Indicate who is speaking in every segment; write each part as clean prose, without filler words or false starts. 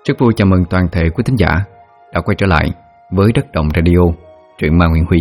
Speaker 1: Rất vui chào mừng toàn thể quý thính giả đã quay trở lại với Đất Động Radio, truyện ma Nguyễn Huy.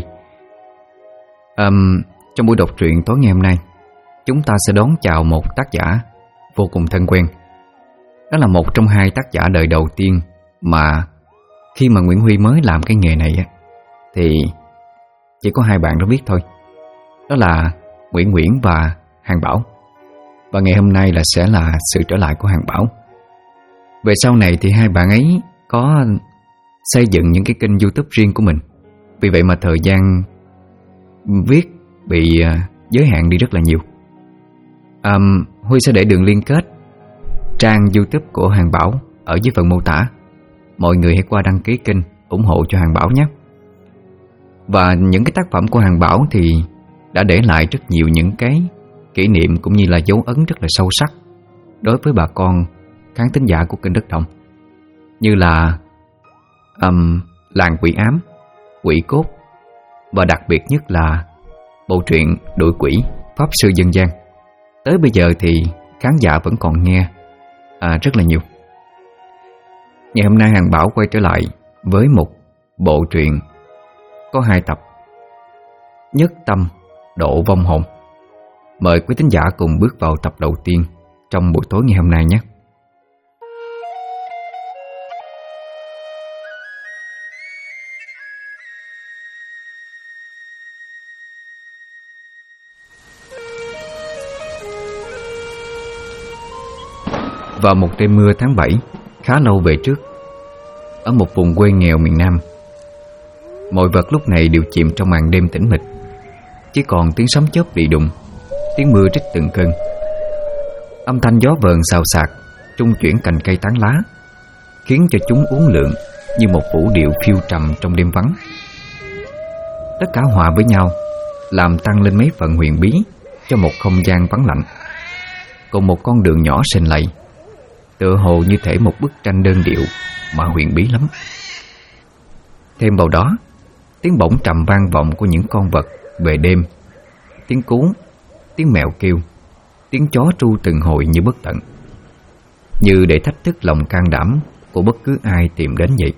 Speaker 1: Trong buổi đọc truyện tối ngày hôm nay, chúng ta sẽ đón chào một tác giả vô cùng thân quen. Đó là một trong hai tác giả đời đầu tiên mà khi mà Nguyễn Huy mới làm cái nghề này thì chỉ có hai bạn đó biết thôi. Đó là Nguyễn và Hàng Bảo. Và ngày hôm nay sẽ là sự trở lại của Hàng Bảo. Về sau này thì hai bạn ấy có xây dựng những cái kênh YouTube riêng của mình. Vì vậy mà thời gian viết bị giới hạn đi rất là nhiều. Huy sẽ để đường liên kết trang YouTube của Hàng Bảo ở dưới phần mô tả. Mọi người hãy qua đăng ký kênh ủng hộ cho Hàng Bảo nhé. Và những cái tác phẩm của Hàng Bảo thì đã để lại rất nhiều những cái kỷ niệm cũng như là dấu ấn rất là sâu sắc đối với bà con khán thính giả của kênh Đất Động, như là Làng Quỷ Ám, Quỷ Cốt, và đặc biệt nhất là bộ truyện Đuổi Quỷ, Pháp Sư Dân gian. Tới bây giờ thì khán giả vẫn còn nghe rất là nhiều. Ngày hôm nay Hàng Bảo quay trở lại với một bộ truyện có 2 tập, Nhất Tâm Độ Vong Hồn. Mời quý thính giả cùng bước vào tập đầu tiên trong buổi tối ngày hôm nay nhé. Vào một đêm mưa tháng 7 khá lâu về trước, ở một vùng quê nghèo miền Nam, mọi vật lúc này đều chìm trong màn đêm tĩnh mịch. Chỉ còn tiếng sấm chớp rì đùng, tiếng mưa trích từng cơn. Âm thanh gió vờn xào xạc trung chuyển cành cây tán lá, khiến cho chúng uốn lượn như một vũ điệu phiêu trầm trong đêm vắng. Tất cả hòa với nhau, làm tăng lên mấy phần huyền bí cho một không gian vắng lạnh, cùng một con đường nhỏ sền lầy, tựa hồ như thể một bức tranh đơn điệu mà huyền bí lắm. Thêm vào đó, tiếng bổng trầm vang vọng của những con vật về đêm, tiếng cún, tiếng mèo kêu, tiếng chó tru từng hồi như bất tận, như để thách thức lòng can đảm của bất cứ ai tìm đến vậy.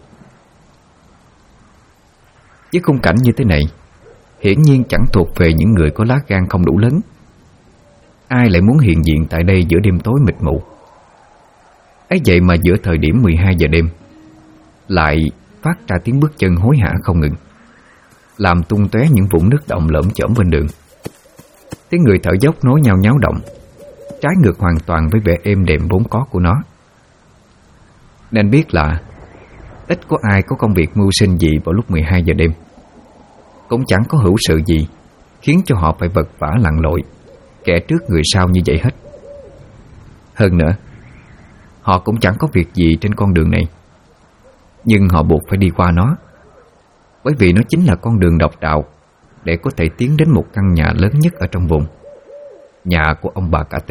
Speaker 1: Với khung cảnh như thế này, hiển nhiên chẳng thuộc về những người có lá gan không đủ lớn. Ai lại muốn hiện diện tại đây giữa đêm tối mịt mù? Ấy vậy mà giữa thời điểm 12 giờ đêm lại phát ra tiếng bước chân hối hả không ngừng, làm tung tóe những vũng nước động lởm chởm bên đường. Tiếng người thở dốc nối nhau nháo động, trái ngược hoàn toàn với vẻ êm đềm vốn có của nó. Nên biết là ít có ai có công việc mưu sinh gì vào lúc 12 giờ đêm. Cũng chẳng có hữu sự gì khiến cho họ phải vật vã lặn lội, kẻ trước người sau như vậy hết. Hơn nữa, họ cũng chẳng có việc gì trên con đường này, nhưng họ buộc phải đi qua nó, bởi vì nó chính là con đường độc đạo để có thể tiến đến một căn nhà lớn nhất ở trong vùng, nhà của ông bà Cả Tư.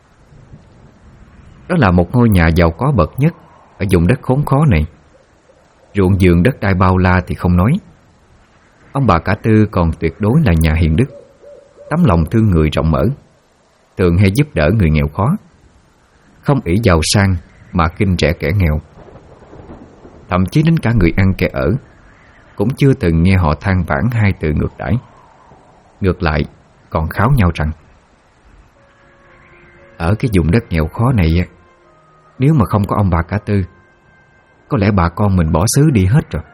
Speaker 1: Đó là một ngôi nhà giàu có bậc nhất ở vùng đất khốn khó này. Ruộng vườn đất đai bao la thì không nói, ông bà Cả Tư còn tuyệt đối là nhà hiền đức, tấm lòng thương người rộng mở, thường hay giúp đỡ người nghèo khó, không ỷ giàu sang mà khinh rẻ kẻ nghèo. Thậm chí đến cả người ăn kẻ ở cũng chưa từng nghe họ than vãn hai từ ngược đãi. Ngược lại còn kháo nhau rằng ở cái vùng đất nghèo khó này, nếu mà không có ông bà Cả Tư, có lẽ bà con mình bỏ xứ đi hết rồi.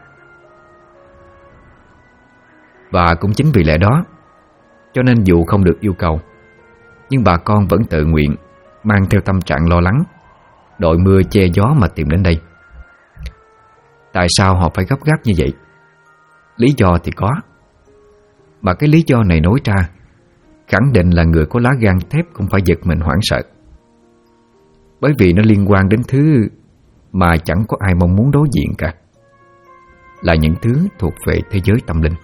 Speaker 1: Và cũng chính vì lẽ đó, cho nên dù không được yêu cầu, nhưng bà con vẫn tự nguyện mang theo tâm trạng lo lắng, đội mưa che gió mà tìm đến đây. Tại sao họ phải gấp gáp như vậy? Lý do thì có, mà cái lý do này nói ra khẳng định là người có lá gan thép cũng phải giật mình hoảng sợ, bởi vì nó liên quan đến thứ mà chẳng có ai mong muốn đối diện cả, là những thứ thuộc về thế giới tâm linh.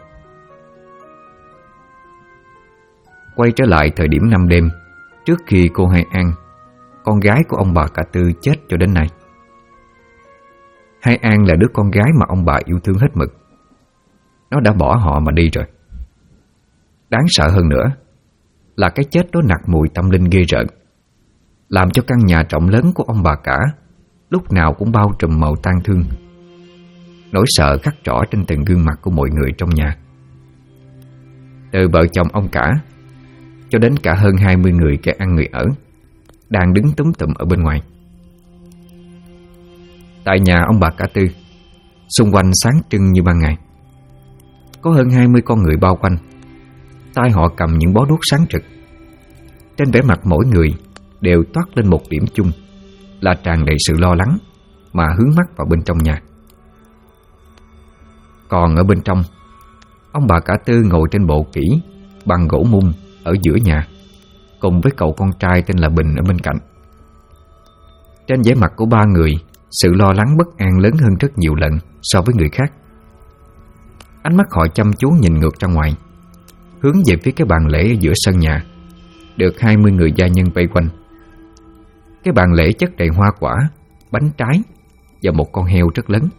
Speaker 1: Quay trở lại thời điểm 5 đêm trước khi cô Hai An, con gái của ông bà Cả Tư, chết cho đến nay. Hai An là đứa con gái mà ông bà yêu thương hết mực. Nó đã bỏ họ mà đi rồi. Đáng sợ hơn nữa là cái chết đó nặc mùi tâm linh ghê rợn, làm cho căn nhà rộng lớn của ông bà Cả lúc nào cũng bao trùm màu tang thương. Nỗi sợ khắc rõ trên từng gương mặt của mọi người trong nhà, từ vợ chồng ông cả cho đến cả hơn 20 người kẻ ăn người ở đang đứng túm tụm ở bên ngoài. Tại nhà ông bà cả Tư, xung quanh sáng trưng như ban ngày. Có hơn 20 con người bao quanh, tay họ cầm những bó đuốc sáng rực. Trên vẻ mặt mỗi người đều toát lên một điểm chung là tràn đầy sự lo lắng mà hướng mắt vào bên trong nhà. Còn ở bên trong, ông bà cả Tư ngồi trên bộ kỹ bằng gỗ mum ở giữa nhà, cùng với cậu con trai tên là Bình ở bên cạnh. Trên vẻ mặt của ba người, sự lo lắng bất an lớn hơn rất nhiều lần so với người khác. Ánh mắt họ chăm chú nhìn ngược ra ngoài, hướng về phía cái bàn lễ ở giữa sân nhà, được 20 người gia nhân vây quanh. Cái bàn lễ chất đầy hoa quả, bánh trái và một con heo rất lớn.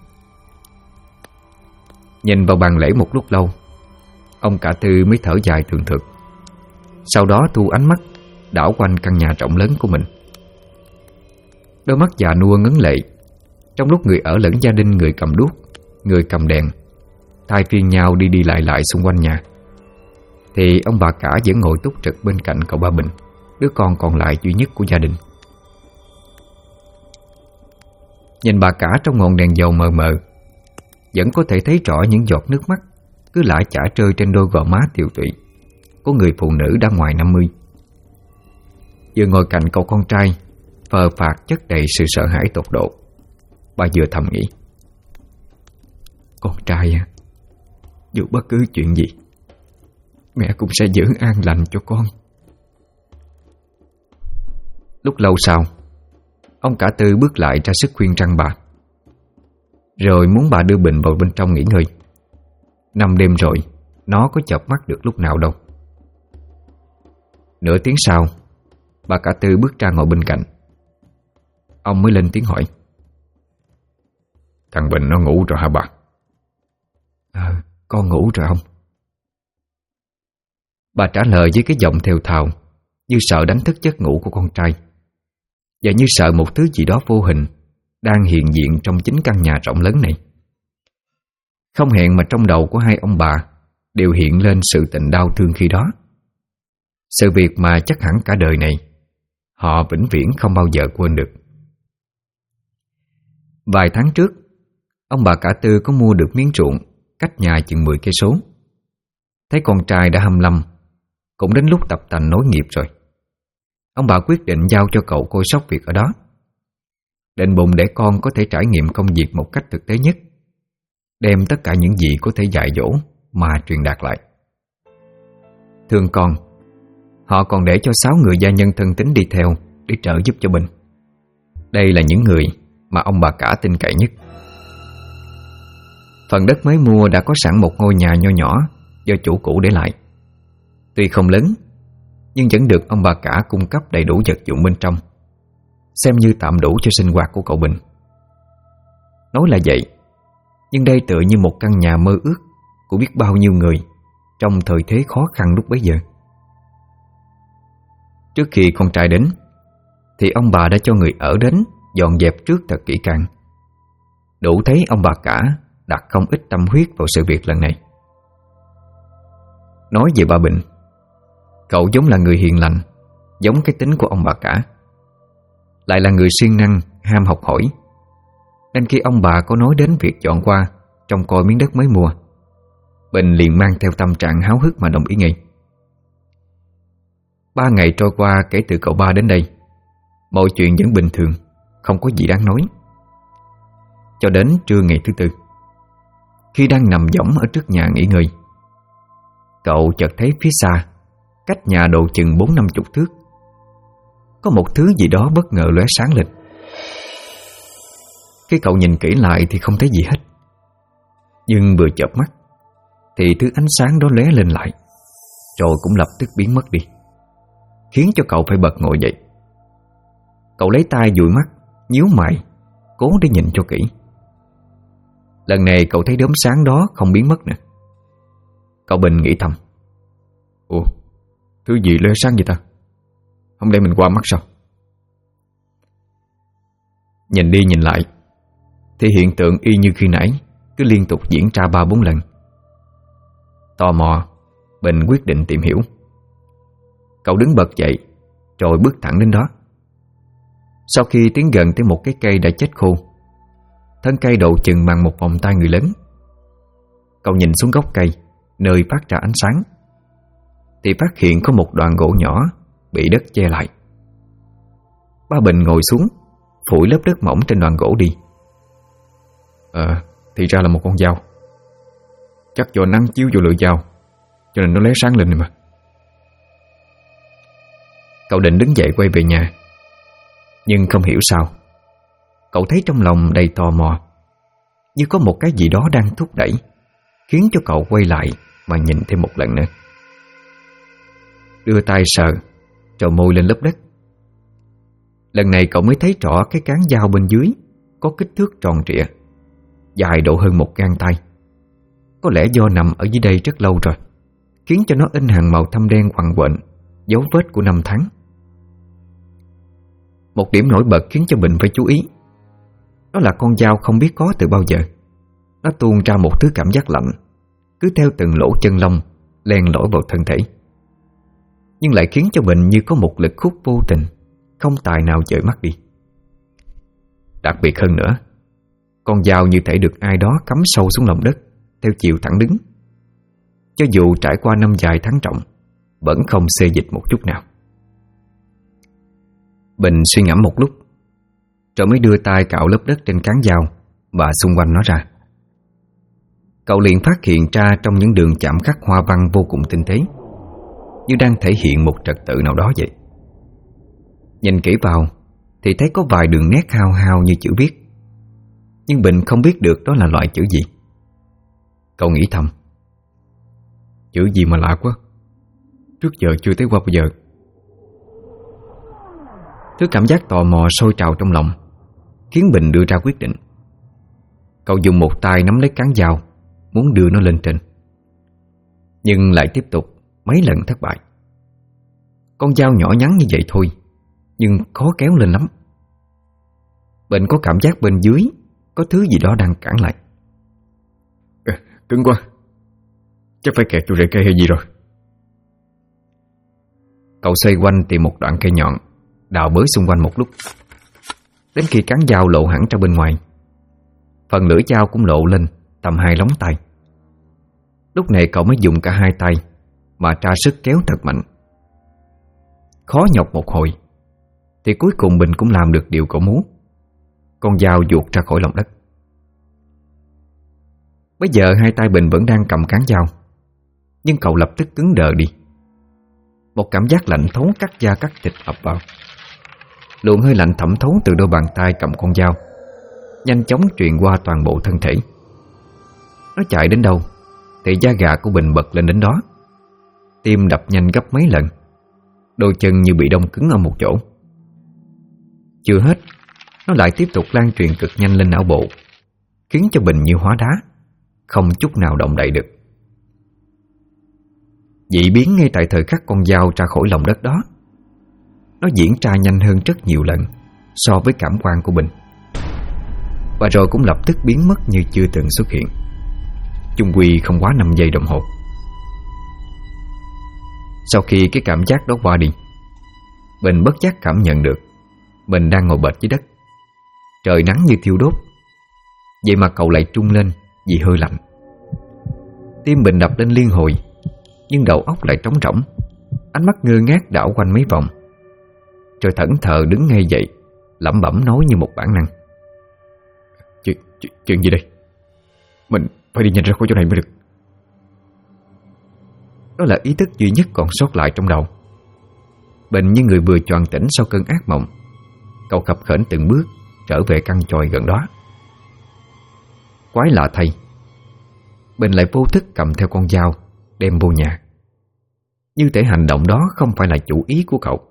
Speaker 1: Nhìn vào bàn lễ một lúc lâu, ông cả Tư mới thở dài thường thực. Sau đó thu ánh mắt đảo quanh căn nhà rộng lớn của mình. Đôi mắt già nua ngấn lệ, trong lúc người ở lẫn gia đình, người cầm đuốc, người cầm đèn, thay phiên nhau đi lại xung quanh nhà, thì ông bà cả vẫn ngồi túc trực bên cạnh cậu ba Bình, đứa con còn lại duy nhất của gia đình. Nhìn bà cả trong ngọn đèn dầu mờ mờ, vẫn có thể thấy rõ những giọt nước mắt cứ lã chả rơi trên đôi gò má tiều tụy của người phụ nữ đã ngoài 50. Vừa ngồi cạnh cậu con trai phờ phạc chất đầy sự sợ hãi tột độ, bà vừa thầm nghĩ: con trai à, dù bất cứ chuyện gì, mẹ cũng sẽ giữ an lành cho con. Lúc lâu sau, ông cả Tư bước lại ra sức khuyên răn bà, rồi muốn bà đưa Bình vào bên trong nghỉ ngơi. 5 đêm rồi, nó có chợp mắt được lúc nào đâu. Nửa tiếng sau, bà cả Tư bước ra ngồi bên cạnh. Ông mới lên tiếng hỏi: thằng Bình nó ngủ rồi hả bà? Con ngủ rồi ông. Bà trả lời với cái giọng thều thào, như sợ đánh thức giấc ngủ của con trai, và như sợ một thứ gì đó vô hình đang hiện diện trong chính căn nhà rộng lớn này. Không hẹn mà trong đầu của hai ông bà đều hiện lên sự tình đau thương khi đó, sự việc mà chắc hẳn cả đời này họ vĩnh viễn không bao giờ quên được. Vài tháng trước, ông bà cả Tư có mua được miếng ruộng cách nhà chừng 10 cây số. Thấy con trai đã 25, cũng đến lúc tập tành nối nghiệp rồi, ông bà quyết định giao cho cậu coi sóc việc ở đó, định bụng để con có thể trải nghiệm công việc một cách thực tế nhất, đem tất cả những gì có thể dạy dỗ mà truyền đạt lại. Thương con, họ còn để cho 6 người gia nhân thân tín đi theo để trợ giúp cho Bình. Đây là những người mà ông bà cả tin cậy nhất. Phần đất mới mua đã có sẵn một ngôi nhà nho nhỏ do chủ cũ để lại. Tuy không lớn, nhưng vẫn được ông bà cả cung cấp đầy đủ vật dụng bên trong, xem như tạm đủ cho sinh hoạt của cậu Bình. Nói là vậy, nhưng đây tựa như một căn nhà mơ ước của biết bao nhiêu người trong thời thế khó khăn lúc bấy giờ. Trước khi con trai đến, thì ông bà đã cho người ở đến dọn dẹp trước thật kỹ càng. Đủ thấy ông bà cả đặt không ít tâm huyết vào sự việc lần này. Nói về bà Bình, cậu giống là người hiền lành, giống cái tính của ông bà cả, lại là người siêng năng, ham học hỏi, nên khi ông bà có nói đến việc dọn qua trông coi miếng đất mới mua, Bình liền mang theo tâm trạng háo hức mà đồng ý ngay. 3 ngày trôi qua kể từ cậu ba đến đây, mọi chuyện vẫn bình thường, không có gì đáng nói. Cho đến trưa ngày thứ tư, khi đang nằm võng ở trước nhà nghỉ ngơi, cậu chợt thấy phía xa, cách nhà độ chừng 40-50 thước, có một thứ gì đó bất ngờ lóe sáng lên. Khi cậu nhìn kỹ lại thì không thấy gì hết, nhưng vừa chợp mắt thì thứ ánh sáng đó lóe lên lại, rồi cũng lập tức biến mất đi, khiến cho cậu phải bật ngồi dậy. Cậu lấy tay dụi mắt, nhíu mày, cố để nhìn cho kỹ. Lần này cậu thấy đốm sáng đó không biến mất nữa. Cậu Bình nghĩ thầm: ủa, thứ gì lóe sáng vậy ta? Không lẽ mình qua mắt sao? Nhìn đi nhìn lại thì hiện tượng y như khi nãy cứ liên tục diễn ra 3-4 lần. Tò mò, Bình quyết định tìm hiểu. Cậu đứng bật dậy rồi bước thẳng đến đó. Sau khi tiến gần tới một cái cây đã chết khô, thân cây độ chừng bằng một vòng tay người lớn, cậu nhìn xuống gốc cây nơi phát ra ánh sáng thì phát hiện có một đoạn gỗ nhỏ bị đất che lại. Ba Bình ngồi xuống phủi lớp đất mỏng trên đoạn gỗ đi. Thì ra là một con dao. Chắc do nắng chiếu vô lưỡi dao cho nên nó lóe sáng lên này mà. Cậu định đứng dậy quay về nhà, nhưng không hiểu sao cậu thấy trong lòng đầy tò mò, như có một cái gì đó đang thúc đẩy, khiến cho cậu quay lại mà nhìn thêm một lần nữa. Đưa tay sờ, rồi môi lên lớp đất. Lần này cậu mới thấy rõ cái cán dao bên dưới có kích thước tròn trịa, dài độ hơn một gang tay. Có lẽ do nằm ở dưới đây rất lâu rồi, khiến cho nó in hàng màu thâm đen quằn quện, dấu vết của năm tháng. Một điểm nổi bật khiến cho Bình phải chú ý, đó là con dao không biết có từ bao giờ. Nó tuôn ra một thứ cảm giác lạnh, cứ theo từng lỗ chân lông len lỏi vào thân thể, nhưng lại khiến cho Bình như có một lực hút vô tình, không tài nào dời mắt đi. Đặc biệt hơn nữa, con dao như thể được ai đó cắm sâu xuống lòng đất theo chiều thẳng đứng, cho dù trải qua năm dài tháng trọng vẫn không xê dịch một chút nào. Bình suy ngẫm một lúc rồi mới đưa tay cạo lớp đất trên cán dao và xung quanh nó ra. Cậu liền phát hiện ra trong những đường chạm khắc hoa văn vô cùng tinh tế, như đang thể hiện một trật tự nào đó vậy. Nhìn kỹ vào thì thấy có vài đường nét hao hao như chữ viết, nhưng Bình không biết được đó là loại chữ gì. Cậu nghĩ thầm, chữ gì mà lạ quá, trước giờ chưa thấy qua bao giờ. Thứ cảm giác tò mò sôi trào trong lòng khiến Bình đưa ra quyết định. Cậu dùng một tay nắm lấy cán dao, muốn đưa nó lên trên, nhưng lại tiếp tục mấy lần thất bại. Con dao nhỏ nhắn như vậy thôi, nhưng khó kéo lên lắm. Bình có cảm giác bên dưới có thứ gì đó đang cản lại. Cứng quá, chắc phải kẹt vô rễ cây hay gì rồi. Cậu xoay quanh tìm một đoạn cây nhọn, đào bới xung quanh một lúc, đến khi cán dao lộ hẳn ra bên ngoài. Phần lưỡi dao cũng lộ lên tầm 2 lóng tay. Lúc này cậu mới dùng cả hai tay mà tra sức kéo thật mạnh. Khó nhọc một hồi thì cuối cùng Bình cũng làm được điều cậu muốn. Con dao vuột ra khỏi lòng đất. Bây giờ hai tay Bình vẫn đang cầm cán dao, nhưng cậu lập tức cứng đờ đi. Một cảm giác lạnh thấu cắt da cắt thịt ập vào. Luồng hơi lạnh thẩm thấu từ đôi bàn tay cầm con dao nhanh chóng truyền qua toàn bộ thân thể. Nó chạy đến đâu thì da gà của Bình bật lên đến đó. Tim đập nhanh gấp mấy lần, đôi chân như bị đông cứng ở một chỗ. Chưa hết, nó lại tiếp tục lan truyền cực nhanh lên não bộ, khiến cho Bình như hóa đá, không chút nào động đậy được. Dị biến ngay tại thời khắc con dao ra khỏi lòng đất đó, nó diễn ra nhanh hơn rất nhiều lần so với cảm quan của Bình, và rồi cũng lập tức biến mất như chưa từng xuất hiện. Chung quy không quá 5 giây đồng hồ. Sau khi cái cảm giác đó qua đi, Bình bất giác cảm nhận được mình đang ngồi bệt dưới đất. Trời nắng như thiêu đốt, vậy mà cậu lại trung lên vì hơi lạnh. Tim Bình đập lên liên hồi, nhưng đầu óc lại trống rỗng. Ánh mắt ngơ ngác đảo quanh mấy vòng, rồi thẫn thờ đứng ngay dậy, lẩm bẩm nói như một bản năng. Chuyện gì đây? Mình phải đi nhanh ra khỏi chỗ này mới được. Đó là ý thức duy nhất còn sót lại trong đầu. Bình như người vừa choàng tỉnh sau cơn ác mộng, cậu khập khểnh từng bước trở về căn chòi gần đó. Quái lạ thay, Bình lại vô thức cầm theo con dao đem vô nhà, như thể hành động đó không phải là chủ ý của cậu.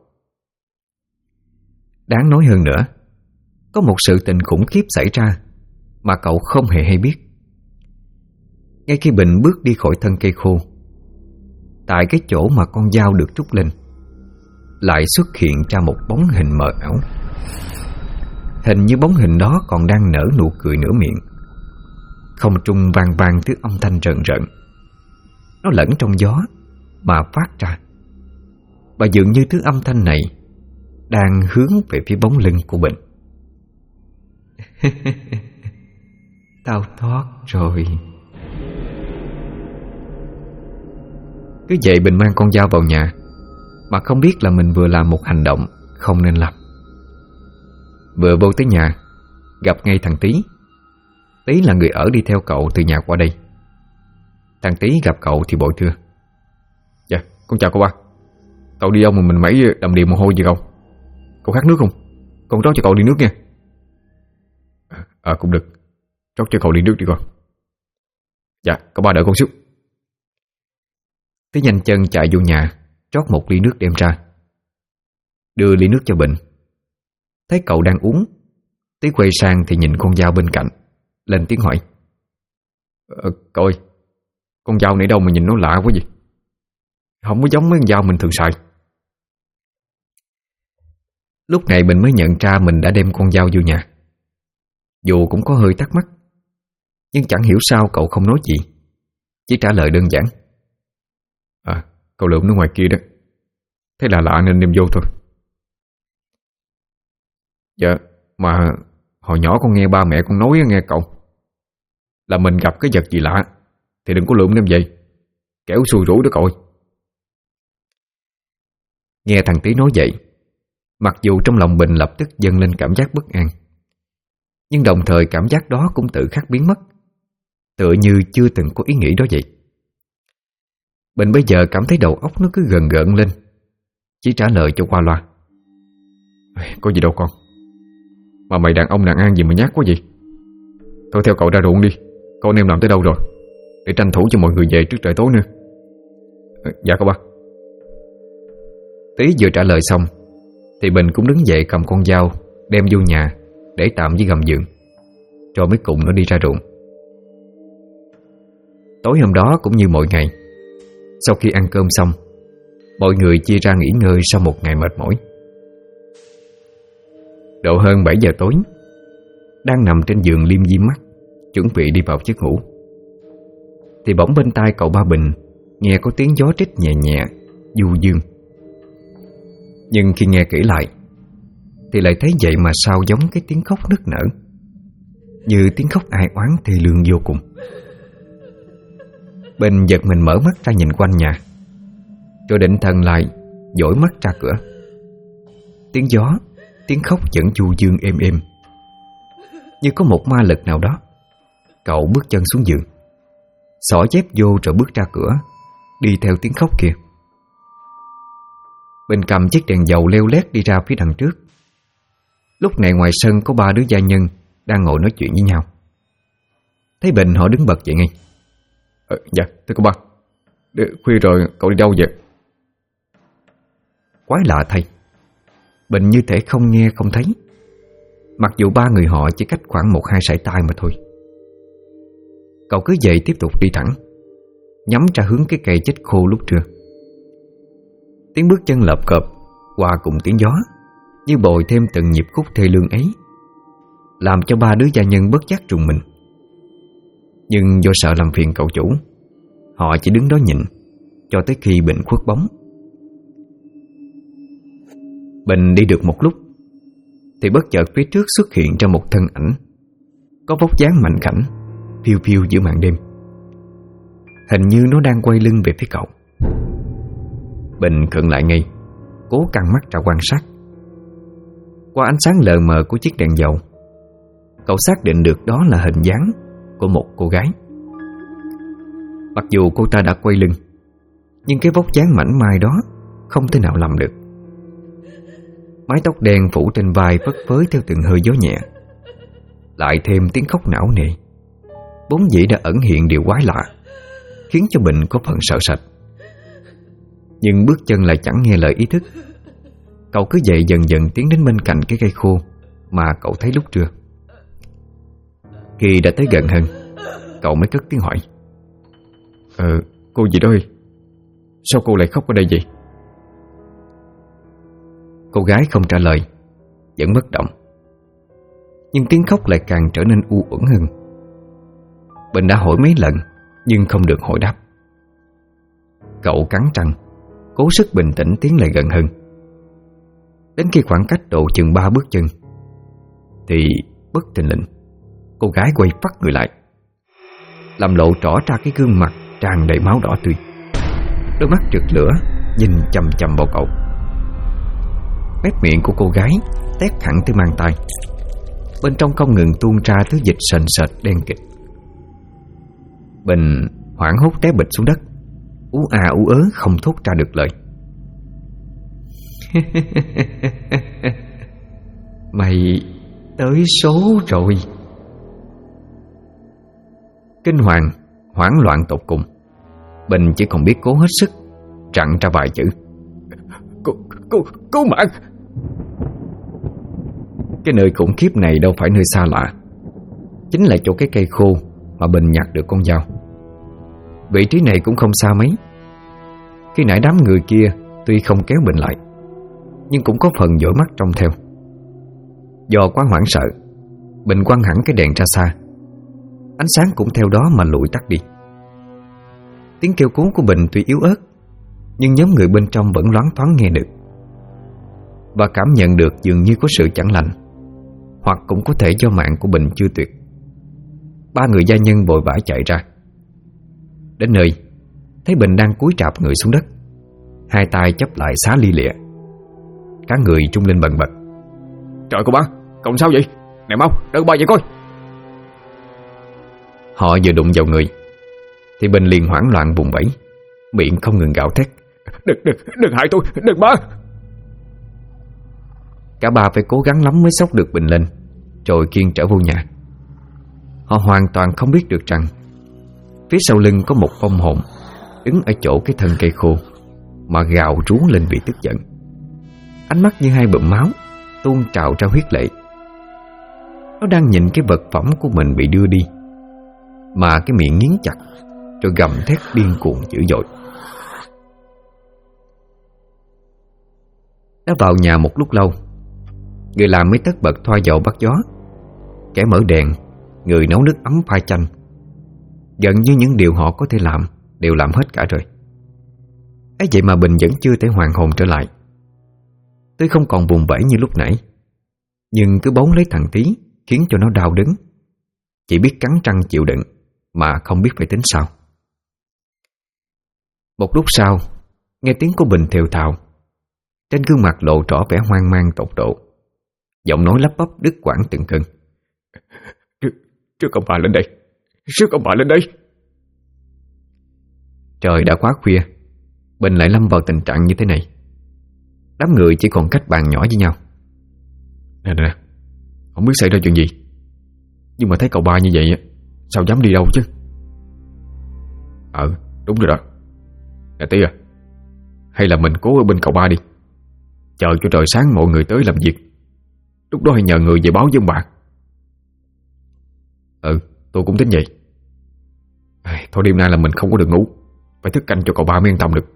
Speaker 1: Đáng nói hơn nữa, có một sự tình khủng khiếp xảy ra mà cậu không hề hay biết. Ngay khi Bình bước đi khỏi thân cây khô, tại cái chỗ mà con dao được rút lên, lại xuất hiện ra một bóng hình mờ ảo. Hình như bóng hình đó còn đang nở nụ cười nửa miệng. Không trung vang vang thứ âm thanh rợn rợn. Nó lẫn trong gió mà phát ra. Và dường như thứ âm thanh này đang hướng về phía bóng lưng của Bình. Tao thoát rồi. Cứ vậy Bình mang con dao vào nhà, mà không biết là mình vừa làm một hành động không nên làm. Vừa vô tới nhà, gặp ngay thằng Tý. Tý là người ở đi theo cậu từ nhà qua đây. Thằng Tý gặp cậu thì bội thưa: Dạ, con chào cậu ba. Cậu đi đâu mà mình mấy đầm đìa mồ hôi gì không? Cậu khát nước không? Con rót cho cậu ly nước nha. Cũng được. Rót cho cậu ly nước đi con. Dạ, cậu ba đợi con xíu. Tý nhanh chân chạy vô nhà, rót một ly nước đem ra, đưa ly nước cho Bình. Thấy cậu đang uống, Tý quay sang thì nhìn con dao bên cạnh, lên tiếng hỏi: Cậu ơi, con dao này đâu mà nhìn nó lạ quá vậy? Không có giống mấy con dao mình thường xài. Lúc này Bình mới nhận ra mình đã đem con dao vô nhà. Dù cũng có hơi thắc mắc, nhưng chẳng hiểu sao cậu không nói gì, chỉ trả lời đơn giản: Cậu lượm nó ngoài kia đó, thế là lạ nên đem vô thôi. Dạ, mà hồi nhỏ con nghe ba mẹ con nói nghe cậu, là mình gặp cái vật gì lạ thì đừng có lượm đem vậy, kẻo xui rủi đó cậu ơi. Nghe thằng Tý nói vậy, mặc dù trong lòng Bình lập tức dâng lên cảm giác bất an, nhưng đồng thời cảm giác đó cũng tự khắc biến mất, tựa như chưa từng có ý nghĩ đó vậy. Bình bây giờ cảm thấy đầu óc nó cứ gần gợn lên, chỉ trả lời cho qua loa: Có gì đâu con. Mà mày đàn ông đàn an gì mà nhát quá vậy? Thôi theo cậu ra ruộng đi, con em làm tới đâu rồi, để tranh thủ cho mọi người về trước trời tối nữa. Dạ cậu ba. Tý vừa trả lời xong thì Bình cũng đứng dậy cầm con dao đem vô nhà để tạm với gầm giường, rồi mới cùng nó đi ra ruộng. Tối hôm đó cũng như mọi ngày, sau khi ăn cơm xong, mọi người chia ra nghỉ ngơi sau một ngày mệt mỏi. Độ hơn 7 giờ tối, đang nằm trên giường liêm diêm mắt chuẩn bị đi vào giấc ngủ, thì bỗng bên tai cậu ba Bình nghe có tiếng gió rít nhẹ nhẹ, du dương. Nhưng khi nghe kỹ lại thì lại thấy vậy mà sao giống cái tiếng khóc nức nở, như tiếng khóc ai oán thê lương vô cùng. Bình giật mình mở mắt ra nhìn quanh nhà, rồi định thần lại, dõi mắt ra cửa. Tiếng gió, tiếng khóc vẫn du dương êm êm. Như có một ma lực nào đó. Cậu bước chân xuống giường, xỏ dép vô rồi bước ra cửa, đi theo tiếng khóc kia. Bình cầm chiếc đèn dầu leo lét đi ra phía đằng trước. Lúc này ngoài sân có 3 đứa gia nhân đang ngồi nói chuyện với nhau. Thấy Bình họ đứng bật dậy ngay. Dạ thưa cô ba, khuya rồi cậu đi đâu vậy? Quái lạ thay, Bình như thể không nghe không thấy, mặc dù 3 người họ chỉ cách khoảng 1-2 sải tay mà thôi. Cậu cứ vậy tiếp tục đi thẳng, nhắm ra hướng cái cây chết khô lúc trưa. Tiếng bước chân lợp cợp hòa cùng tiếng gió như bồi thêm từng nhịp khúc thê lương ấy, làm cho 3 đứa gia nhân bất giác rùng mình. Nhưng do sợ làm phiền cậu chủ, họ chỉ đứng đó nhìn cho tới khi Bình khuất bóng. Bình đi được một lúc thì bất chợt phía trước xuất hiện ra một thân ảnh có vóc dáng mạnh khảnh, phiêu phiêu giữa màn đêm. Hình như nó đang quay lưng về phía cậu. Bình khựng lại ngay, cố căng mắt ra quan sát. Qua ánh sáng lờ mờ của chiếc đèn dầu, cậu xác định được đó là hình dáng của một cô gái. Mặc dù cô ta đã quay lưng, nhưng cái vóc dáng mảnh mai đó không thể nào lầm được. Mái tóc đen phủ trên vai phất phới theo từng hơi gió nhẹ, lại thêm tiếng khóc não nề, vốn dĩ đã ẩn hiện điều quái lạ, khiến cho Bình có phần sợ sệt. Nhưng bước chân lại chẳng nghe lời ý thức. Cậu cứ vậy dần dần tiến đến bên cạnh cái cây khô mà cậu thấy lúc trưa. Khi đã tới gần hơn, cậu mới cất tiếng hỏi: Cô gì đó ơi, sao cô lại khóc ở đây vậy? Cô gái không trả lời, vẫn bất động. nhưng tiếng khóc lại càng trở nên u uẩn hơn. Bình đã hỏi mấy lần nhưng không được hồi đáp. Cậu cắn răng, cố sức bình tĩnh tiến lại gần hơn. Đến khi khoảng cách độ chừng 3 bước chân thì bất thình lình cô gái quay phắt người lại, làm lộ rõ ra cái gương mặt tràn đầy máu đỏ tươi. Đôi mắt rực lửa nhìn chằm chằm vào cậu. Mép miệng của cô gái tét hẳn tới mang tai, bên trong không ngừng tuôn ra thứ dịch sền sệt đen kịt. Bình hoảng hốt té bịch xuống đất, ú à ú ớ không thốt ra được lời. Mày tới số rồi. Kinh hoàng, hoảng loạn tột cùng, Bình chỉ còn biết cố hết sức rặn ra vài chữ: Cứu mạng. Cái nơi khủng khiếp này đâu phải nơi xa lạ, chính là chỗ cái cây khô mà Bình nhặt được con dao. Vị trí này cũng không xa mấy. Khi nãy đám người kia tuy không kéo Bình lại, nhưng cũng có phần dõi mắt trông theo. Do quá hoảng sợ, Bình quăng hẳn cái đèn ra xa, ánh sáng cũng theo đó mà lụi tắt đi. Tiếng kêu cứu của Bình tuy yếu ớt, nhưng nhóm người bên trong vẫn loáng thoáng nghe được, và cảm nhận được dường như có sự chẳng lành, hoặc cũng có thể do mạng của Bình chưa tuyệt. 3 người gia nhân vội vã chạy ra. Đến nơi, thấy Bình đang cúi rạp người xuống đất, hai tay chắp lại xá lia lịa. Cả người trung lên bần bật: Trời cô ba, cậu sao vậy? Nè mau, đỡ ba vậy coi. Họ vừa đụng vào người thì Bình liền hoảng loạn vùng vẫy, miệng không ngừng gào thét: Đừng hại tôi, đừng ba. Cả ba phải cố gắng lắm mới xốc được Bình lên, rồi khiêng trở vô nhà. Họ hoàn toàn không biết được rằng phía sau lưng có một vong hồn đứng ở chỗ cái thân cây khô mà gào rú lên vì tức giận. Ánh mắt như hai bụm máu tuôn trào ra huyết lệ. Nó đang nhìn cái vật phẩm của mình bị đưa đi, mà cái miệng nghiến chặt, rồi gầm thét điên cuồng dữ dội. Đã vào nhà một lúc lâu, người làm mới tất bật thoa dầu bắt gió, kẻ mở đèn, người nấu nước ấm pha chanh. Gần như những điều họ có thể làm đều làm hết cả rồi. ấy vậy mà Bình vẫn chưa thể hoàn hồn trở lại. Tôi không còn vùng vẫy như lúc nãy, nhưng cứ bấu lấy thằng Tí khiến cho nó đau đớn. Chỉ biết cắn răng chịu đựng, mà không biết phải tính sao. Một lúc sau, nghe tiếng của Bình thều thào, trên gương mặt lộ rõ vẻ hoang mang tột độ, giọng nói lắp bắp đứt quãng từng cơn: Trước ông bà lên đây, trước ông bà lên đây. Trời đã quá khuya, Bình lại lâm vào tình trạng như thế này. Đám người chỉ còn cách bàn nhỏ với nhau. Nè, không biết xảy ra chuyện gì, nhưng mà thấy cậu ba như vậy sao dám đi đâu chứ. Đúng rồi đó. Nè Tí à, hay là mình cố ở bên cậu ba đi, chờ cho trời sáng mọi người tới làm việc, lúc đó hãy nhờ người về báo với ông bà. Tôi cũng tính vậy. Thôi đêm nay là mình không có được ngủ, phải thức canh cho cậu ba mới yên tâm được.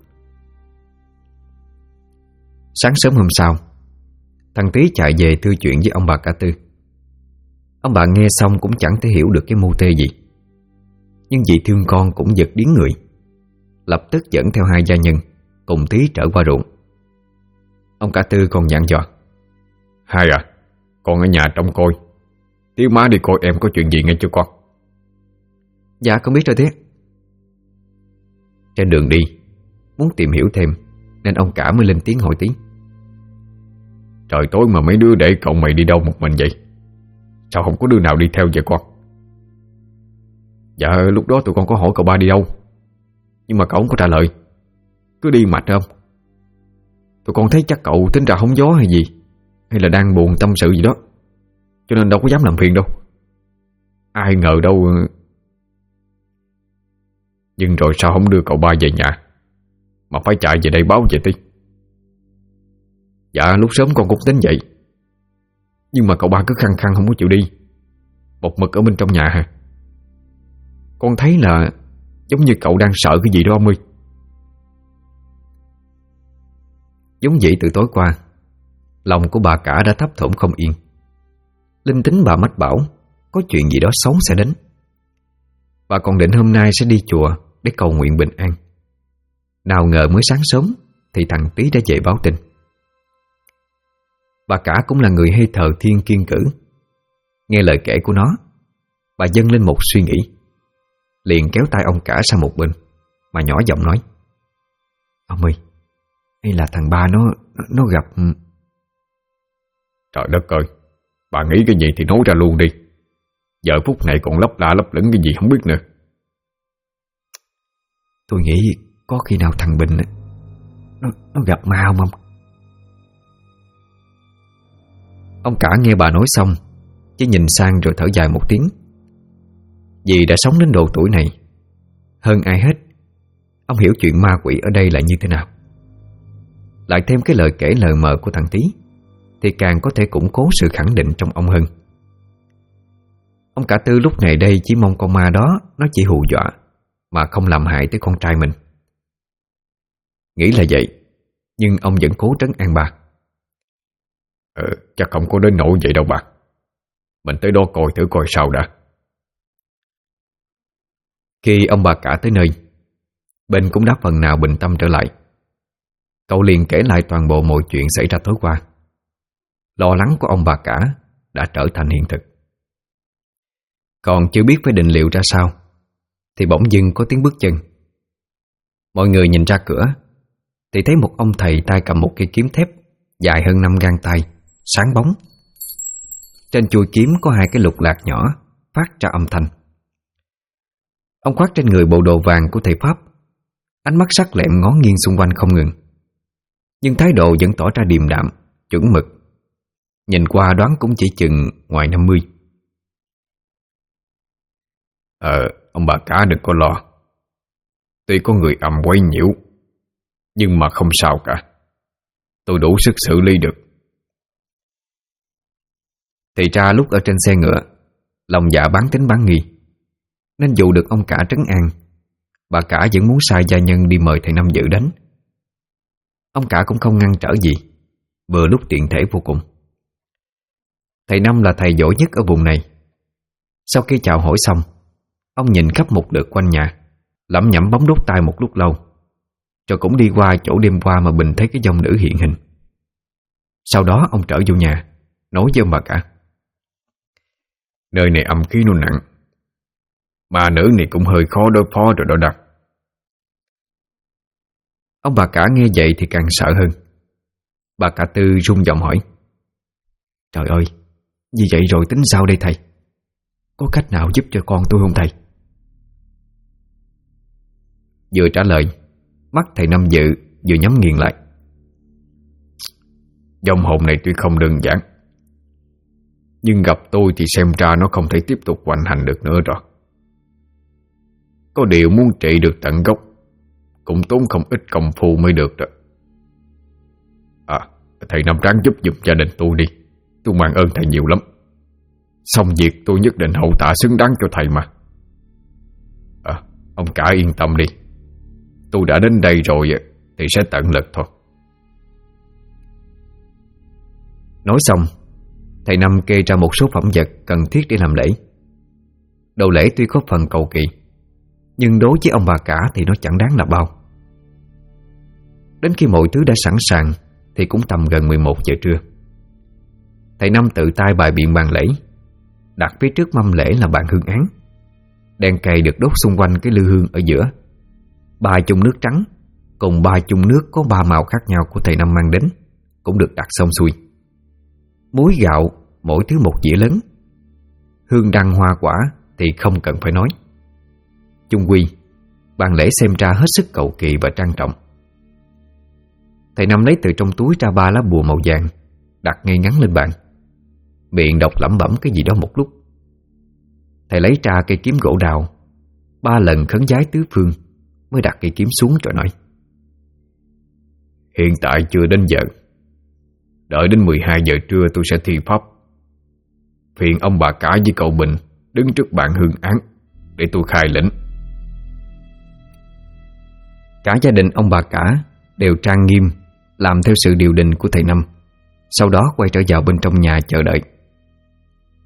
Speaker 1: Sáng sớm hôm sau, thằng Tí chạy về thư chuyện với ông bà cả Tư. Ông bà nghe xong cũng chẳng thể hiểu được cái mưu tê gì, nhưng vì thương con cũng giật điếng người, lập tức dẫn theo hai gia nhân cùng Tí trở qua ruộng. Ông cả Tư còn dặn dò: Hai à, con ở nhà trông coi, Tí má đi coi em có chuyện gì nghe chưa con? Dạ con biết rồi thế. Trên đường đi, muốn tìm hiểu thêm nên ông cả mới lên tiếng hỏi Tí: Trời tối mà mấy đứa để cậu mày đi đâu một mình vậy? Sao không có đứa nào đi theo vậy con? Dạ lúc đó tụi con có hỏi cậu ba đi đâu, nhưng mà cậu không có trả lời, cứ đi mạch không. Tụi con thấy chắc cậu tính ra hóng gió hay gì, hay là đang buồn tâm sự gì đó, cho nên đâu có dám làm phiền đâu. Ai ngờ đâu. Nhưng rồi sao không đưa cậu ba về nhà mà phải chạy về đây báo về Tí? Dạ lúc sớm con cũng tính vậy, nhưng mà cậu ba cứ khăng khăng không có chịu đi, một mực ở bên trong nhà hả? Con thấy là giống như cậu đang sợ cái gì đó ông ơi. Giống vậy từ tối qua, lòng của bà cả đã thấp thỏm không yên. linh tính bà mách bảo có chuyện gì đó xấu sẽ đến. Bà còn định hôm nay sẽ đi chùa để cầu nguyện bình an. Nào ngờ mới sáng sớm thì thằng Tí đã về báo tin. Bà cả cũng là người hay thờ thiên kiêng cử. Nghe lời kể của nó, bà dâng lên một suy nghĩ, liền kéo tay ông cả sang một bên mà nhỏ giọng nói: "Ông ơi, hay là thằng ba nó gặp..."
Speaker 2: Trời đất ơi, bà nghĩ cái gì thì nói ra luôn đi. Giờ phút này còn lấp la lấp lửng cái gì không biết nữa.
Speaker 1: Tôi nghĩ có khi nào thằng Bình nó gặp ma không ông? Ông cả nghe bà nói xong chỉ nhìn sang rồi thở dài một tiếng. Vì đã sống đến độ tuổi này, hơn ai hết ông hiểu chuyện ma quỷ ở đây là như thế nào. Lại thêm cái lời kể lờ mờ của thằng Tí thì càng có thể củng cố sự khẳng định trong ông hơn. Ông cả Tư lúc này đây chỉ mong con ma đó nó chỉ hù dọa mà không làm hại tới con trai mình. Nghĩ là vậy, nhưng ông vẫn cố trấn an bà.
Speaker 2: Chắc không có đến nỗi vậy đâu bà. Mình tới đó coi thử coi sao đã.
Speaker 1: Khi ông bà cả tới nơi, Ben cũng đã phần nào bình tâm trở lại. Cậu liền kể lại toàn bộ mọi chuyện xảy ra tối qua. Lo lắng của ông bà cả đã trở thành hiện thực. Còn chưa biết phải định liệu ra sao thì bỗng dưng có tiếng bước chân. Mọi người nhìn ra cửa thì thấy một ông thầy tay cầm một cây kiếm thép dài hơn 5 gang tay, sáng bóng. Trên chuôi kiếm có 2 cái lục lạc nhỏ phát ra âm thanh. Ông khoác trên người bộ đồ vàng của thầy Pháp, ánh mắt sắc lẹm ngó nghiêng xung quanh không ngừng, nhưng thái độ vẫn tỏ ra điềm đạm, chuẩn mực. Nhìn qua đoán cũng chỉ chừng ngoài 50.
Speaker 2: Ông bà cả đừng có lo. Tuy có người âm quấy nhiễu, nhưng mà không sao cả. Tôi đủ sức xử lý được.
Speaker 1: Thì ra lúc ở trên xe ngựa, lòng dạ bán tính bán nghi, nên dù được ông cả trấn an, bà cả vẫn muốn sai gia nhân đi mời thầy Năm dự đến. Ông cả cũng không ngăn trở gì, vừa lúc tiện thể vô cùng. Thầy Năm là thầy giỏi nhất ở vùng này. Sau khi chào hỏi xong, ông nhìn khắp một lượt quanh nhà, lẩm nhẩm bấm đốt tai một lúc lâu, rồi cũng đi qua chỗ đêm qua mà Bình thấy cái dòng nữ hiện hình. Sau đó ông trở vô nhà, nói với ông bà cả:
Speaker 2: Nơi này âm khí nó nặng, mà nữ này cũng hơi khó đối phó rồi đó Đăng.
Speaker 1: Ông bà cả nghe vậy thì càng sợ hơn. Bà cả Tư run giọng hỏi: Trời ơi, như vậy rồi tính sao đây thầy? Có cách nào giúp cho con tôi không thầy? Vừa trả lời, mắt thầy Năm Dự vừa nhắm nghiền lại.
Speaker 2: Dòng hồn này tuy không đơn giản, nhưng gặp tôi thì xem ra nó không thể tiếp tục hoành hành được nữa rồi. Có điều muốn trị được tận gốc cũng tốn không ít công phu mới được đó. Thầy Năm ráng giúp giùm gia đình tôi đi. Tôi mang ơn thầy nhiều lắm. Xong việc tôi nhất định hậu tạ xứng đáng cho thầy mà. Ông cả yên tâm đi. Tôi đã đến đây rồi thì sẽ tận lực thôi.
Speaker 1: Nói xong, thầy Năm kê ra một số phẩm vật cần thiết để làm lễ. Đồ lễ tuy có phần cầu kỳ, nhưng đối với ông bà cả thì nó chẳng đáng là bao. Đến khi mọi thứ đã sẵn sàng thì cũng tầm gần 11 giờ trưa. Thầy Năm tự tay bày biện bàn lễ, đặt phía trước mâm lễ là bàn hương án. Đèn cầy được đốt xung quanh cái lư hương ở giữa. 3 chung nước trắng cùng 3 chung nước có 3 màu khác nhau của thầy Năm mang đến cũng được đặt xong xuôi. Muối gạo mỗi thứ một dĩa lớn. Hương đăng hoa quả thì không cần phải nói. Chung quy, bàn lễ xem ra hết sức cầu kỳ và trang trọng. Thầy Năm lấy từ trong túi ra 3 lá bùa màu vàng, đặt ngay ngắn lên bàn, miệng đọc lẩm bẩm cái gì đó một lúc. Thầy lấy ra cây kiếm gỗ đào, 3 lần khấn vái tứ phương mới đặt cây kiếm xuống rồi nói:
Speaker 2: Hiện tại chưa đến giờ. Đợi đến 12 giờ trưa tôi sẽ thi pháp. Phiền ông bà cả với cậu Bình đứng trước bàn hương án để tôi khai lệnh.
Speaker 1: Cả gia đình ông bà cả đều trang nghiêm làm theo sự điều đình của thầy Năm, sau đó quay trở vào bên trong nhà chờ đợi.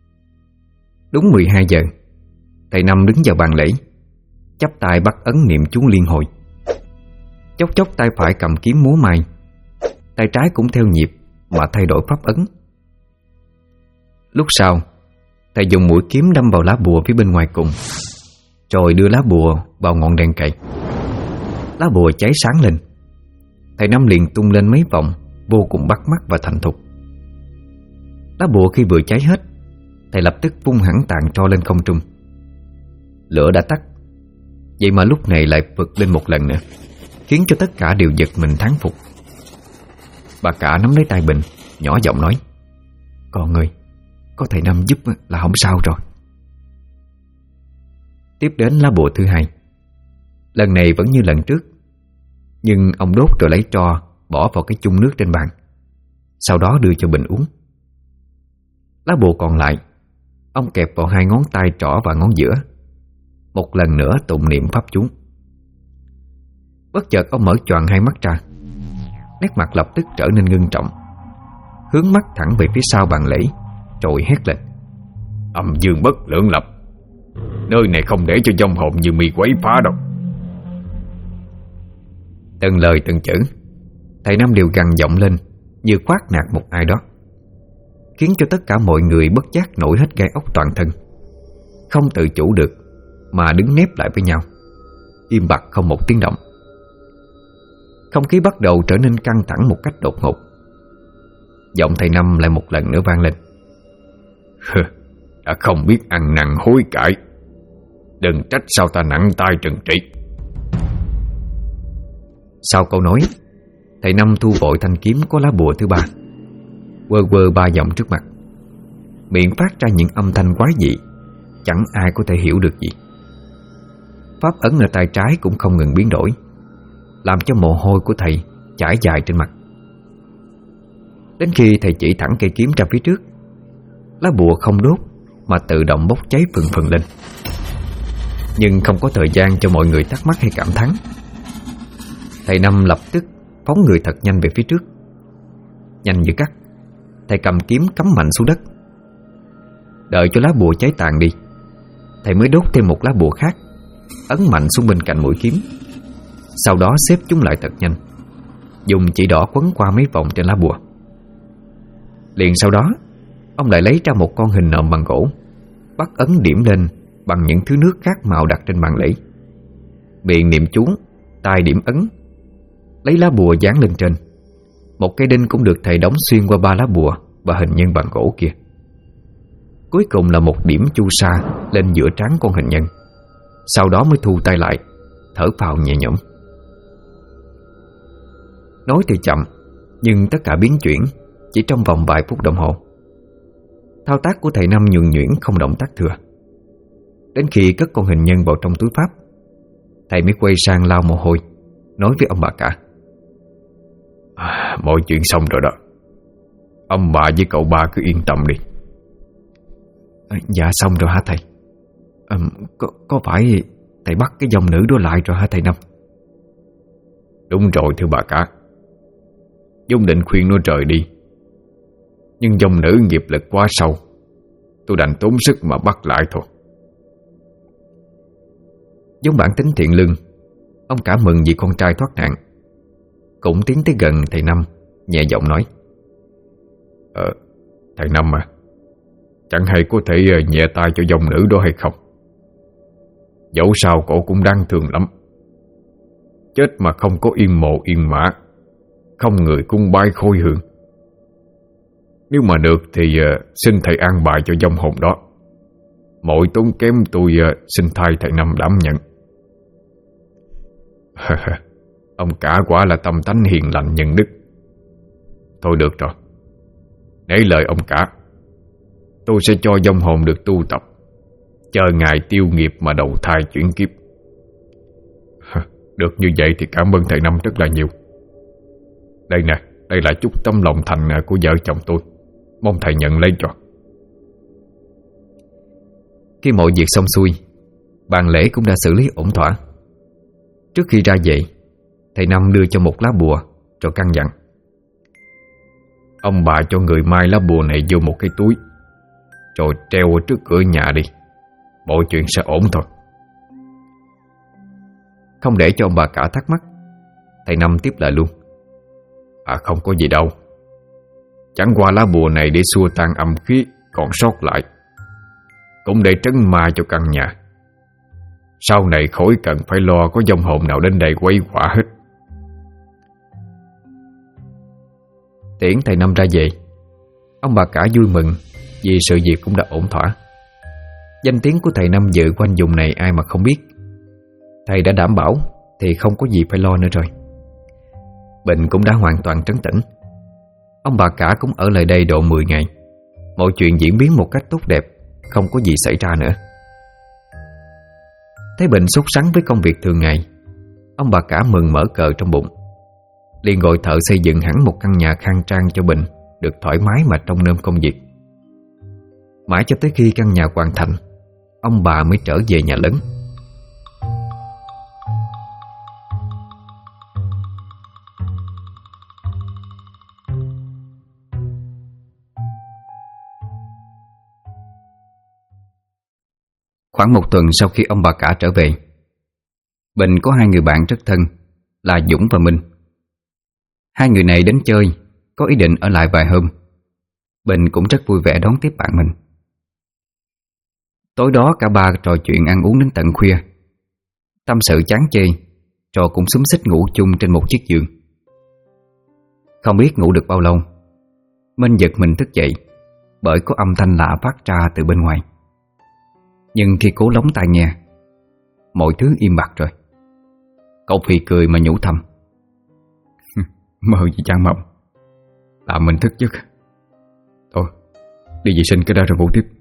Speaker 1: Đúng 12 giờ, thầy Năm đứng vào bàn lễ, chắp tay bắt ấn niệm chú liên hồi. Chốc chốc tay phải cầm kiếm múa may, tay trái cũng theo nhịp mà thay đổi pháp ấn. Lúc sau, thầy dùng mũi kiếm đâm vào lá bùa phía bên ngoài cùng, rồi đưa lá bùa vào ngọn đèn cậy. Lá bùa cháy sáng lên. Thầy Năm liền tung lên mấy vòng, vô cùng bắt mắt và thành thục. Lá bùa khi vừa cháy hết, thầy lập tức vung hẳn tàn tro lên không trung. Lửa đã tắt, vậy mà lúc này lại vụt lên một lần nữa, khiến cho tất cả đều giật mình thán phục. Bà cả nắm lấy tay Bình, nhỏ giọng nói: "Con ơi, có thầy Năm giúp là không sao rồi." Tiếp đến lá bùa thứ hai. Lần này vẫn như lần trước, nhưng ông đốt rồi lấy tro bỏ vào cái chung nước trên bàn, sau đó đưa cho Bình uống. Lá bùa còn lại, ông kẹp vào hai ngón tay trỏ và ngón giữa, một lần nữa tụng niệm pháp chú. Bất chợt ông mở choàng hai mắt ra, nét mặt lập tức trở nên ngưng trọng, hướng mắt thẳng về phía sau bàn lễ, rồi hét lên: "Âm dương bất lưỡng lập, nơi này không để cho vong hồn như mì quấy phá đâu." Từng lời từng chữ, thầy Năm đều gằn giọng lên như quát nạt một ai đó, khiến cho tất cả mọi người bất giác nổi hết gai ốc toàn thân, không tự chủ được mà đứng nép lại với nhau, im bặt không một tiếng động. Không khí bắt đầu trở nên căng thẳng một cách đột ngột. Giọng thầy Năm lại một lần nữa vang lên: "Đã không biết ăn năn hối cải, đừng trách sao ta nặng tay trừng trị." Sau câu nói, thầy Năm thu vội thanh kiếm có lá bùa thứ ba, quơ quơ ba vòng trước mặt, miệng phát ra những âm thanh quái dị, chẳng ai có thể hiểu được gì. Pháp ấn ở tay trái cũng không ngừng biến đổi, làm cho mồ hôi của thầy chảy dài trên mặt. Đến khi thầy chỉ thẳng cây kiếm ra phía trước, lá bùa không đốt mà tự động bốc cháy phừng phừng lên. Nhưng không có thời gian cho mọi người thắc mắc hay cảm thán. Thầy Năm lập tức phóng người thật nhanh về phía trước. Nhanh như cắt, thầy cầm kiếm cắm mạnh xuống đất. Đợi cho lá bùa cháy tàn đi, thầy mới đốt thêm một lá bùa khác, ấn mạnh xuống bên cạnh mũi kiếm. Sau đó xếp chúng lại thật nhanh, dùng chỉ đỏ quấn qua mấy vòng trên lá bùa. Liền sau đó, ông lại lấy ra một con hình nộm bằng gỗ, bắt ấn điểm lên bằng những thứ nước khác màu đặt trên bàn lễ. Miệng niệm chú, tay điểm ấn, lấy lá bùa dán lên trên. Một cây đinh cũng được thầy đóng xuyên qua ba lá bùa và hình nhân bằng gỗ kia. Cuối cùng là một điểm chu sa lên giữa trán con hình nhân. Sau đó mới thu tay lại, thở phào nhẹ nhõm. Nói thì chậm, nhưng tất cả biến chuyển chỉ trong vòng vài phút đồng hồ. Thao tác của thầy Năm nhuần nhuyễn không động tác thừa. Đến khi cất con hình nhân vào trong túi pháp, thầy mới quay sang lau mồ hôi, nói với ông bà cả: "Mọi chuyện xong rồi đó. Ông bà với cậu ba cứ yên tâm đi." Dạ xong rồi hả thầy? Có phải thầy bắt cái dòng nữ đó lại rồi hả thầy Năm?
Speaker 2: Đúng rồi thưa bà cả. Dung định khuyên nó rời đi, nhưng dòng nữ nghiệp lực quá sâu, tôi đành tốn sức mà bắt lại thôi.
Speaker 1: Giống bản tính thiện lương, ông cả mừng vì con trai thoát nạn, cũng tiến tới gần thầy Năm, nhẹ giọng nói:
Speaker 2: Thầy Năm à, chẳng hay có thể nhẹ tay cho dòng nữ đó hay không? Dẫu sao cổ cũng đáng thương lắm. Chết mà không có yên mộ yên mã, không người cung bái khôi hương. Nếu mà được thì xin thầy an bài cho vong hồn đó. Mọi tốn kém tôi xin thay thầy Năm đảm nhận. Ông cả quả là tâm tánh hiền lành nhân đức. Thôi được rồi, nể lời ông cả, tôi sẽ cho vong hồn được tu tập, chờ ngày tiêu nghiệp mà đầu thai chuyển kiếp. Được như vậy thì cảm ơn thầy Năm rất là nhiều. Đây nè, đây là chút tấm lòng thành của vợ chồng tôi, mong thầy nhận lấy cho.
Speaker 1: Khi mọi việc xong xuôi, bàn lễ cũng đã xử lý ổn thỏa. Trước khi ra về, thầy Năm đưa cho một lá bùa rồi căn dặn:
Speaker 2: Ông bà cho người mai lá bùa này vô một cái túi, rồi treo ở trước cửa nhà đi. Mọi chuyện sẽ ổn thôi.
Speaker 1: Không để cho ông bà cả thắc mắc, thầy Năm tiếp lời luôn.
Speaker 2: Không có gì đâu. Chẳng qua lá bùa này để xua tan âm khí còn sót lại, cũng để trấn ma cho căn nhà. Sau này khỏi cần phải lo có vong hồn nào đến đây quấy quả hết.
Speaker 1: Tiễn thầy Năm ra về, ông bà cả vui mừng vì sự việc cũng đã ổn thỏa. Danh tiếng của thầy Năm Dự quanh vùng này ai mà không biết. Thầy đã đảm bảo thì không có gì phải lo nữa rồi. Bệnh cũng đã hoàn toàn trấn tĩnh. Ông bà cả cũng ở lại đây độ 10 ngày. Mọi chuyện diễn biến một cách tốt đẹp, không có gì xảy ra nữa. Thấy Bình sốt sắng với công việc thường ngày, ông bà cả mừng mở cờ trong bụng, liền gọi thợ xây dựng hẳn một căn nhà khang trang cho Bình được thoải mái mà trông nom công việc. Mãi cho tới khi căn nhà hoàn thành, ông bà mới trở về nhà lớn. Khoảng 1 tuần sau khi ông bà cả trở về, Bình có 2 người bạn rất thân là Dũng và Minh. 2 người này đến chơi, có ý định ở lại vài hôm. Bình cũng rất vui vẻ đón tiếp bạn mình. Tối đó cả ba trò chuyện ăn uống đến tận khuya. Tâm sự chán chê, trò cũng xúm xít ngủ chung trên một chiếc giường. Không biết ngủ được bao lâu, Minh giật mình thức dậy bởi có âm thanh lạ phát ra từ bên ngoài. Nhưng khi cố lóng tai nghe, mọi thứ im bặt rồi. Cậu phì cười mà nhủ thầm. Mơ gì chán mộng, làm mình thức giấc. Thôi, đi vệ sinh cái đó rồi ngủ tiếp.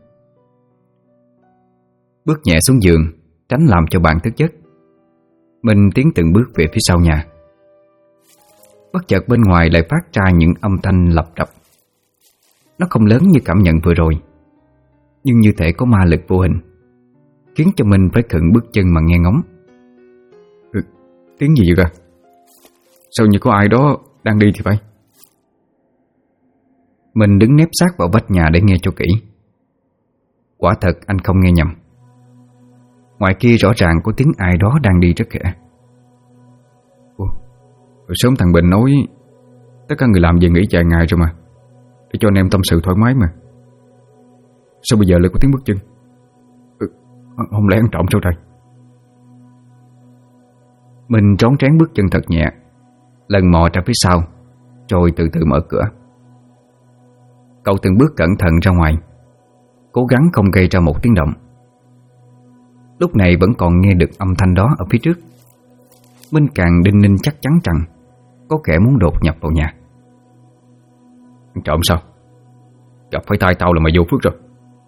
Speaker 1: Bước nhẹ xuống giường, tránh làm cho bạn thức giấc, Minh tiến từng bước về phía sau nhà. Bất chợt bên ngoài lại phát ra những âm thanh lặp đập. Nó không lớn như cảm nhận vừa rồi, nhưng như thể có ma lực vô hình, khiến cho Minh phải khựng bước chân mà nghe ngóng. Tiếng gì vậy kìa? Sao như có ai đó đang đi thì phải. Mình đứng nép sát vào vách nhà để nghe cho kỹ. Quả thật anh không nghe nhầm. Ngoài kia rõ ràng có tiếng ai đó đang đi rất khẽ. Rồi sớm thằng Bình nói tất cả người làm về nghỉ vài ngày rồi mà, để cho anh em tâm sự thoải mái mà. Sao bây giờ lại có tiếng bước chân? Không lẽ ăn trộm sao trời? Mình trón trán bước chân thật nhẹ, lần mò ra phía sau, rồi từ từ mở cửa. Cậu từng bước cẩn thận ra ngoài, cố gắng không gây ra một tiếng động. Lúc này vẫn còn nghe được âm thanh đó ở phía trước. Minh càng đinh ninh chắc chắn rằng có kẻ muốn đột nhập vào nhà. Trộm sao? Gặp phải tay tao là mày vô phước rồi.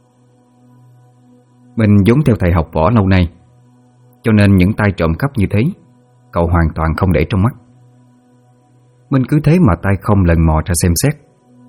Speaker 1: Mình vốn theo thầy học võ lâu nay, cho nên những tay trộm cắp như thế cậu hoàn toàn không để trong mắt. Minh cứ thế mà tay không lần mò ra xem xét.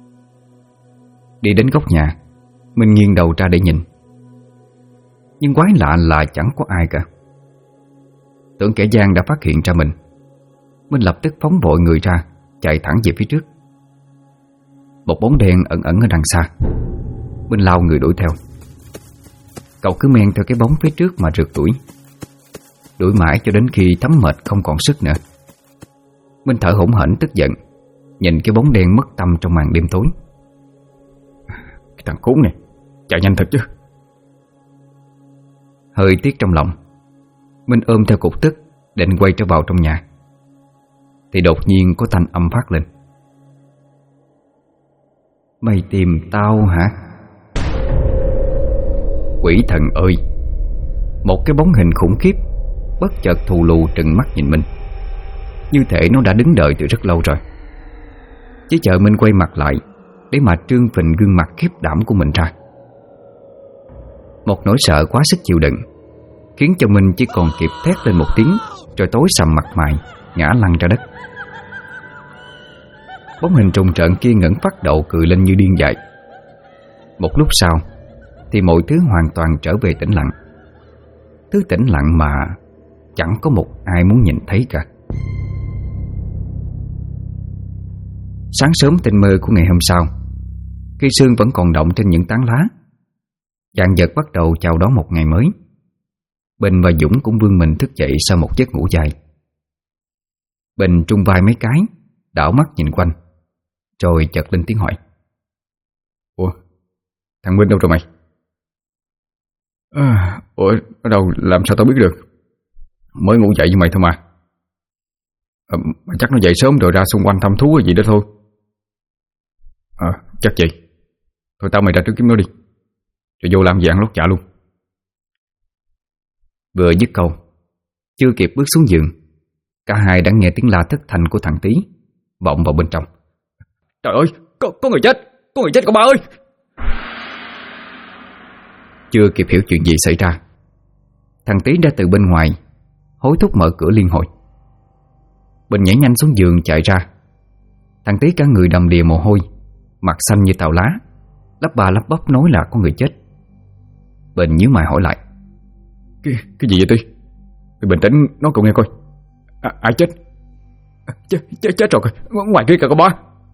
Speaker 1: Đi đến góc nhà, Minh nghiêng đầu ra để nhìn. Nhưng quái lạ là chẳng có ai cả. Tưởng kẻ gian đã phát hiện ra mình, Minh lập tức phóng vội người ra, chạy thẳng về phía trước. Một bóng đen ẩn ẩn ở đằng xa. Minh lao người đuổi theo. Cậu cứ men theo cái bóng phía trước mà rượt đuổi. Đuổi mãi cho đến khi thấm mệt không còn sức nữa. Minh thở hổn hển tức giận, nhìn cái bóng đen mất tâm trong màn đêm tối. Cái thằng khốn này, chạy nhanh thật chứ. Hơi tiếc trong lòng, Minh ôm theo cục tức định quay trở vào trong nhà, thì đột nhiên có thanh âm phát lên. Mày tìm tao hả? Quỷ thần ơi! Một cái bóng hình khủng khiếp bất chợt thù lù trừng mắt nhìn Minh, như thể nó đã đứng đợi từ rất lâu rồi. Chỉ chờ Minh quay mặt lại để mà trương phình gương mặt khiếp đảm của mình ra. Một nỗi sợ quá sức chịu đựng khiến cho Minh chỉ còn kịp thét lên một tiếng, rồi tối sầm mặt mày, ngã lăn ra đất. Bóng hình trùng trợn kia ngẩng phát đầu cười lên như điên dại. Một lúc sau thì mọi thứ hoàn toàn trở về tĩnh lặng. Thứ tĩnh lặng mà chẳng có một ai muốn nhìn thấy cả. Sáng sớm tinh mơ của ngày hôm sau, cây sương vẫn còn động trên những tán lá, Dạn dật bắt đầu chào đón một ngày mới. Bình và Dũng cũng vươn mình thức dậy sau một giấc ngủ dài. Bình trung vai mấy cái, đảo mắt nhìn quanh, rồi chợt lên tiếng hỏi:
Speaker 2: Ủa, thằng Minh đâu rồi mày? Ủa, ở đâu, làm sao tao biết được? Mới ngủ dậy với mày thôi mà. Chắc nó dậy sớm rồi ra xung quanh thăm thú hay gì đó thôi. Chắc vậy. Thôi tao mày ra trước kiếm nó đi, rồi vô làm gì ăn lót dạ luôn.
Speaker 1: Vừa dứt câu, chưa kịp bước xuống giường, cả hai đã nghe tiếng la thất thanh của thằng Tý vọng vào bên trong.
Speaker 2: Trời ơi, có người chết! Có người chết cậu ba ơi!
Speaker 1: Chưa kịp hiểu chuyện gì xảy ra, thằng Tý đã từ bên ngoài hối thúc mở cửa liên hồi. Bình nhảy nhanh xuống giường chạy ra. Thằng Tý cả người đầm đìa mồ hôi, mặt xanh như tàu lá, lắp ba lắp bắp nói là có người chết. Bình nhíu mày hỏi lại:
Speaker 2: Cái gì vậy Tí? Mày bình tĩnh nói cậu nghe coi. Ai chết? Chết rồi, ngoài kia kìa cậu ba.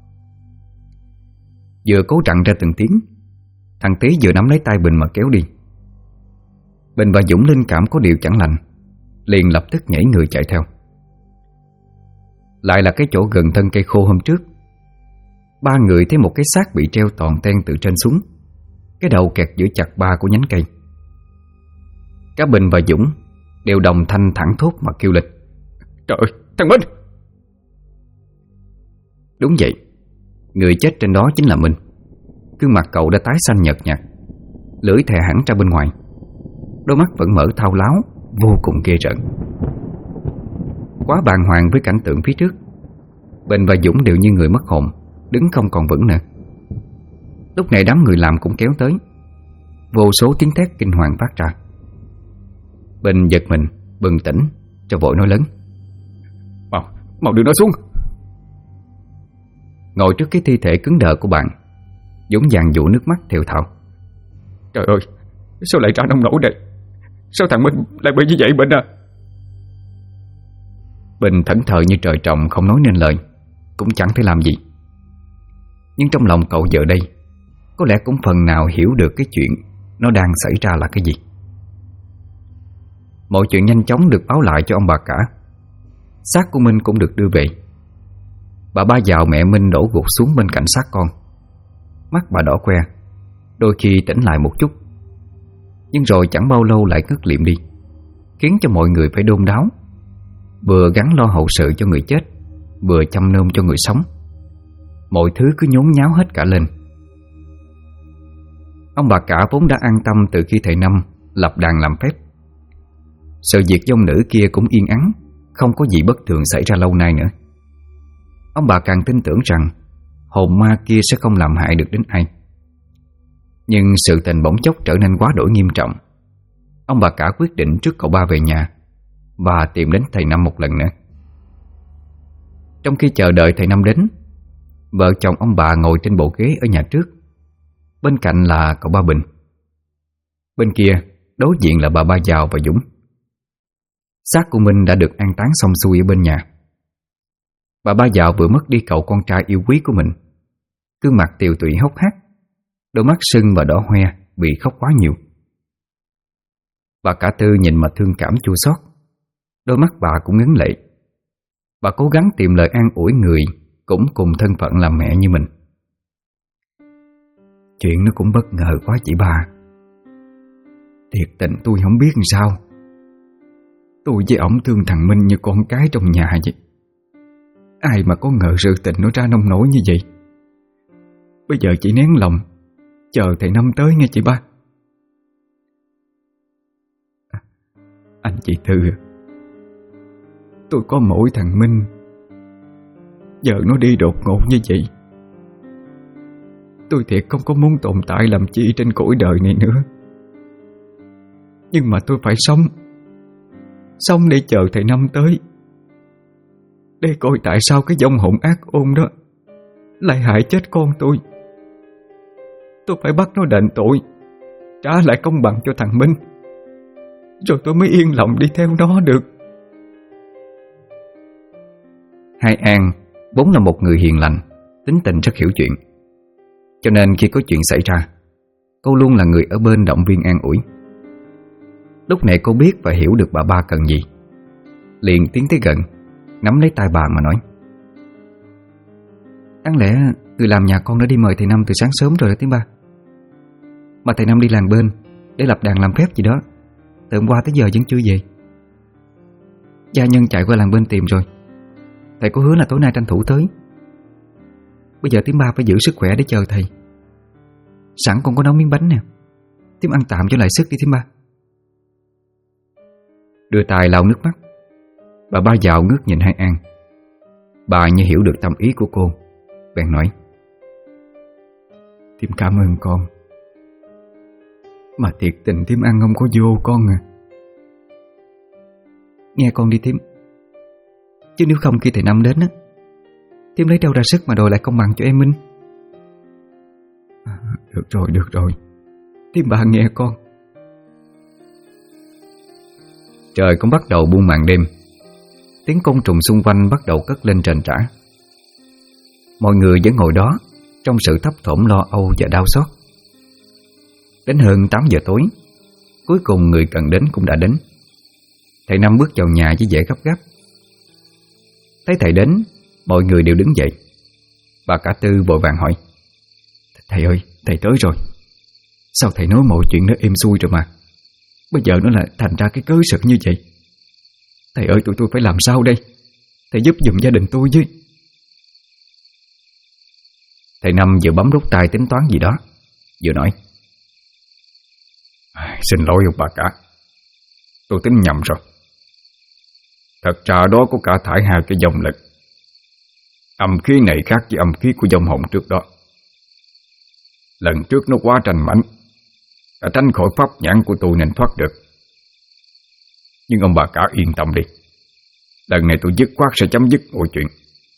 Speaker 1: Vừa cố trặn ra từng tiếng, thằng Tý vừa nắm lấy tay Bình mà kéo đi. Bình và Dũng linh cảm có điều chẳng lành, liền lập tức nhảy người chạy theo. Lại là cái chỗ gần thân cây khô hôm trước. Ba người thấy một cái xác bị treo toàn ten từ trên xuống, cái đầu kẹt giữa chặt ba của nhánh cây. Cả Bình và Dũng đều đồng thanh thẳng thốt mà kêu lên:
Speaker 2: Trời ơi, thằng Minh!
Speaker 1: Đúng vậy, người chết trên đó chính là Minh. Gương mặt cậu đã tái xanh nhợt nhạt, lưỡi thè hẳn ra bên ngoài, đôi mắt vẫn mở thao láo, vô cùng ghê rợn. Quá bàng hoàng với cảnh tượng phía trước, Bình và Dũng đều như người mất hồn, đứng không còn vững nữa. Lúc này đám người làm cũng kéo tới, vô số tiếng thét kinh hoàng phát ra. Bình giật mình, bừng tỉnh, cho vội nói lớn:
Speaker 2: Mau đưa nó xuống.
Speaker 1: Ngồi trước cái thi thể cứng đờ của bạn, Dũng dàn dụ nước mắt thều thào:
Speaker 2: Trời ơi, sao lại ra nông nổi đây? Sao thằng Minh lại bị như vậy Bình à?
Speaker 1: Bình thẫn thờ như trời trồng, không nói nên lời, cũng chẳng thể làm gì. Nhưng trong lòng cậu giờ đây có lẽ cũng phần nào hiểu được cái chuyện nó đang xảy ra là cái gì. Mọi chuyện nhanh chóng được báo lại cho ông bà cả. Xác của Minh cũng được đưa về. Bà ba Dào mẹ Minh đổ gục xuống bên cạnh xác con. Mắt bà đỏ que, đôi khi tỉnh lại một chút, nhưng rồi chẳng bao lâu lại ngất liệm đi, khiến cho mọi người phải đôn đáo, vừa gắng lo hậu sự cho người chết, vừa chăm nom cho người sống. Mọi thứ cứ nhốn nháo hết cả lên. Ông bà cả vốn đã an tâm từ khi thầy Năm lập đàn làm phép. Sự việc dông nữ kia cũng yên ắng, không có gì bất thường xảy ra lâu nay nữa. Ông bà càng tin tưởng rằng hồn ma kia sẽ không làm hại được đến ai. Nhưng sự tình bỗng chốc trở nên quá đổi nghiêm trọng. Ông bà cả quyết định rước cậu ba về nhà và tìm đến thầy Năm một lần nữa. Trong khi chờ đợi thầy Năm đến, vợ chồng ông bà ngồi trên bộ ghế ở nhà trước. Bên cạnh là cậu ba Bình. Bên kia đối diện là bà ba Dào và Dũng. Xác của Minh đã được an táng xong xuôi ở bên nhà. Bà ba Dào vừa mất đi cậu con trai yêu quý của mình, gương mặt tiều tụy hốc hác, đôi mắt sưng và đỏ hoe vì khóc quá nhiều. Bà cả Tư nhìn mà thương cảm chua xót, đôi mắt bà cũng ngấn lệ. Bà cố gắng tìm lời an ủi người cũng cùng thân phận làm mẹ như mình. Chuyện nó cũng bất ngờ quá chị ba. Thiệt tình tôi không biết làm sao. Tôi với ổng thương thằng Minh như con cái trong nhà vậy. Ai mà có ngờ sự tình nó ra nông nổi như vậy. Bây giờ chị nén lòng chờ thầy Năm tới nghe chị ba. Anh chị Thư, tôi có mỗi thằng Minh, giờ nó đi đột ngột như vậy. Tôi thiệt không có muốn tồn tại làm chi trên cõi đời này nữa. Nhưng mà tôi phải sống để chờ thầy Năm tới, để coi tại sao cái vong hồn ác ôn đó lại hại chết con tôi. Tôi phải bắt nó đền tội, trả lại công bằng cho thằng Minh, rồi tôi mới yên lòng đi theo nó được. Hai An vốn là một người hiền lành, tính tình rất hiểu chuyện. Cho nên khi có chuyện xảy ra, cô luôn là người ở bên động viên an ủi. Lúc này cô biết và hiểu được bà ba cần gì, liền tiến tới gần, nắm lấy tay bà mà nói: đáng lẽ người làm nhà con đã đi mời thầy Năm từ sáng sớm rồi đó Tím Ba. Mà thầy Năm đi làng bên để lập đàn làm phép gì đó, từ hôm qua tới giờ vẫn chưa về. Gia nhân chạy qua làng bên tìm rồi. Thầy có hứa là tối nay tranh thủ tới. Bây giờ Tím Ba phải giữ sức khỏe để chờ thầy. Sẵn con có nấu miếng bánh nè, Tím ăn tạm cho lại sức đi Tím Ba. Đưa tay lau nước mắt, bà ba vào ngước nhìn hai An. Bà như hiểu được tâm ý của cô, bèn nói: Tím cảm ơn con. Mà thiệt tình Tím ăn không có vô con à. Nghe con đi Tím, chứ nếu không khi thầy Năm đến á, Tím lấy đâu ra sức mà đòi lại công bằng cho em Minh. Được rồi, Tím ba nghe con. Trời cũng bắt đầu buông màn đêm. Tiếng côn trùng xung quanh bắt đầu cất lên trền trã. Mọi người vẫn ngồi đó trong sự thấp thỏm lo âu và đau xót. Đến hơn 8 giờ tối, cuối cùng người cần đến cũng đã đến. Thầy Năm bước vào nhà với vẻ gấp gáp. Thấy thầy đến, mọi người đều đứng dậy. Bà cả Tư vội vàng hỏi: Thầy ơi, thầy tới rồi. Sao thầy nói mọi chuyện nó êm xuôi rồi mà bây giờ nó lại thành ra cái cớ sự như vậy? Thầy ơi, tụi tôi phải làm sao đây? Thầy giúp giùm gia đình tôi với. Thầy Năm vừa bấm nút tay tính toán gì đó, vừa nói: Xin lỗi ông bà cả, tôi tính nhầm rồi. Thật ra đó có cả thải hai cái dòng lực. Âm khí này khác với âm khí của dòng hồn trước đó. Lần trước nó quá tranh mãnh, đã tránh khỏi pháp nhãn của tôi nên thoát được. Nhưng ông bà cả yên tâm đi, lần này tôi dứt khoát sẽ chấm dứt mọi chuyện.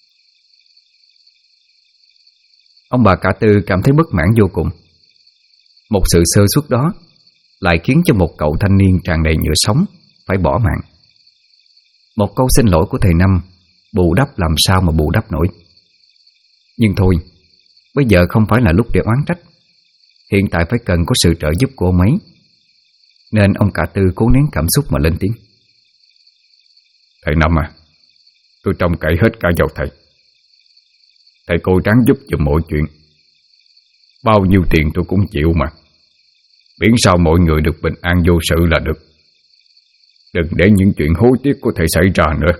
Speaker 1: Ông bà cả Tư cảm thấy bất mãn vô cùng. Một sự sơ suất đó lại khiến cho một cậu thanh niên tràn đầy nhựa sống phải bỏ mạng. Một câu xin lỗi của thầy Năm bù đắp làm sao mà bù đắp nổi. Nhưng thôi, bây giờ không phải là lúc để oán trách. Hiện tại phải cần có sự trợ giúp của ông ấy. Nên ông cả Tư cố nén cảm xúc mà lên tiếng: Thầy Năm à, tôi trông cậy hết cả vào thầy. Thầy cố gắng giúp giùm mọi chuyện. Bao nhiêu tiền tôi cũng chịu mà, miễn sao mọi người được bình an vô sự là được. Đừng để những chuyện hối tiếc của thầy xảy ra nữa.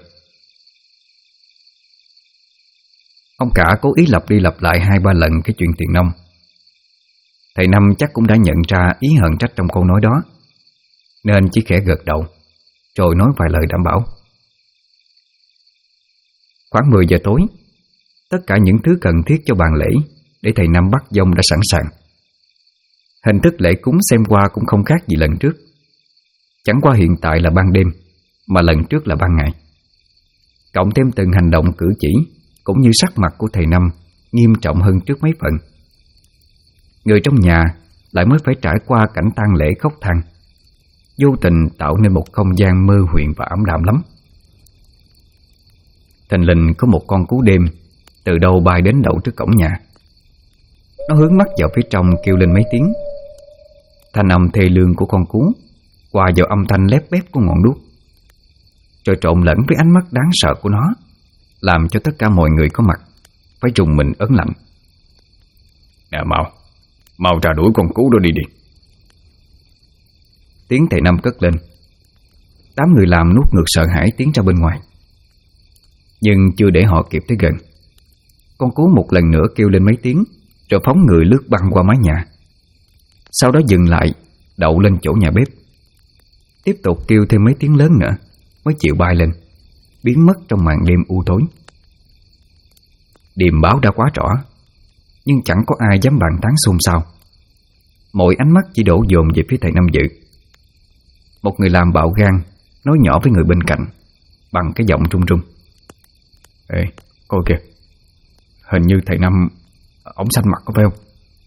Speaker 1: Ông cả cố ý lặp đi lặp lại 2-3 lần cái chuyện tiền nông. Thầy Năm chắc cũng đã nhận ra ý hờn trách trong câu nói đó, nên chỉ khẽ gật đầu, rồi nói vài lời đảm bảo. Khoảng 10 giờ tối, tất cả những thứ cần thiết cho bàn lễ để thầy Năm bắt dông đã sẵn sàng. Hình thức lễ cúng xem qua cũng không khác gì lần trước. Chẳng qua hiện tại là ban đêm, mà lần trước là ban ngày. Cộng thêm từng hành động cử chỉ cũng như sắc mặt của thầy Năm nghiêm trọng hơn trước mấy phần. Người trong nhà lại mới phải trải qua cảnh tang lễ khóc than, vô tình tạo nên một không gian mơ huyền và ảm đạm lắm. Thình lình có một con cú đêm từ đâu bay đến đậu trước cổng nhà. Nó hướng mắt vào phía trong kêu lên mấy tiếng. Thanh âm thê lương của con cú hòa vào âm thanh lép bép của ngọn đuốc, rồi trộn lẫn với ánh mắt đáng sợ của nó, làm cho tất cả mọi người có mặt phải rùng mình ớn lạnh. Nè, mau ra đuổi con cú đó đi. Tiếng thầy Năm cất lên. 8 người làm nuốt ngược sợ hãi tiến ra bên ngoài. Nhưng chưa để họ kịp tới gần, con cú một lần nữa kêu lên mấy tiếng, rồi phóng người lướt băng qua mái nhà. Sau đó dừng lại, đậu lên chỗ nhà bếp. Tiếp tục kêu thêm mấy tiếng lớn nữa mới chịu bay lên, biến mất trong màn đêm u tối. Điềm báo đã quá rõ, nhưng chẳng có ai dám bàn tán xôn xao. Mọi ánh mắt chỉ đổ dồn về phía thầy Năm Dự. Một người làm bạo gan nói nhỏ với người bên cạnh bằng cái giọng run run: Ê, coi kìa, hình như thầy Năm ổng xanh mặt có phải không?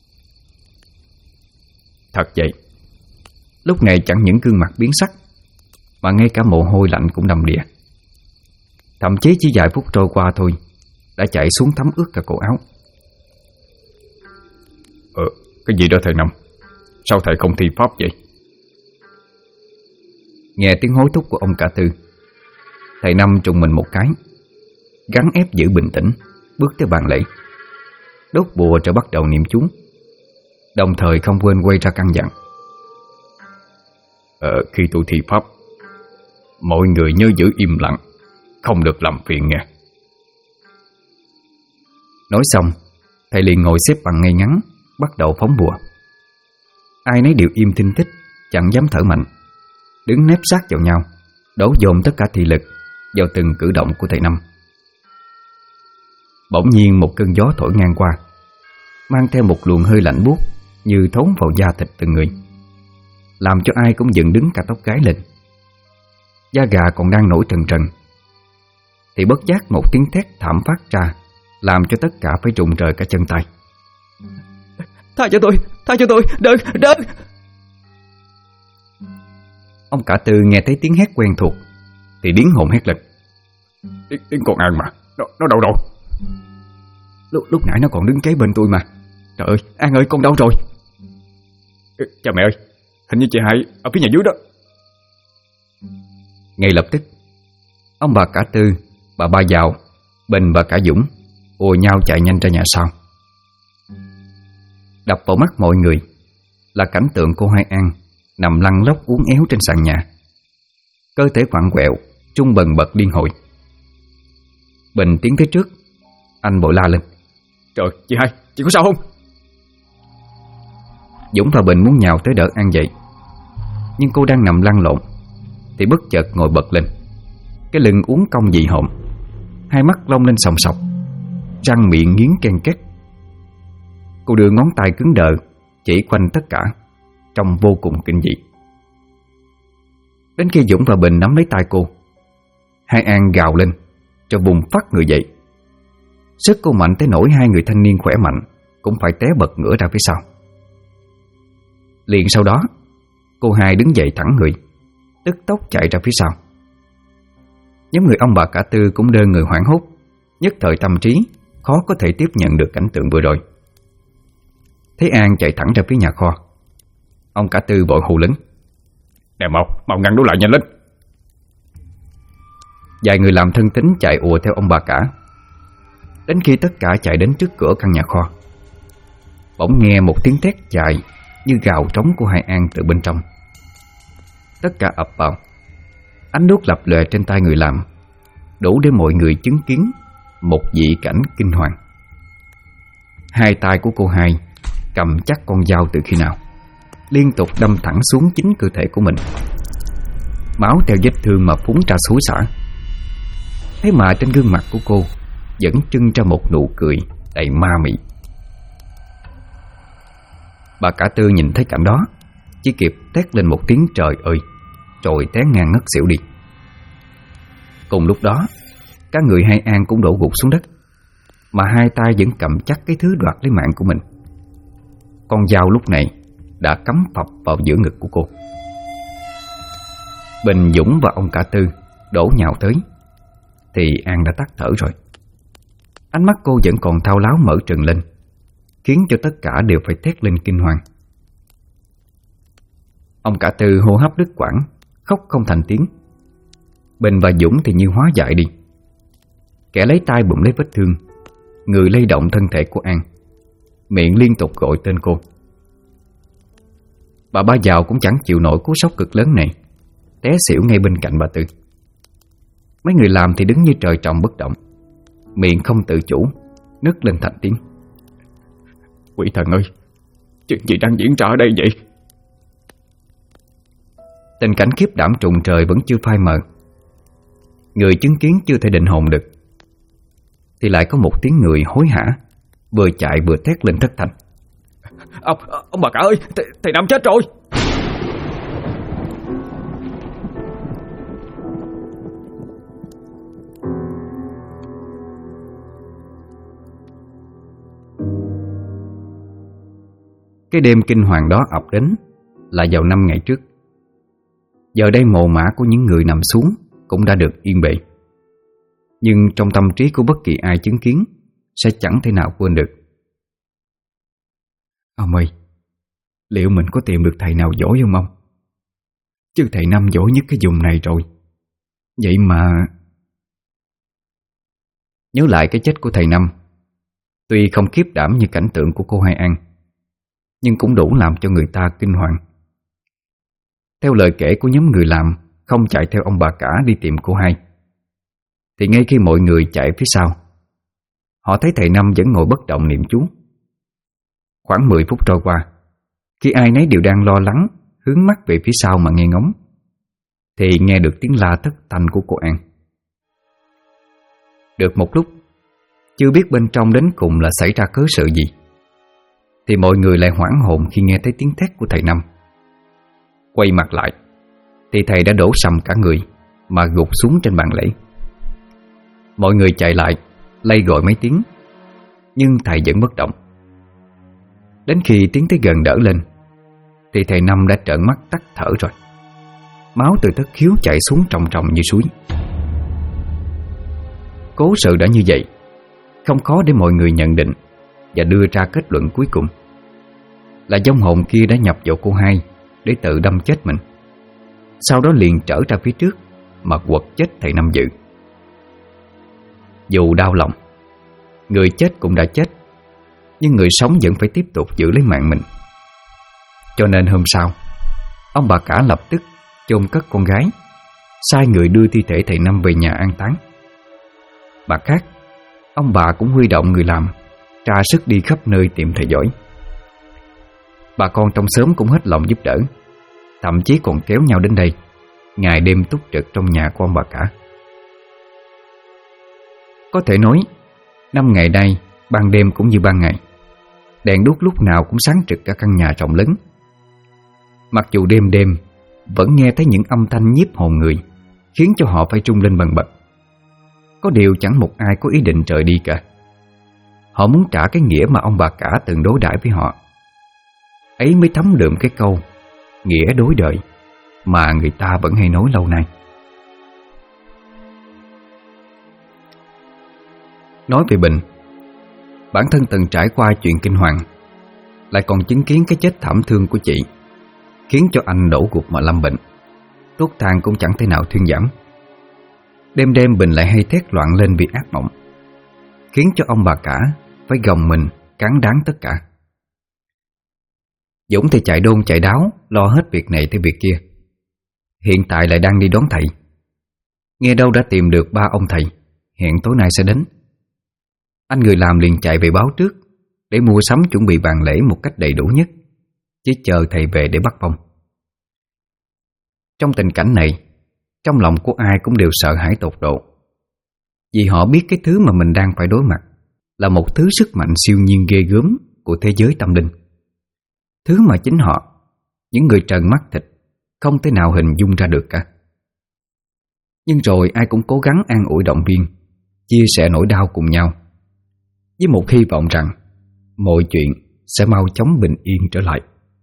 Speaker 1: Thật vậy. Lúc này chẳng những gương mặt biến sắc, mà ngay cả mồ hôi lạnh cũng đầm đìa. Thậm chí chỉ vài phút trôi qua thôi đã chảy xuống thấm ướt cả cổ áo. Cái gì đó thầy Năm?
Speaker 2: Sao thầy không thi pháp vậy?
Speaker 1: Nghe tiếng hối thúc của ông cả Tư, thầy Năm trùng mình một cái, gắng ép giữ bình tĩnh, bước tới bàn lễ, đốt bùa rồi bắt đầu niệm chú, đồng thời không quên quay ra căn dặn.
Speaker 2: Khi tôi thi pháp, mọi người nhớ giữ im lặng, không được làm phiền nghe.
Speaker 1: Nói xong, thầy liền ngồi xếp bằng ngay ngắn, bắt đầu phóng bùa. Ai nấy đều im thinh thích, chẳng dám thở mạnh, đứng nép sát vào nhau, đổ dồn tất cả thị lực vào từng cử động của thầy Năm. Bỗng nhiên một cơn gió thổi ngang qua, mang theo một luồng hơi lạnh buốt như thấu vào da thịt từng người, làm cho ai cũng dựng đứng cả tóc gáy lên. Da gà còn đang nổi trần trần, thì bất giác một tiếng thét thảm phát ra, làm cho tất cả phải rụng rời cả chân tay. Tha cho tôi, đừng. Ông cả Tư nghe thấy tiếng hét quen thuộc thì điếng hồn hét lên.
Speaker 2: Tiếng con An mà, nó đâu rồi?
Speaker 1: Lúc nãy nó còn đứng kế bên tôi mà. Trời ơi, An ơi, con đâu rồi?
Speaker 2: Cha mẹ ơi, hình như chị Hai ở phía nhà dưới đó.
Speaker 1: Ngay lập tức, ông bà cả Tư, bà Ba Dạo, Bình và cả Dũng ùa nhau chạy nhanh ra nhà sau. Đập vào mắt mọi người là cảnh tượng cô Hai An nằm lăn lóc uốn éo trên sàn nhà, cơ thể vặn quẹo, trung bần bật liên hồi. Bình tiến tới trước, anh vội la lên.
Speaker 2: Trời, chị Hai, chị có sao không?
Speaker 1: Dũng và Bình muốn nhào tới đỡ An dậy, nhưng cô đang nằm lăn lộn thì bất chợt ngồi bật lên, cái lưng uốn cong dị hộm, hai mắt long lên sòng sọc, răng miệng nghiến ken két. Cô đưa ngón tay cứng đờ chỉ quanh tất cả, trông vô cùng kinh dị. Đến khi Dũng và Bình nắm lấy tay cô, Hai An gào lên rồi bùng phát người dậy. Sức cô mạnh tới nỗi hai người thanh niên khỏe mạnh cũng phải té bật ngửa ra phía sau. Liền sau đó, cô Hai đứng dậy thẳng người, tức tốc chạy ra phía sau. Nhóm người ông bà cả Tư cũng đơ người hoảng hốt, nhất thời tâm trí khó có thể tiếp nhận được cảnh tượng vừa rồi. Thấy An chạy thẳng ra phía nhà kho, ông cả Tư vội hô lớn.
Speaker 2: Nè mau ngăn nó lại nhanh lên.
Speaker 1: Vài người làm thân tín chạy ùa theo ông bà cả. Đến khi tất cả chạy đến trước cửa căn nhà kho, bỗng nghe một tiếng thét dài như gào trống của Hai An từ bên trong. Tất cả ập vào, ánh đuốc lập lòe trên tay người làm, đủ để mọi người chứng kiến một dị cảnh kinh hoàng. Hai tay của cô Hai cầm chắc con dao từ khi nào, liên tục đâm thẳng xuống chính cơ thể của mình. Máu theo vết thương mà phúng ra xối xả. Thế mà trên gương mặt của cô vẫn trưng ra một nụ cười đầy ma mị. Bà cả Tư nhìn thấy cảnh đó, chỉ kịp thét lên một tiếng trời ơi, rồi té ngang ngất xỉu đi. Cùng lúc đó, cả người Hai An cũng đổ gục xuống đất, mà hai tay vẫn cầm chắc cái thứ đoạt lấy mạng của mình. Con dao lúc này đã cắm phập vào giữa ngực của cô. Bình, Dũng và ông cả Tư đổ nhào tới thì An đã tắt thở rồi. Ánh mắt cô vẫn còn thao láo mở trừng lên, khiến cho tất cả đều phải thét lên kinh hoàng. Ông cả Tư hô hấp đứt quãng, khóc không thành tiếng. Bình và Dũng thì như hóa dại đi. Kẻ lấy tay bụng lấy vết thương, người lay động thân thể của An, miệng liên tục gọi tên cô. Bà Ba Dạo cũng chẳng chịu nổi cú sốc cực lớn này, té xỉu ngay bên cạnh bà Tư. Mấy người làm thì đứng như trời trồng bất động, miệng không tự chủ nức lên thành tiếng.
Speaker 2: Quỷ thần ơi, chuyện gì đang diễn ra ở đây vậy?
Speaker 1: Tình cảnh khiếp đảm trùng trời vẫn chưa phai mờ. Người chứng kiến chưa thể định hồn được, thì lại có một tiếng người hối hả, vừa chạy vừa thét lên thất thanh.
Speaker 2: Ông bà cả ơi, thầy Năm chết rồi.
Speaker 1: Cái đêm kinh hoàng đó ập đến là vào 5 ngày trước. Giờ đây mồ mả của những người nằm xuống cũng đã được yên bệ, nhưng trong tâm trí của bất kỳ ai chứng kiến sẽ chẳng thể nào quên được. Ông ơi, liệu mình có tìm được thầy nào giỏi không ông? Chứ thầy Năm giỏi nhất cái vùng này rồi. Vậy mà... Nhớ lại cái chết của thầy Năm, tuy không khiếp đảm như cảnh tượng của cô Hai An, nhưng cũng đủ làm cho người ta kinh hoàng. Theo lời kể của nhóm người làm không chạy theo ông bà cả đi tìm cô Hai, thì ngay khi mọi người chạy phía sau, họ thấy thầy Năm vẫn ngồi bất động niệm chú. Khoảng 10 phút trôi qua, khi ai nấy đều đang lo lắng hướng mắt về phía sau mà nghe ngóng, thì nghe được tiếng la thất thanh của cô An. Được một lúc, chưa biết bên trong đến cùng là xảy ra cớ sự gì, thì mọi người lại hoảng hồn khi nghe thấy tiếng thét của thầy Năm. Quay mặt lại thì thầy đã đổ sầm cả người mà gục xuống trên bàn lễ. Mọi người chạy lại lay gọi mấy tiếng, nhưng thầy vẫn bất động. Đến khi tiến tới gần đỡ lên, thì thầy Năm đã trợn mắt tắt thở rồi. Máu từ thất khiếu chảy xuống tròng tròng như suối. Cố sự đã như vậy, không khó để mọi người nhận định và đưa ra kết luận cuối cùng là vong hồn kia đã nhập vào cô Hai để tự đâm chết mình, sau đó liền trở ra phía trước mà quật chết thầy Năm Dự. Dù đau lòng, người chết cũng đã chết, nhưng người sống vẫn phải tiếp tục giữ lấy mạng mình. Cho nên hôm sau, ông bà cả lập tức chôn cất con gái, sai người đưa thi thể thầy Năm về nhà an táng. Mặt khác, ông bà cũng huy động người làm tra sức đi khắp nơi tìm thầy giỏi. Bà con trong xóm cũng hết lòng giúp đỡ, thậm chí còn kéo nhau đến đây ngày đêm túc trực trong nhà của ông bà cả. Có thể nói, 5 ngày nay, ban đêm cũng như ban ngày, đèn đuốc lúc nào cũng sáng trực cả căn nhà rộng lớn. Mặc dù đêm đêm vẫn nghe thấy những âm thanh nhiếp hồn người, khiến cho họ phải trung lên bần bật. Có điều chẳng một ai có ý định rời đi cả. Họ muốn trả cái nghĩa mà ông bà cả từng đối đãi với họ. Ấy mới thấm đượm cái câu nghĩa đối đời mà người ta vẫn hay nói lâu nay. Nói về Bình, bản thân từng trải qua chuyện kinh hoàng, lại còn chứng kiến cái chết thảm thương của chị, khiến cho anh đổ gục mà lâm bệnh. Thuốc thang cũng chẳng thể nào thuyên giảm. Đêm đêm Bình lại hay thét loạn lên vì ác mộng, khiến cho ông bà cả phải gồng mình cán đáng tất cả. Dũng thì chạy đôn chạy đáo lo hết việc này tới việc kia. Hiện tại lại đang đi đón thầy. Nghe đâu đã tìm được 3 ông thầy, hẹn tối nay sẽ đến. Anh người làm liền chạy về báo trước để mua sắm chuẩn bị bàn lễ một cách đầy đủ nhất, chỉ chờ thầy về để bắt bông. Trong tình cảnh này, trong lòng của ai cũng đều sợ hãi tột độ, vì họ biết cái thứ mà mình đang phải đối mặt là một thứ sức mạnh siêu nhiên ghê gớm của thế giới tâm linh. Thứ mà chính họ, những người trần mắt thịt, không thể nào hình dung ra được cả. Nhưng rồi ai cũng cố gắng an ủi động viên, chia sẻ nỗi đau cùng nhau, với một hy vọng rằng mọi chuyện sẽ mau chóng bình yên trở lại.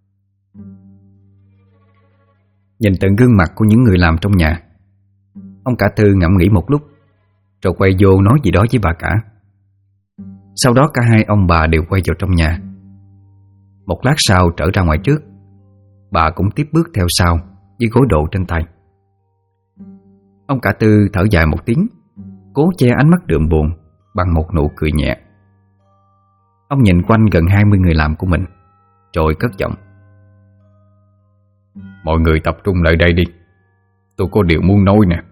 Speaker 1: Nhìn từng gương mặt của những người làm trong nhà, ông cả Tư ngẫm nghĩ một lúc, rồi quay vô nói gì đó với bà cả. Sau đó cả hai ông bà đều quay vào trong nhà. Một lát sau trở ra ngoài trước, bà cũng tiếp bước theo sau với gối đồ trên tay. Ông cả Tư thở dài một tiếng, cố che ánh mắt đượm buồn bằng một nụ cười nhẹ. Ông nhìn quanh gần 20 người làm của mình, rồi cất giọng: Mọi người tập trung lại đây đi, tôi có điều muốn nói nè.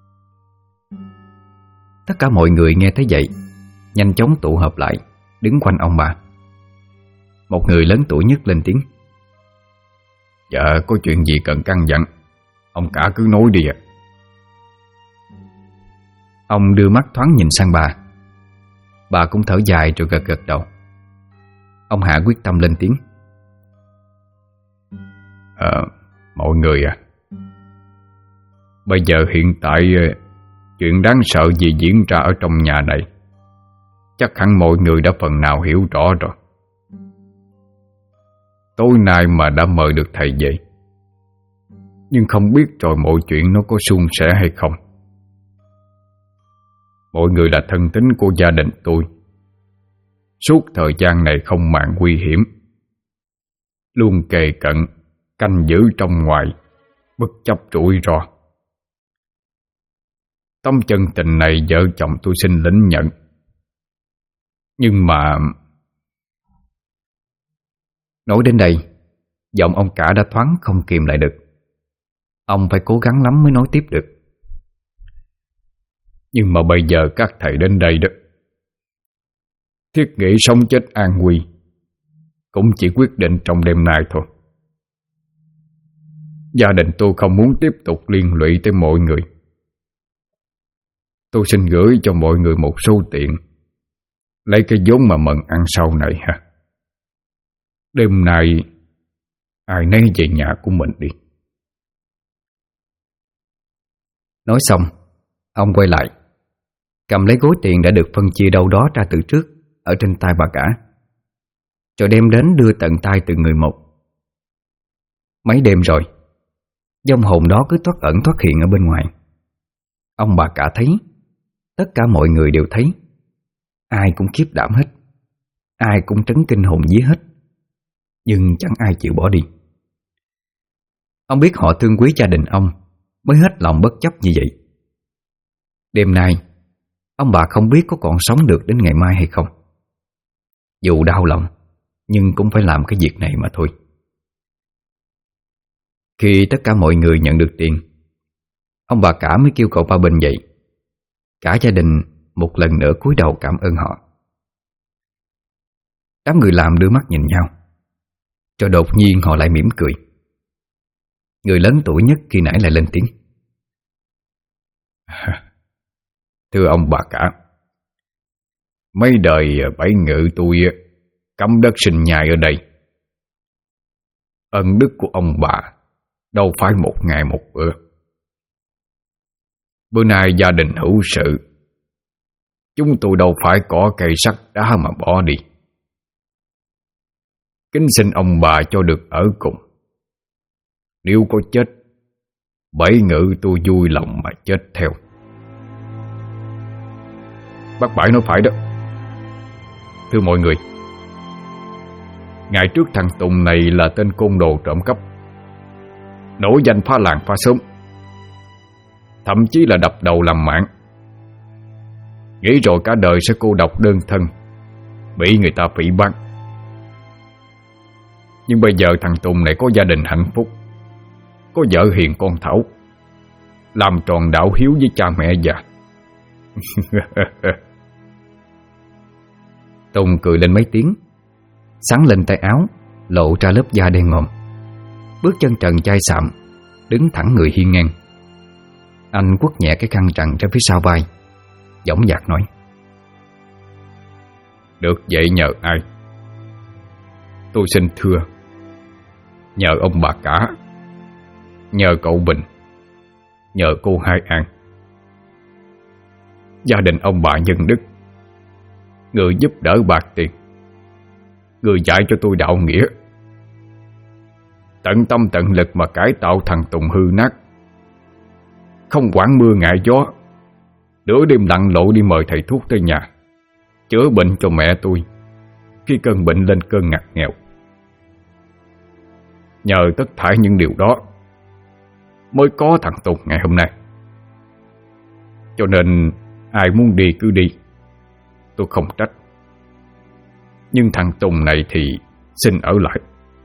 Speaker 1: Tất cả mọi người nghe thấy vậy, nhanh chóng tụ họp lại, đứng quanh ông bà. Một người lớn tuổi nhất lên tiếng: Dạ, có chuyện gì cần căn dặn, ông cả cứ nói đi ạ. Ông đưa mắt thoáng nhìn sang bà cũng thở dài rồi gật gật đầu. Ông Hạ quyết tâm lên tiếng: Mọi người à, bây giờ hiện tại chuyện đáng sợ gì diễn ra ở trong nhà này, chắc hẳn mọi người đã phần nào hiểu rõ rồi. Tối nay mà đã mời được thầy về, nhưng không biết rồi mọi chuyện nó có suôn sẻ hay không. Mọi người là thân tín của gia đình tôi, suốt thời gian này không màng nguy hiểm,
Speaker 2: luôn kề cận, canh giữ trong ngoài, bất chấp rủi ro. Tấm chân tình này vợ chồng tôi xin lĩnh nhận. Nhưng mà...
Speaker 1: Nói đến đây, giọng ông cả đã thoáng không kìm lại được. Ông phải cố gắng lắm mới nói tiếp được.
Speaker 2: Nhưng mà bây giờ các thầy đến đây đó, thiết nghĩ sống chết an nguy cũng chỉ quyết định trong đêm nay thôi. Gia đình tôi không muốn tiếp tục liên lụy tới mọi người. Tôi xin gửi cho mọi người một số tiền, lấy cái vốn mà mần ăn sau này ha. Đêm nay ai nấy về nhà của mình đi.
Speaker 1: Nói xong, ông quay lại, cầm lấy gói tiền đã được phân chia đâu đó ra từ trước ở trên tay bà cả, rồi đem đến đưa tận tay từng người một. Mấy đêm rồi, vong hồn đó cứ thoát ẩn thoát hiện ở bên ngoài. Ông bà cả thấy, tất cả mọi người đều thấy. Ai cũng khiếp đảm hết, ai cũng trấn kinh hồn vía hết, nhưng chẳng ai chịu bỏ đi. Ông biết họ thương quý gia đình ông, mới hết lòng bất chấp như vậy. Đêm nay, ông bà không biết có còn sống được đến ngày mai hay không. Dù đau lòng, nhưng cũng phải làm cái việc này mà thôi. Khi tất cả mọi người nhận được tiền, ông bà cả mới kêu cậu Ba Bình dậy. Cả gia đình một lần nữa cúi đầu cảm ơn họ. Đám người làm đưa mắt nhìn nhau, rồi đột nhiên họ lại mỉm cười. Người lớn tuổi nhất khi nãy lại lên tiếng.
Speaker 2: Thưa ông bà cả, mấy đời Bảy Ngự tôi cắm đất sinh nhai ở đây. Ân đức của ông bà đâu phải một ngày một bữa. Bữa nay gia đình hữu sự, chúng tôi đâu phải có cây sắt đá mà bỏ đi. Kính xin ông bà cho được ở cùng. Nếu có chết, Bảy Ngự tôi vui lòng mà chết theo. Bác Bảy nói phải đó. Thưa mọi người, ngày trước thằng Tùng này là tên côn đồ trộm cắp, nổi danh phá làng phá xóm, thậm chí là đập đầu làm mạng. Nghĩ rồi cả đời sẽ cô độc đơn thân, bị người ta phỉ báng. Nhưng bây giờ thằng Tùng này có gia đình hạnh phúc, có vợ hiền con thảo, làm tròn đạo hiếu với cha mẹ già.
Speaker 1: Tùng cười lên mấy tiếng, xắn lên tay áo, lộ ra lớp da đen ngòm, bước chân trần chai sạm, đứng thẳng người hiên ngang. Anh quất nhẹ cái khăn trần ra phía sau vai, dõng dạc nói:
Speaker 2: Được vậy nhờ ai? Tôi xin thưa, nhờ ông bà cả, nhờ cậu Bình, nhờ cô Hai An. Gia đình ông bà nhân đức, người giúp đỡ bạc tiền, người dạy cho tôi đạo nghĩa, tận tâm tận lực mà cải tạo thằng Tùng hư nát, không quản mưa ngại gió, nửa đêm lặn lội đi mời thầy thuốc tới nhà chữa bệnh cho mẹ tôi khi cơn bệnh lên cơn ngặt nghèo. Nhờ tất thảy những điều đó mới có thằng Tùng ngày hôm nay. Cho nên ai muốn đi cứ đi, tôi không trách. Nhưng thằng Tùng này thì xin ở lại.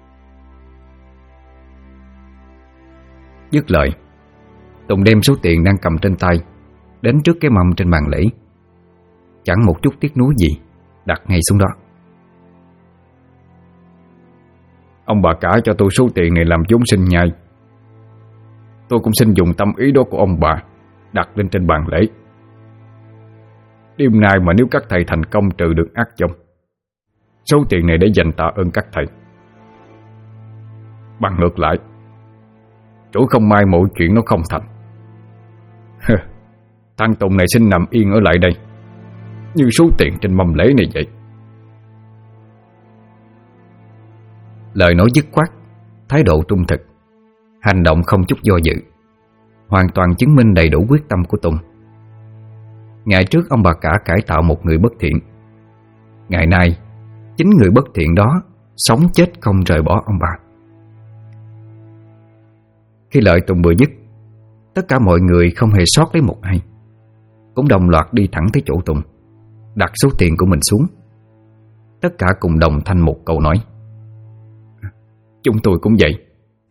Speaker 1: Dứt lời, Tùng đem số tiền đang cầm trên tay đến trước cái mâm trên bàn lễ, chẳng một chút tiếc nuối gì, đặt ngay xuống đó.
Speaker 2: Ông bà cả cho tôi số tiền này làm vốn sinh nhai. Tôi cũng xin dùng tâm ý đó của ông bà đặt lên trên bàn lễ. Đêm nay mà nếu các thầy thành công trừ được ác vong, số tiền này để dành tạ ơn các thầy. Bằng ngược lại, chủ không may mọi chuyện nó không thành, thằng Tùng này xin nằm yên ở lại đây như số tiền trên mâm lễ này vậy.
Speaker 1: Lời nói dứt khoát, thái độ trung thực, hành động không chút do dự, hoàn toàn chứng minh đầy đủ quyết tâm của Tùng. Ngày trước ông bà cả cải tạo một người bất thiện, ngày nay chính người bất thiện đó sống chết không rời bỏ ông bà. Khi lời tùng bừa dứt, tất cả mọi người không hề sót lấy một ai cũng đồng loạt đi thẳng tới chỗ Tùng, đặt số tiền của mình xuống. Tất cả cùng đồng thanh một câu nói: chúng tôi cũng vậy.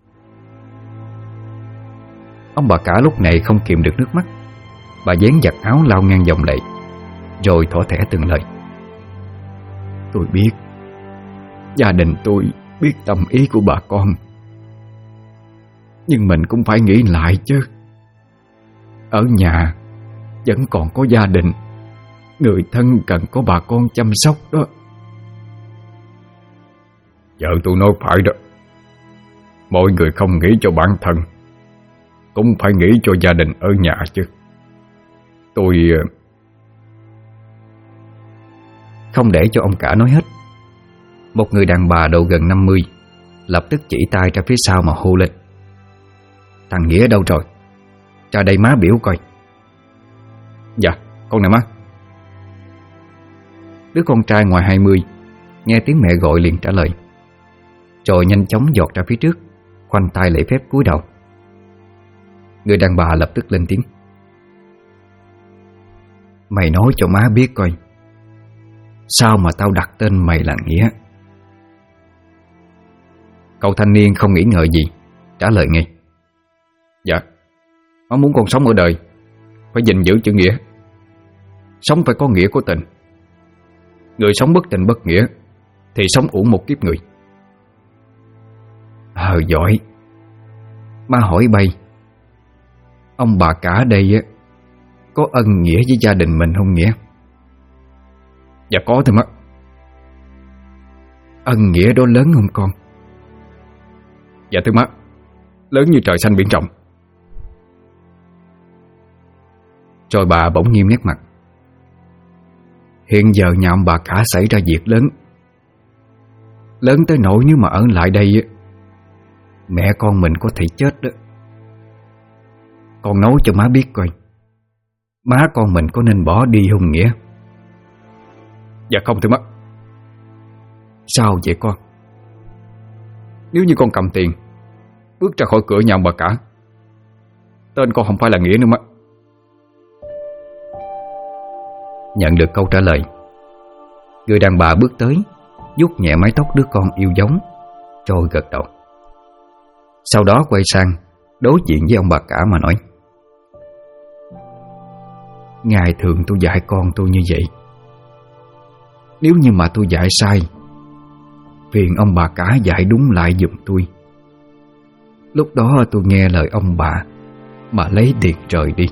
Speaker 1: Ông bà cả lúc này không kìm được nước mắt. Bà dán giặt áo lau ngang dòng lệ, rồi thỏ thẻ từng lời: tôi biết, gia đình tôi biết tâm ý của bà con, nhưng mình cũng phải nghĩ lại chứ. Ở nhà vẫn còn có gia đình, người thân cần có bà con chăm sóc đó.
Speaker 2: Vợ tôi nói phải đó. Mọi người không nghĩ cho bản thân, cũng phải nghĩ cho gia đình ở nhà chứ. Tôi...
Speaker 1: Không để cho ông cả nói hết, một người đàn bà độ gần 50 lập tức chỉ tay ra phía sau mà hô lên: thằng Nghĩa đâu rồi? Ra đây má biểu coi.
Speaker 2: Dạ, con nè má.
Speaker 1: Đứa con trai ngoài 20 nghe tiếng mẹ gọi liền trả lời, rồi nhanh chóng giọt ra phía trước, khoanh tay lễ phép cúi đầu. Người đàn bà lập tức lên tiếng: mày nói cho má biết coi, sao mà tao đặt tên mày là Nghĩa? Cậu thanh niên không nghĩ ngợi gì, trả lời ngay:
Speaker 2: dạ, má muốn con sống ở đời phải gìn giữ chữ nghĩa. Sống phải có nghĩa có tình. Người sống bất tình bất nghĩa thì sống uổng một kiếp người.
Speaker 1: Giỏi. Má hỏi bay, ông bà cả đây á có ân nghĩa với gia đình mình không Nghĩa?
Speaker 2: Dạ có thưa má.
Speaker 1: Ân nghĩa đó lớn không con?
Speaker 2: Dạ thưa má, lớn như trời xanh biển rộng.
Speaker 1: Rồi bà bỗng nghiêm nét mặt: hiện giờ nhà ông bà cả xảy ra việc lớn, lớn tới nỗi nếu mà ở lại đây á, mẹ con mình có thể chết đó. Con nói cho má biết coi, má con mình có nên bỏ đi không Nghĩa?
Speaker 2: Dạ không thưa má.
Speaker 1: Sao vậy con?
Speaker 2: Nếu như con cầm tiền bước ra khỏi cửa nhà ông bà cả, tên con không phải là Nghĩa nữa má.
Speaker 1: Nhận được câu trả lời, người đàn bà bước tới, vuốt nhẹ mái tóc đứa con yêu dấu, rồi gật đầu. Sau đó quay sang đối diện với ông bà cả mà nói: ngày thường tôi dạy con tôi như vậy, nếu như mà tôi dạy sai, phiền ông bà cả dạy đúng lại giùm tôi. Lúc đó tôi nghe lời ông bà mà lấy tiền rời đi.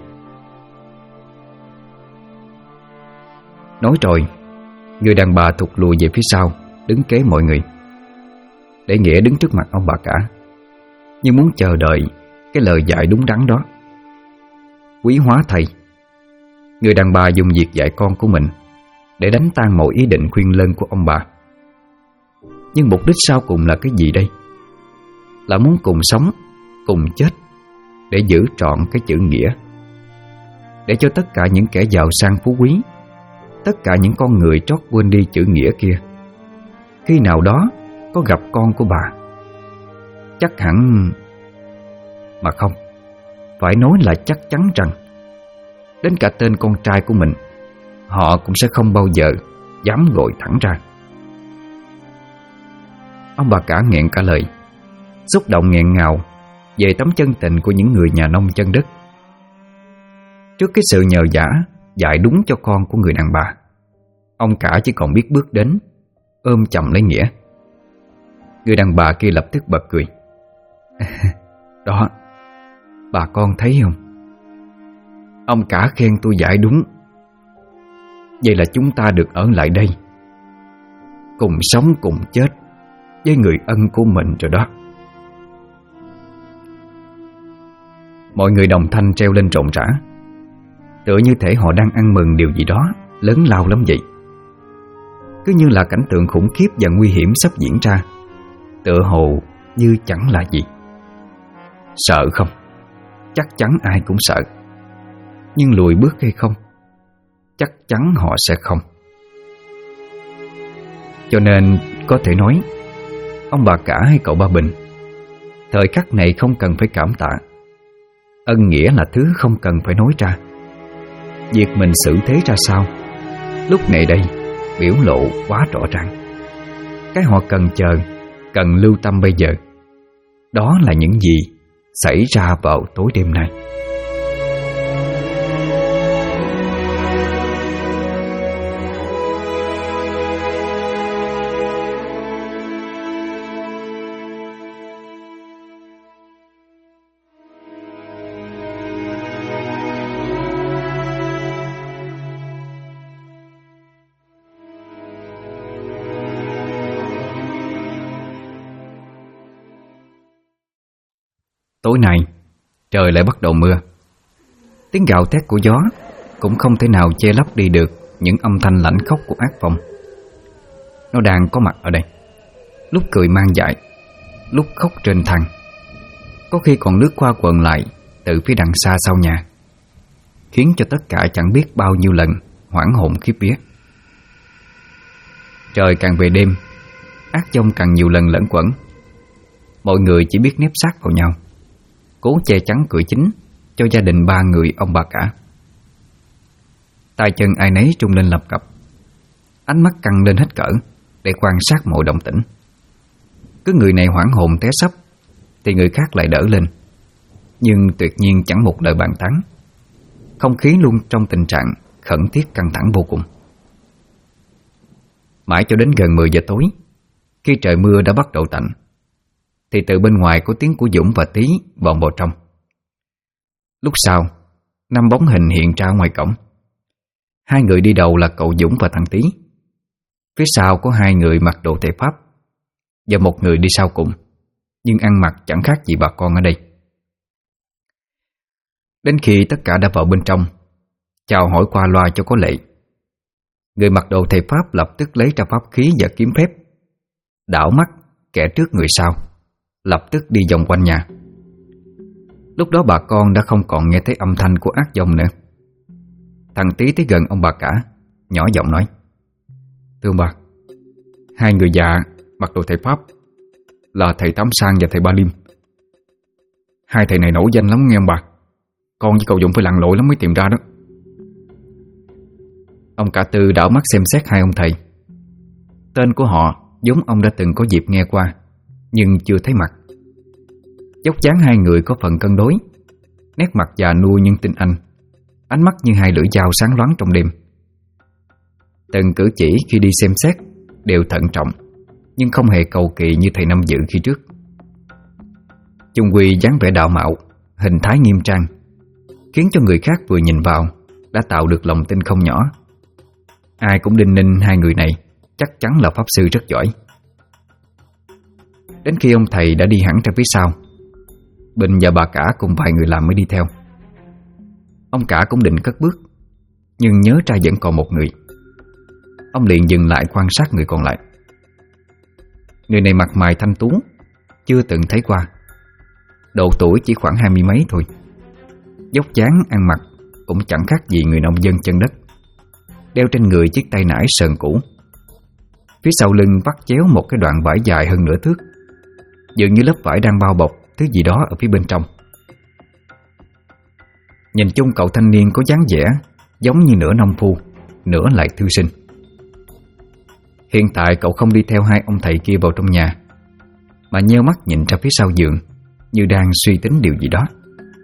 Speaker 1: Nói rồi, người đàn bà thụt lùi về phía sau, đứng kế mọi người. Để Nghĩa đứng trước mặt ông bà cả, như muốn chờ đợi cái lời dạy đúng đắn đó. Quý hóa thầy, người đàn bà dùng việc dạy con của mình để đánh tan mọi ý định khuyên lơn của ông bà. Nhưng mục đích sau cùng là cái gì đây? Là muốn cùng sống, cùng chết, để giữ trọn cái chữ nghĩa, để cho tất cả những kẻ giàu sang phú quý, tất cả những con người trót quên đi chữ nghĩa kia, khi nào đó có gặp con của bà, chắc hẳn... Mà không, phải nói là chắc chắn rằng đến cả tên con trai của mình họ cũng sẽ không bao giờ dám gọi thẳng ra. Ông bà cả nghẹn cả lời, xúc động nghẹn ngào về tấm chân tình của những người nhà nông chân đất. Trước cái sự nhờ vả dạy đúng cho con của người đàn bà, ông cả chỉ còn biết bước đến ôm chầm lấy Nghĩa. Người đàn bà kia lập tức bật cười. Đó, bà con thấy không? Ông cả khen tôi dạy đúng. Vậy là chúng ta được ở lại đây, cùng sống cùng chết với người ân của mình rồi đó. Mọi người đồng thanh treo lên rộn rã, tựa như thể họ đang ăn mừng điều gì đó lớn lao lắm vậy. Cứ như là cảnh tượng khủng khiếp và nguy hiểm sắp diễn ra, tựa hồ như chẳng là gì. Sợ không? Chắc chắn ai cũng sợ. Nhưng lùi bước hay không? Chắc chắn họ sẽ không. Cho nên có thể nói, ông bà cả hay cậu Ba Bình, thời khắc này không cần phải cảm tạ. Ân nghĩa là thứ không cần phải nói ra. Việc mình xử thế ra sao, lúc này đây biểu lộ quá rõ ràng. Cái họ cần chờ, cần lưu tâm bây giờ, đó là những gì xảy ra vào tối đêm nay. Tối nay trời lại bắt đầu mưa. Tiếng gào thét của gió cũng không thể nào che lấp đi được những âm thanh lãnh khốc của ác phong. Nó đang có mặt ở đây, lúc cười mang dại, lúc khóc trên thang, có khi còn lướt qua quần lại từ phía đằng xa sau nhà, khiến cho tất cả chẳng biết bao nhiêu lần hoảng hồn khiếp vía. Trời càng về đêm, ác dông càng nhiều lần lẫn quẩn. Mọi người chỉ biết nép sát vào nhau, cố che chắn cửa chính cho gia đình ba người ông bà cả. Tay chân ai nấy trung lên lập cập, ánh mắt căng lên hết cỡ để quan sát mọi động tĩnh. Cứ người này hoảng hồn té sấp thì người khác lại đỡ lên, nhưng tuyệt nhiên chẳng một lời bàn tán. Không khí luôn trong tình trạng khẩn thiết căng thẳng vô cùng. Mãi cho đến gần 10 giờ tối, khi trời mưa đã bắt đầu tạnh, thì từ bên ngoài có tiếng của Dũng và Tý vọng vào trong. Lúc sau, 5 bóng hình hiện ra ngoài cổng. 2 người đi đầu là cậu Dũng và thằng Tý. Phía sau có 2 người mặc đồ thể pháp, và một người đi sau cùng, nhưng ăn mặc chẳng khác gì bà con ở đây. Đến khi tất cả đã vào bên trong, chào hỏi qua loa cho có lệ, người mặc đồ thầy pháp lập tức lấy ra pháp khí và kiếm phép, đảo mắt kẻ trước người sau, lập tức đi vòng quanh nhà. Lúc đó bà con đã không còn nghe thấy âm thanh của ác dông nữa. Thằng Tý tới gần ông bà cả, nhỏ giọng nói: "Thưa ông bà, 2 người già mặc đồ thầy pháp là thầy Tám Sang và thầy Ba Liêm. 2 thầy này nổi danh lắm nghe ông bà. Con với cậu Dũng phải lặn lội lắm mới tìm ra đó." Ông cả Tư đảo mắt xem xét 2 ông thầy. Tên của họ giống ông đã từng có dịp nghe qua, nhưng chưa thấy mặt. Dốc dáng 2 người có phần cân đối, nét mặt già nua nhưng tinh anh, ánh mắt như 2 lưỡi dao sáng loáng trong đêm. Từng cử chỉ khi đi xem xét đều thận trọng, nhưng không hề cầu kỳ như thầy Năm Dự khi trước. Chung quy dáng vẻ đạo mạo, hình thái nghiêm trang, khiến cho người khác vừa nhìn vào đã tạo được lòng tin không nhỏ. Ai cũng đinh ninh 2 người này chắc chắn là pháp sư rất giỏi. Đến khi ông thầy đã đi hẳn ra phía sau, Bình và bà cả cùng vài người làm mới đi theo. Ông cả cũng định cất bước, nhưng nhớ ra vẫn còn một người. Ông liền dừng lại quan sát người còn lại. Người này mặt mày thanh tú, chưa từng thấy qua. Độ tuổi chỉ khoảng 20 mấy thôi. Dốc dáng ăn mặc cũng chẳng khác gì người nông dân chân đất, đeo trên người chiếc tay nải sờn cũ. Phía sau lưng vắt chéo một cái đoạn vải dài hơn nửa thước, dường như lớp vải đang bao bọc thứ gì đó ở phía bên trong. Nhìn chung cậu thanh niên có dáng vẻ giống như nửa nông phu, nửa lại thư sinh. Hiện tại cậu không đi theo 2 ông thầy kia vào trong nhà, mà nheo mắt nhìn ra phía sau giường, như đang suy tính điều gì đó.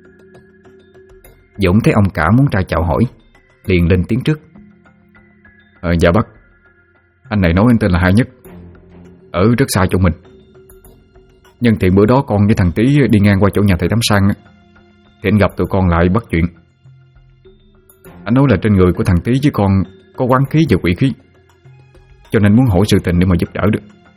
Speaker 1: Dũng thấy ông cả muốn ra chào hỏi, liền lên tiếng trước: "Dạ bác, anh này nói anh tên là Hai Nhất, ở rất xa chỗ mình. Nhân tiện bữa đó con với thằng Tý đi ngang qua chỗ nhà thầy Tám Sang, thì anh gặp tụi con lại bắt chuyện. Anh nói là trên người của thằng Tý với con có oán khí và quỷ khí, cho nên muốn hỏi sự tình để mà giúp đỡ được."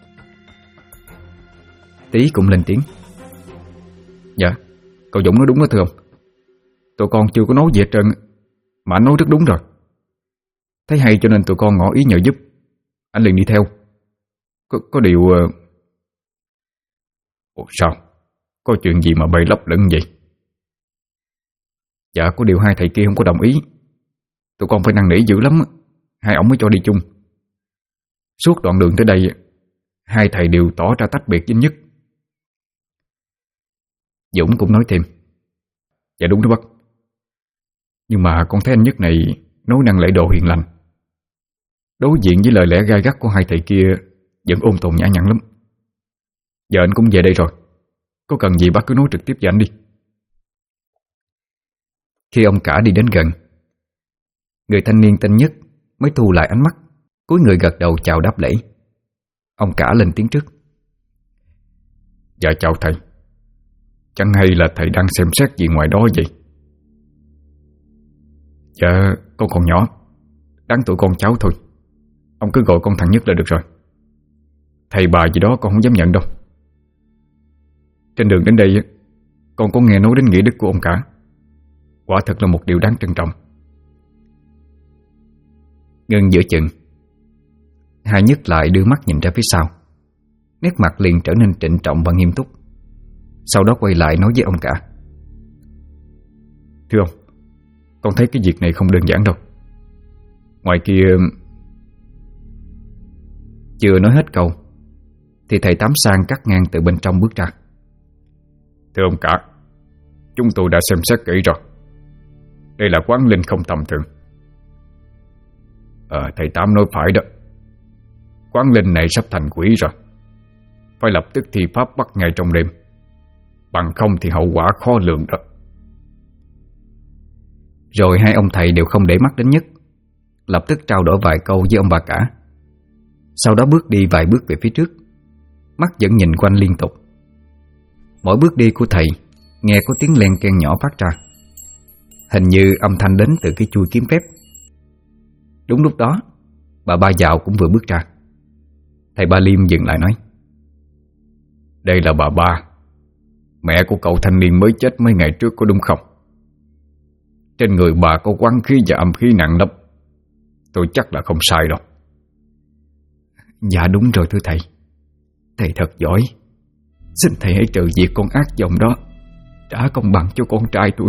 Speaker 1: Tý cũng lên tiếng: "Dạ, cậu Dũng nói đúng đó thưa ông. Tụi con chưa có nói gì hết trơn, mà anh nói rất đúng rồi. Thấy hay cho nên tụi con ngỏ ý nhờ giúp. Anh liền đi theo. Có điều... Ủa sao? Có chuyện gì mà bày lấp lửng vậy?" "Dạ có điều 2 thầy kia không có đồng ý. Tụi con phải năn nỉ dữ lắm, 2 ổng mới cho đi chung. Suốt đoạn đường tới đây
Speaker 2: hai thầy đều tỏ ra tách biệt với Nhất.
Speaker 1: Dũng cũng nói thêm:
Speaker 2: Dạ đúng đó bác. Nhưng mà con thấy anh Nhất này nói năng lễ độ hiền lành, đối diện với lời lẽ gai gắt của hai thầy kia vẫn ôn tồn nhã nhặn lắm. Giờ anh cũng về đây rồi, có cần gì bác cứ nói trực tiếp với anh đi.
Speaker 1: Khi ông cả đi đến gần, người thanh niên tên Nhất mới thu lại ánh mắt, cúi người gật đầu chào đáp lễ. Ông cả lên tiếng trước:
Speaker 2: Dạ chào thầy. Chẳng hay là thầy đang xem xét gì ngoài đó vậy? Dạ con còn nhỏ, đáng tuổi con cháu thôi. Ông cứ gọi con thằng Nhất là được rồi. Thầy bà gì đó con không dám nhận đâu. Trên đường đến đây con có nghe nói đến nghĩa đức của ông cả. Quả thật là một điều đáng trân trọng.
Speaker 1: Ngưng giữa chừng, hai Nhất lại đưa mắt nhìn ra phía sau, nét mặt liền trở nên trịnh trọng và nghiêm túc. Sau đó quay lại nói với ông cả:
Speaker 2: Thưa ông, con thấy cái việc này không đơn giản đâu. Ngoài kia...
Speaker 1: Chưa nói hết câu thì thầy Tám Sang cắt ngang từ bên trong bước ra:
Speaker 2: Thưa ông cả, chúng tôi đã xem xét kỹ rồi. Đây là quán linh không tầm thường. Thầy Tám nói phải đó. Quán linh này sắp thành quỷ rồi, phải lập tức thi pháp bắt ngay trong đêm, bằng không thì hậu quả khó lường đó.
Speaker 1: Rồi hai ông thầy đều không để mắt đến Nhất, lập tức trao đổi vài câu với ông bà cả. Sau đó bước đi vài bước về phía trước, mắt vẫn nhìn quanh liên tục. Mỗi bước đi của thầy nghe có tiếng len keng nhỏ phát ra, hình như âm thanh đến từ cái chuôi kiếm phép. Đúng lúc đó, bà Ba Dạo cũng vừa bước ra. Thầy Ba Liêm dừng lại nói:
Speaker 2: Đây là bà Ba, mẹ của cậu thanh niên mới chết mấy ngày trước có đúng không? Trên người bà có quán khí và âm khí nặng lắm. Tôi chắc là không sai đâu.
Speaker 1: Dạ đúng rồi thưa thầy. Thầy thật giỏi. Xin thầy hãy trừ diệt con ác dòng đó, trả công bằng cho con trai tôi.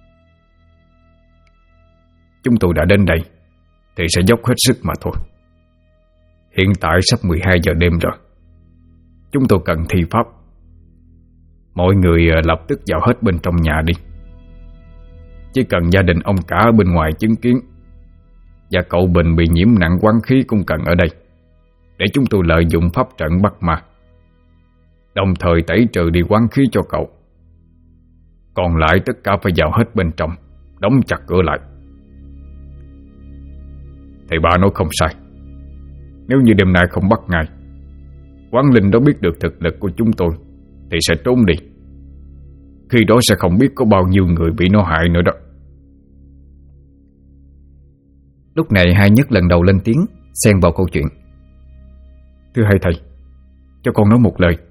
Speaker 2: Chúng tôi đã đến đây thì sẽ dốc hết sức mà thôi. Hiện tại sắp 12 giờ đêm rồi. Chúng tôi cần thi pháp. Mọi người lập tức vào hết bên trong nhà đi. Chỉ cần gia đình ông cả ở bên ngoài chứng kiến và cậu Bình bị nhiễm nặng quán khí cũng cần ở đây, để chúng tôi lợi dụng pháp trận bắt ma, đồng thời tẩy trừ đi quán khí cho cậu. Còn lại tất cả phải vào hết bên trong, đóng chặt cửa lại. Thầy Ba nói không sai. Nếu như đêm nay không bắt ngay, quán linh đó biết được thực lực của chúng tôi thì sẽ trốn đi. Khi đó sẽ không biết có bao nhiêu người bị nó hại nữa đó.
Speaker 1: Lúc này hai Nhất lần đầu lên tiếng, xen vào câu chuyện:
Speaker 2: Thưa hai thầy, cho con nói một lời.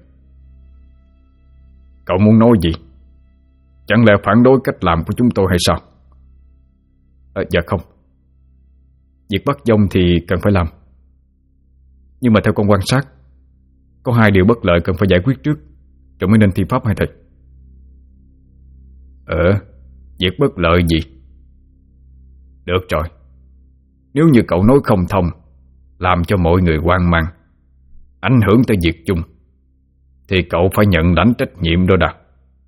Speaker 2: Cậu muốn nói gì? Chẳng lẽ phản đối cách làm của chúng tôi hay sao? Dạ không. Việc bắt dông thì cần phải làm, nhưng mà theo con quan sát, có hai điều bất lợi cần phải giải quyết trước, rồi mới nên thi pháp hai thầy. Việc bất lợi gì? Được rồi, nếu như cậu nói không thông, làm cho mọi người hoang mang, ảnh hưởng tới việc chung, thì cậu phải nhận lãnh trách nhiệm đó đã.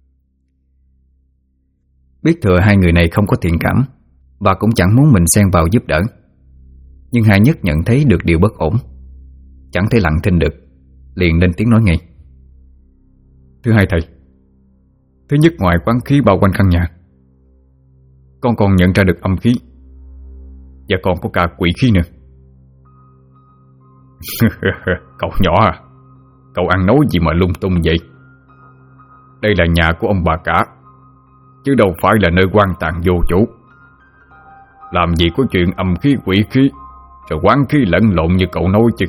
Speaker 1: Biết thừa hai người này không có thiện cảm và cũng chẳng muốn mình xen vào giúp đỡ, nhưng hai Nhất nhận thấy được điều bất ổn, chẳng thể lặng thinh được, liền lên tiếng nói ngay:
Speaker 2: Thưa hai thầy, thứ nhất, ngoài quán khí bao quanh căn nhà, con còn nhận ra được âm khí, và còn có cả quỷ khí nữa. Cậu nhỏ à, cậu ăn nói gì mà lung tung vậy? Đây là nhà của ông bà cả, chứ đâu phải là nơi quan tàn vô chủ. Làm gì có chuyện âm khí quỷ khí rồi quán khí lẫn lộn như cậu nói chứ.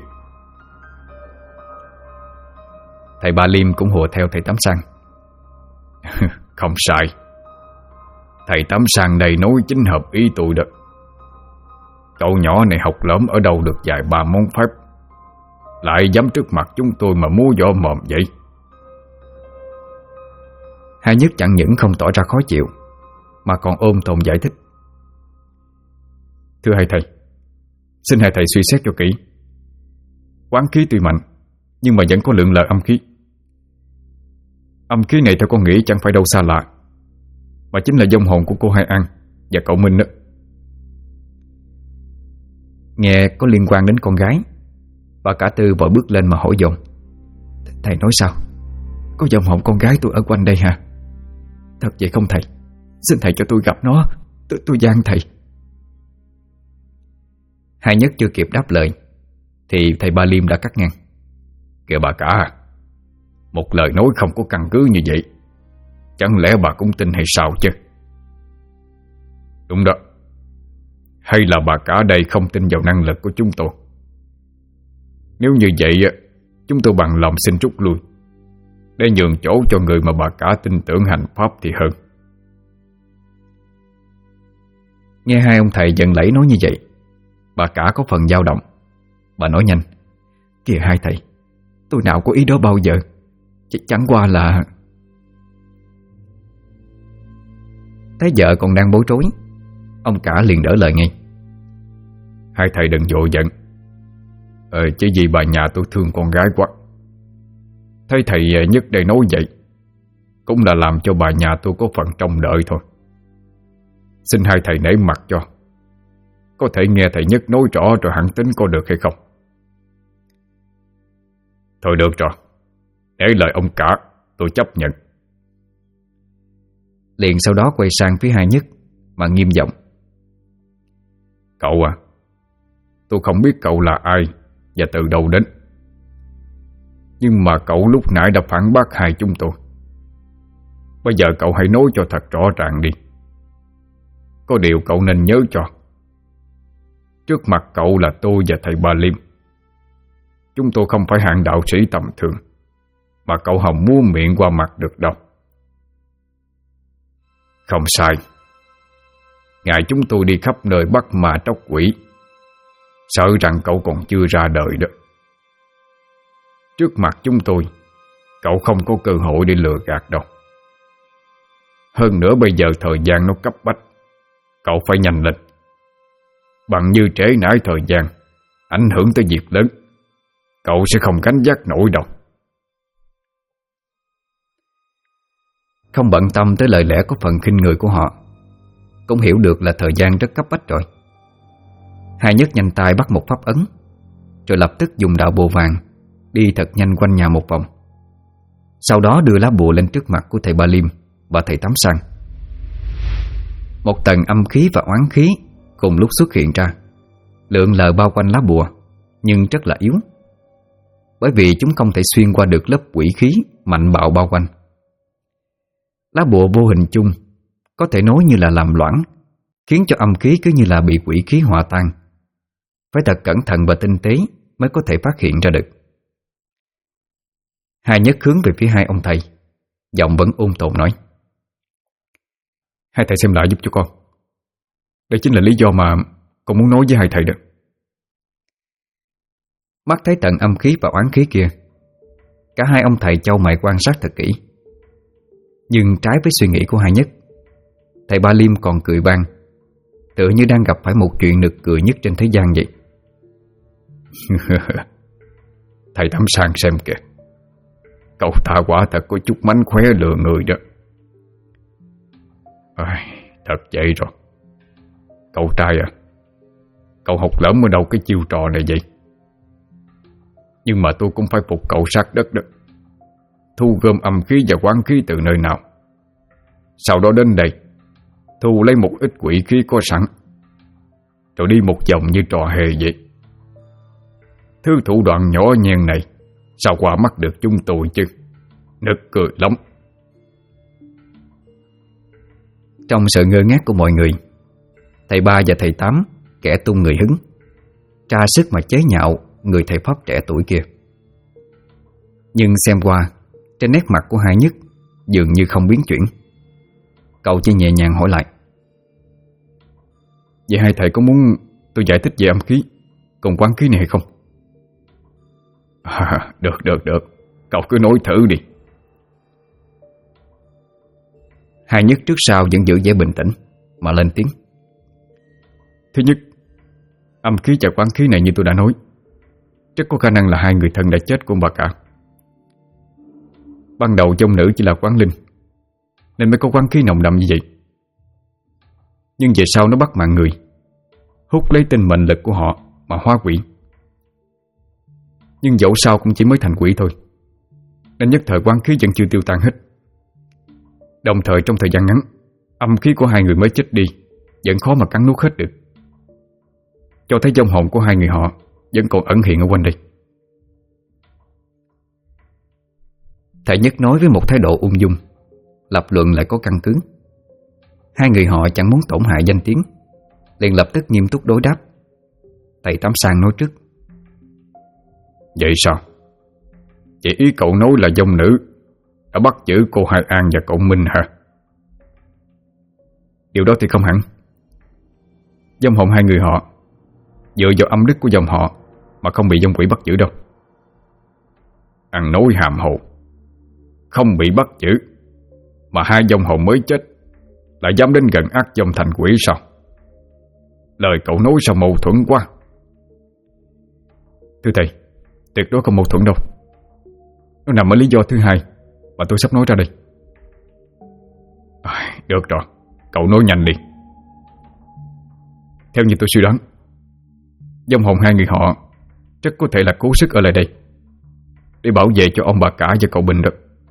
Speaker 1: Thầy Ba Liêm cũng hùa theo thầy Tám Sang:
Speaker 2: Không sai. Thầy Tám Sang đây nói chính hợp ý tôi đó. Cậu nhỏ này học lỏm ở đâu được vài ba món phép, lại dám trước mặt chúng tôi mà múa võ mồm vậy?
Speaker 1: Hai Nhất chẳng những không tỏ ra khó chịu, mà còn ôm tồn giải thích:
Speaker 2: Thưa hai thầy, xin hai thầy suy xét cho kỹ. Quán khí tuy mạnh, nhưng mà vẫn có lượng lời âm khí. Âm khí này theo con nghĩ chẳng phải đâu xa lạ, mà chính là vong hồn của cô Hai An và cậu Minh đó.
Speaker 1: Nghe có liên quan đến con gái, bà cả Tư vội bước lên mà hỏi dồn: Thầy nói sao? Có vong hồn con gái tôi ở quanh đây hả? Thật vậy không thầy? Xin thầy cho tôi gặp nó, tôi van thầy. Hai Nhất chưa kịp đáp lời thì thầy Ba Liêm đã cắt ngang:
Speaker 2: Kìa bà cả, một lời nói không có căn cứ như vậy, chẳng lẽ bà cũng tin hay sao chứ? Đúng đó. Hay là bà cả đây không tin vào năng lực của chúng tôi? Nếu như vậy, chúng tôi bằng lòng xin rút lui, để nhường chỗ cho người mà bà cả tin tưởng hành pháp thì hơn.
Speaker 1: Nghe hai ông thầy giận lẫy nói như vậy, bà cả có phần dao động. Bà nói nhanh: Kìa hai thầy, tôi nào có ý đó bao giờ. Chẳng qua là... Thấy vợ còn đang bối rối, ông cả liền đỡ lời ngay:
Speaker 2: Hai thầy đừng vội giận. Chỉ vì bà nhà tôi thương con gái quá. Thấy thầy Nhất đây nói vậy cũng là làm cho bà nhà tôi có phần trông đợi thôi. Xin hai thầy nể mặt cho, có thể nghe thầy Nhất nói rõ rồi hẳn tính có được hay không? Thôi được rồi, để lời ông cả, tôi chấp nhận.
Speaker 1: Liền sau đó quay sang phía hai Nhất mà nghiêm giọng:
Speaker 2: Cậu à, tôi không biết cậu là ai và từ đâu đến, nhưng mà cậu lúc nãy đã phản bác hai chúng tôi. Bây giờ cậu hãy nói cho thật rõ ràng đi. Có điều cậu nên nhớ cho, trước mặt cậu là tôi và thầy Ba Liêm. Chúng tôi không phải hạng đạo sĩ tầm thường mà cậu hòng mua miệng qua mặt được đâu. Không sai. Ngày chúng tôi đi khắp nơi bắt ma tróc quỷ, sợ rằng cậu còn chưa ra đời đó. Trước mặt chúng tôi, cậu không có cơ hội để lừa gạt đâu. Hơn nữa bây giờ thời gian nó cấp bách, cậu phải nhanh lên. Bằng như trễ nải thời gian, ảnh hưởng tới việc lớn, cậu sẽ không gánh vác nổi đâu.
Speaker 1: Không bận tâm tới lời lẽ có phần khinh người của họ, cũng hiểu được là thời gian rất cấp bách rồi. Hai Nhất nhanh tay bắt một pháp ấn, rồi lập tức dùng đạo bùa vàng đi thật nhanh quanh nhà một vòng. Sau đó đưa lá bùa lên trước mặt của thầy Ba Liêm và thầy Tám Sang. Một tầng âm khí và oán khí cùng lúc xuất hiện ra, lượn lờ bao quanh lá bùa, nhưng rất là yếu, bởi vì chúng không thể xuyên qua được lớp quỷ khí mạnh bạo bao quanh. Lá bùa vô hình chung có thể nói như là làm loãng, khiến cho âm khí cứ như là bị quỷ khí hòa tan. Phải thật cẩn thận và tinh tế mới có thể phát hiện ra được. Hai Nhất hướng về phía hai ông thầy, giọng vẫn ôn tồn nói:
Speaker 2: Hai thầy xem lại giúp cho con. Đây chính là lý do mà con muốn nói với hai thầy đó.
Speaker 1: Mắt thấy tận âm khí và oán khí kia, cả hai ông thầy chau mày quan sát thật kỹ. Nhưng trái với suy nghĩ của hai Nhất, thầy Ba Liêm còn cười vang, tựa như đang gặp phải một chuyện nực cười nhất trên thế gian vậy.
Speaker 2: Thầy Tám Sang xem kìa, cậu ta quả thật có chút mánh khóe lừa người đó. Thật vậy rồi. Cậu trai à, cậu học lỡm ở đâu cái chiêu trò này vậy? Nhưng mà tôi cũng phải phục cậu sát đất đó. Thu gom âm khí và quán khí từ nơi nào, sau đó đến đây thu lấy một ít quỷ khí có sẵn, rồi đi một vòng như trò hề vậy. Thứ thủ đoạn nhỏ nhen này sao qua mắt được chúng tôi chứ? Nực cười lắm.
Speaker 1: Trong sự ngơ ngác của mọi người, thầy Ba và thầy Tám kẻ tung người hứng, tra sức mà chế nhạo người thầy pháp trẻ tuổi kia. Nhưng xem qua, trên nét mặt của hai Nhất dường như không biến chuyển. Cậu chỉ nhẹ nhàng hỏi lại:
Speaker 2: Vậy hai thầy có muốn tôi giải thích về âm khí cùng quán khí này hay không? Được, cậu cứ nói thử đi.
Speaker 1: Hai Nhất trước sau vẫn giữ vẻ bình tĩnh mà lên tiếng:
Speaker 2: Thứ nhất, âm khí và quán khí này như tôi đã nói, Rất có khả năng là hai người thân đã chết của ông bà cả. Ban đầu dông nữ chỉ là quán linh nên mới có quán khí nồng đậm như vậy. Nhưng về sau nó bắt mạng người, hút lấy tinh mệnh lực của họ mà hóa quỷ. Nhưng dẫu sao cũng chỉ mới thành quỷ thôi, nên nhất thời quán khí vẫn chưa tiêu tan hết. Đồng thời trong thời gian ngắn, âm khí của hai người mới chết đi vẫn khó mà cắn nuốt hết được, cho thấy vong hồn của hai người họ vẫn còn ẩn hiện ở quanh đây.
Speaker 1: Thầy Nhất nói với một thái độ ung dung, lập luận lại có căn cứ. Hai người họ chẳng muốn tổn hại danh tiếng, liền lập tức nghiêm túc đối đáp. Thầy Tám Sang nói trước:
Speaker 2: Vậy sao? Vậy ý cậu nói là vong nữ đã bắt giữ cô Hai An và cậu Minh hả?
Speaker 1: Điều đó thì không hẳn.
Speaker 2: Vong hồn hai người họ dựa vào âm đức của dòng họ mà không bị vong quỷ bắt giữ đâu. Ăn nói hàm hồ, không bị bắt giữ mà hai vong hồn mới chết lại dám đến gần ác vong thành quỷ sao? Lời cậu nói sao mâu thuẫn quá.
Speaker 1: Thưa thầy, tuyệt đối không mâu thuẫn đâu. Nó nằm ở lý do thứ hai mà tôi sắp nói ra đây.
Speaker 2: Được rồi, cậu nói nhanh đi.
Speaker 1: Theo như tôi suy đoán, vong hồn hai người họ rất có thể là cố sức ở lại đây để bảo vệ cho ông bà cả và cậu Bình đó.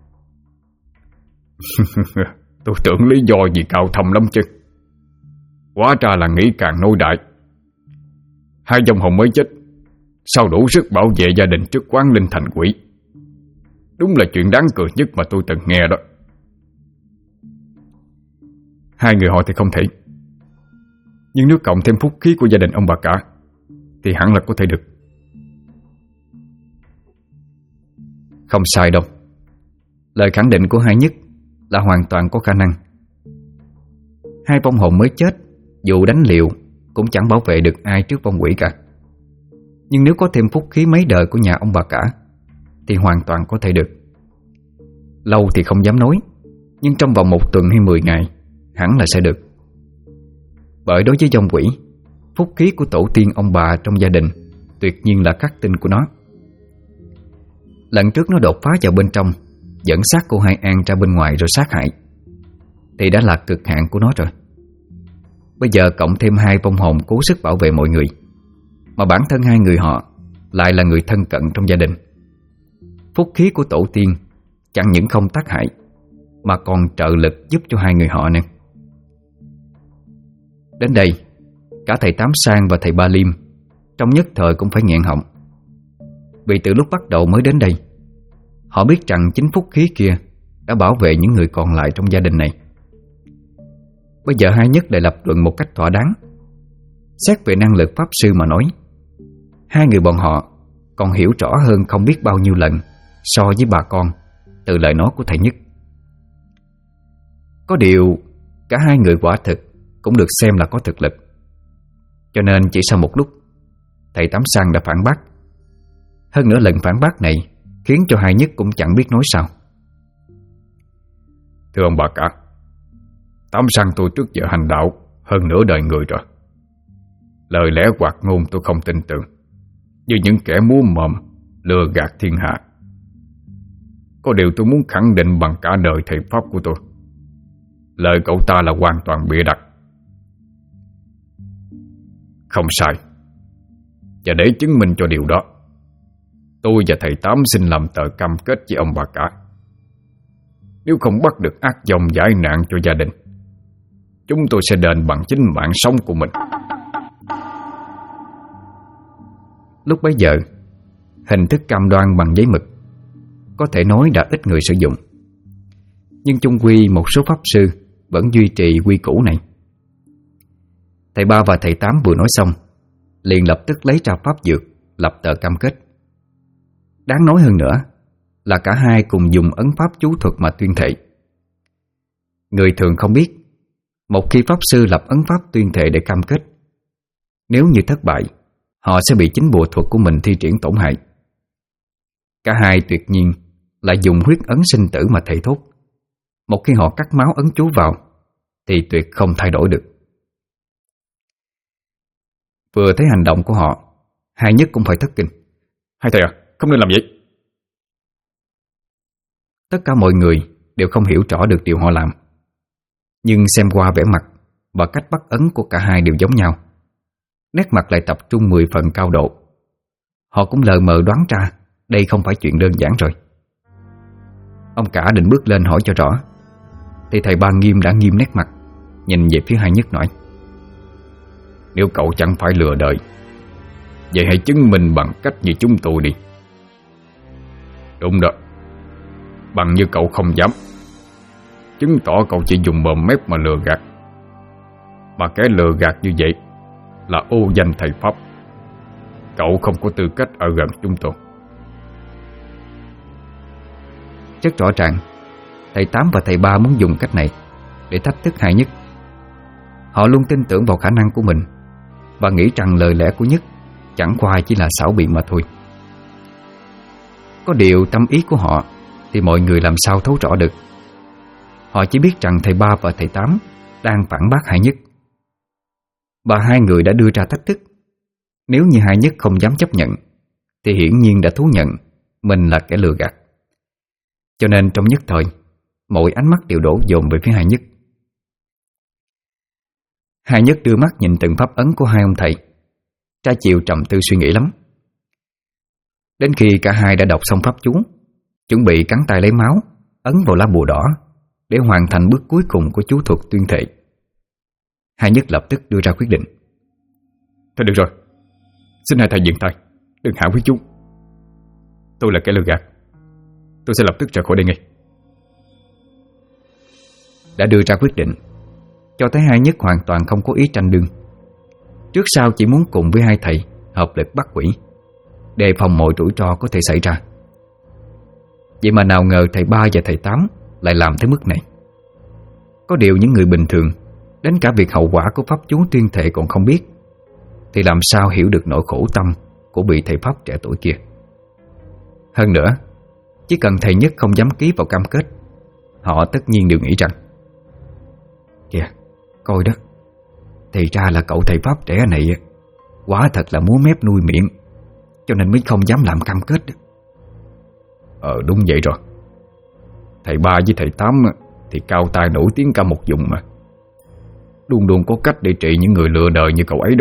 Speaker 2: Tôi tưởng lý do gì cao thâm lắm chứ. Hóa ra là nghĩ càng nôi đại. Hai vong hồn mới chết sao đủ sức bảo vệ gia đình trước quán linh thành quỷ. Đúng là chuyện đáng cười nhất mà tôi từng nghe đó.
Speaker 1: Hai người họ thì không thể, nhưng nếu cộng thêm phúc khí của gia đình ông bà cả thì hẳn là có thể được. Không sai đâu. Lời khẳng định của hai Nhất là hoàn toàn có khả năng. Hai vong hồn mới chết dù đánh liều cũng chẳng bảo vệ được ai trước vong quỷ cả. Nhưng nếu có thêm phúc khí mấy đời của nhà ông bà cả thì hoàn toàn có thể được. Lâu thì không dám nói, nhưng trong vòng 1 tuần hay 10 ngày hẳn là sẽ được. Bởi đối với vong quỷ, phúc khí của tổ tiên ông bà trong gia đình tuyệt nhiên là khắc tinh của nó. Lần trước nó đột phá vào bên trong, dẫn xác cô Hai An ra bên ngoài rồi sát hại, thì đã là cực hạn của nó rồi. Bây giờ cộng thêm hai vong hồn cố sức bảo vệ mọi người, mà bản thân hai người họ lại là người thân cận trong gia đình. Phúc khí của tổ tiên chẳng những không tác hại mà còn trợ lực giúp cho hai người họ nè. Đến đây, cả thầy Tám Sang và thầy Ba Liêm trong nhất thời cũng phải nghẹn họng. Vì từ lúc bắt đầu mới đến đây, họ biết rằng chính phúc khí kia đã bảo vệ những người còn lại trong gia đình này. Bây giờ hai Nhất lại lập luận một cách thỏa đáng. Xét về năng lực pháp sư mà nói, hai người bọn họ còn hiểu rõ hơn không biết bao nhiêu lần so với bà con từ lời nói của thầy Nhất. Có điều cả hai người quả thực cũng được xem là có thực lực, cho nên chỉ sau một lúc, thầy Tám Sang đã phản bác. Hơn nữa lần phản bác này khiến cho hai Nhất cũng chẳng biết nói sao.
Speaker 2: Thưa ông bà cả, Tám Sang tôi trước giờ hành đạo hơn nửa đời người rồi. Lời lẽ hoạt ngôn tôi không tin tưởng, như những kẻ múa mồm lừa gạt thiên hạ. Có điều tôi muốn khẳng định bằng cả đời thầy pháp của tôi, lời cậu ta là hoàn toàn bịa đặt. Không sai. Và để chứng minh cho điều đó, tôi và thầy Tám xin làm tờ cam kết với ông bà cả. Nếu không bắt được ác vong giải nạn cho gia đình, chúng tôi sẽ đền bằng chính mạng sống của mình.
Speaker 1: Lúc bấy giờ, hình thức cam đoan bằng giấy mực có thể nói đã ít người sử dụng, nhưng chung quy một số pháp sư vẫn duy trì quy củ này. Thầy Ba và thầy Tám vừa nói xong, liền lập tức lấy ra pháp dược, lập tờ cam kết. Đáng nói hơn nữa là cả hai cùng dùng ấn pháp chú thuật mà tuyên thệ. Người thường không biết, một khi pháp sư lập ấn pháp tuyên thệ để cam kết, nếu như thất bại, họ sẽ bị chính bùa thuật của mình thi triển tổn hại. Cả hai tuyệt nhiên là dùng huyết ấn sinh tử mà thầy thốt. Một khi họ cắt máu ấn chú vào thì tuyệt không thay đổi được. Vừa thấy hành động của họ, hai Nhất cũng phải thất kinh.
Speaker 2: Hai thầy à, không nên làm vậy.
Speaker 1: Tất cả mọi người đều không hiểu rõ được điều họ làm, nhưng xem qua vẻ mặt và cách bắt ấn của cả hai đều giống nhau. Nét mặt lại tập trung 10 phần cao độ. Họ cũng lờ mờ đoán ra đây không phải chuyện đơn giản rồi. Ông cả định bước lên hỏi cho rõ, thì thầy Ba Nghiêm đã nghiêm nét mặt, nhìn về phía Hai Nhất nói:
Speaker 2: Nếu cậu chẳng phải lừa đời, vậy hãy chứng minh bằng cách như chúng tôi đi. Đúng đó, bằng như cậu không dám, chứng tỏ cậu chỉ dùng mồm mép mà lừa gạt. Mà cái lừa gạt như vậy là ô danh thầy Pháp. Cậu không có tư cách ở gần chúng tôi.
Speaker 1: Rất rõ ràng, thầy Tám và thầy Ba muốn dùng cách này để thách thức Hai Nhất. Họ luôn tin tưởng vào khả năng của mình và nghĩ rằng lời lẽ của Nhất chẳng qua chỉ là xảo biện mà thôi. Có điều tâm ý của họ thì mọi người làm sao thấu rõ được. Họ chỉ biết rằng thầy Ba và thầy Tám đang phản bác Hai Nhất. Và hai người đã đưa ra thách thức. Nếu như Hai Nhất không dám chấp nhận thì hiển nhiên đã thú nhận mình là kẻ lừa gạt. Cho nên trong nhất thời, mọi ánh mắt đều đổ dồn về phía Hai Nhất. Hai Nhất đưa mắt nhìn từng pháp ấn của hai ông thầy, tra chiều trầm tư suy nghĩ lắm. Đến khi cả hai đã đọc xong pháp chú, chuẩn bị cắn tay lấy máu, ấn vào lá bùa đỏ để hoàn thành bước cuối cùng của chú thuật tuyên thệ, Hai Nhất lập tức đưa ra quyết định.
Speaker 2: Thôi được rồi, xin hai thầy dừng tay, đừng hạ quyết chú. Tôi là kẻ lừa gạt, tôi sẽ lập tức rời khỏi đây ngay.
Speaker 1: Đã đưa ra quyết định, cho thấy Hai Nhất hoàn toàn không có ý tranh đương. Trước sau chỉ muốn cùng với hai thầy hợp lực bắt quỷ, đề phòng mọi rủi ro có thể xảy ra. Vậy mà nào ngờ thầy Ba và thầy Tám lại làm tới mức này. Có điều những người bình thường, đến cả việc hậu quả của pháp chú tuyên thệ còn không biết, thì làm sao hiểu được nỗi khổ tâm của vị thầy Pháp trẻ tuổi kia. Hơn nữa, chỉ cần thầy Nhất không dám ký vào cam kết, họ tất nhiên đều nghĩ rằng: Kìa, coi đó, thì ra là cậu thầy Pháp trẻ này quả thật là múa mép nuôi miệng, cho nên mới không dám làm cam kết.
Speaker 2: Đúng vậy rồi. Thầy Ba với thầy Tám thì cao tay nổi tiếng cả một vùng mà, luôn luôn có cách để trị những người lừa đời như cậu ấy đó.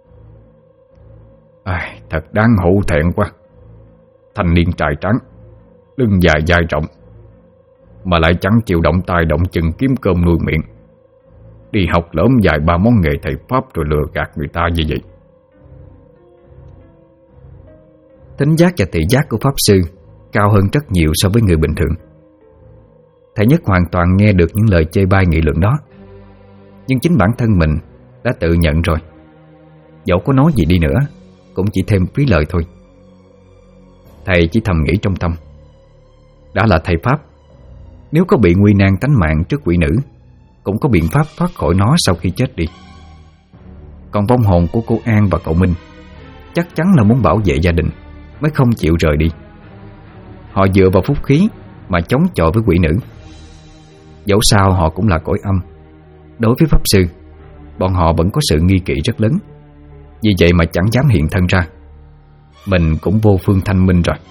Speaker 2: Thật đáng hổ thẹn quá. Thanh niên trai trắng, lưng dài vai rộng, mà lại chẳng chịu động tay động chân kiếm cơm nuôi miệng, đi học lỡm vài ba món nghề thầy Pháp rồi lừa gạt người ta như vậy.
Speaker 1: Thính giác và thị giác của Pháp Sư cao hơn rất nhiều so với người bình thường. Thầy Nhất hoàn toàn nghe được những lời chê bai nghị luận đó, nhưng chính bản thân mình đã tự nhận rồi, dẫu có nói gì đi nữa cũng chỉ thêm phí lời thôi. Thầy chỉ thầm nghĩ trong tâm, đã là thầy Pháp, nếu có bị nguy nan tánh mạng trước quỷ nữ, cũng có biện pháp thoát khỏi nó sau khi chết đi. Còn vong hồn của cô An và cậu Minh chắc chắn là muốn bảo vệ gia đình mới không chịu rời đi. Họ dựa vào phúc khí mà chống chọi với quỷ nữ. Dẫu sao họ cũng là cõi âm, đối với Pháp Sư, bọn họ vẫn có sự nghi kỵ rất lớn. Vì vậy mà chẳng dám hiện thân ra. Mình cũng vô phương thanh minh rồi.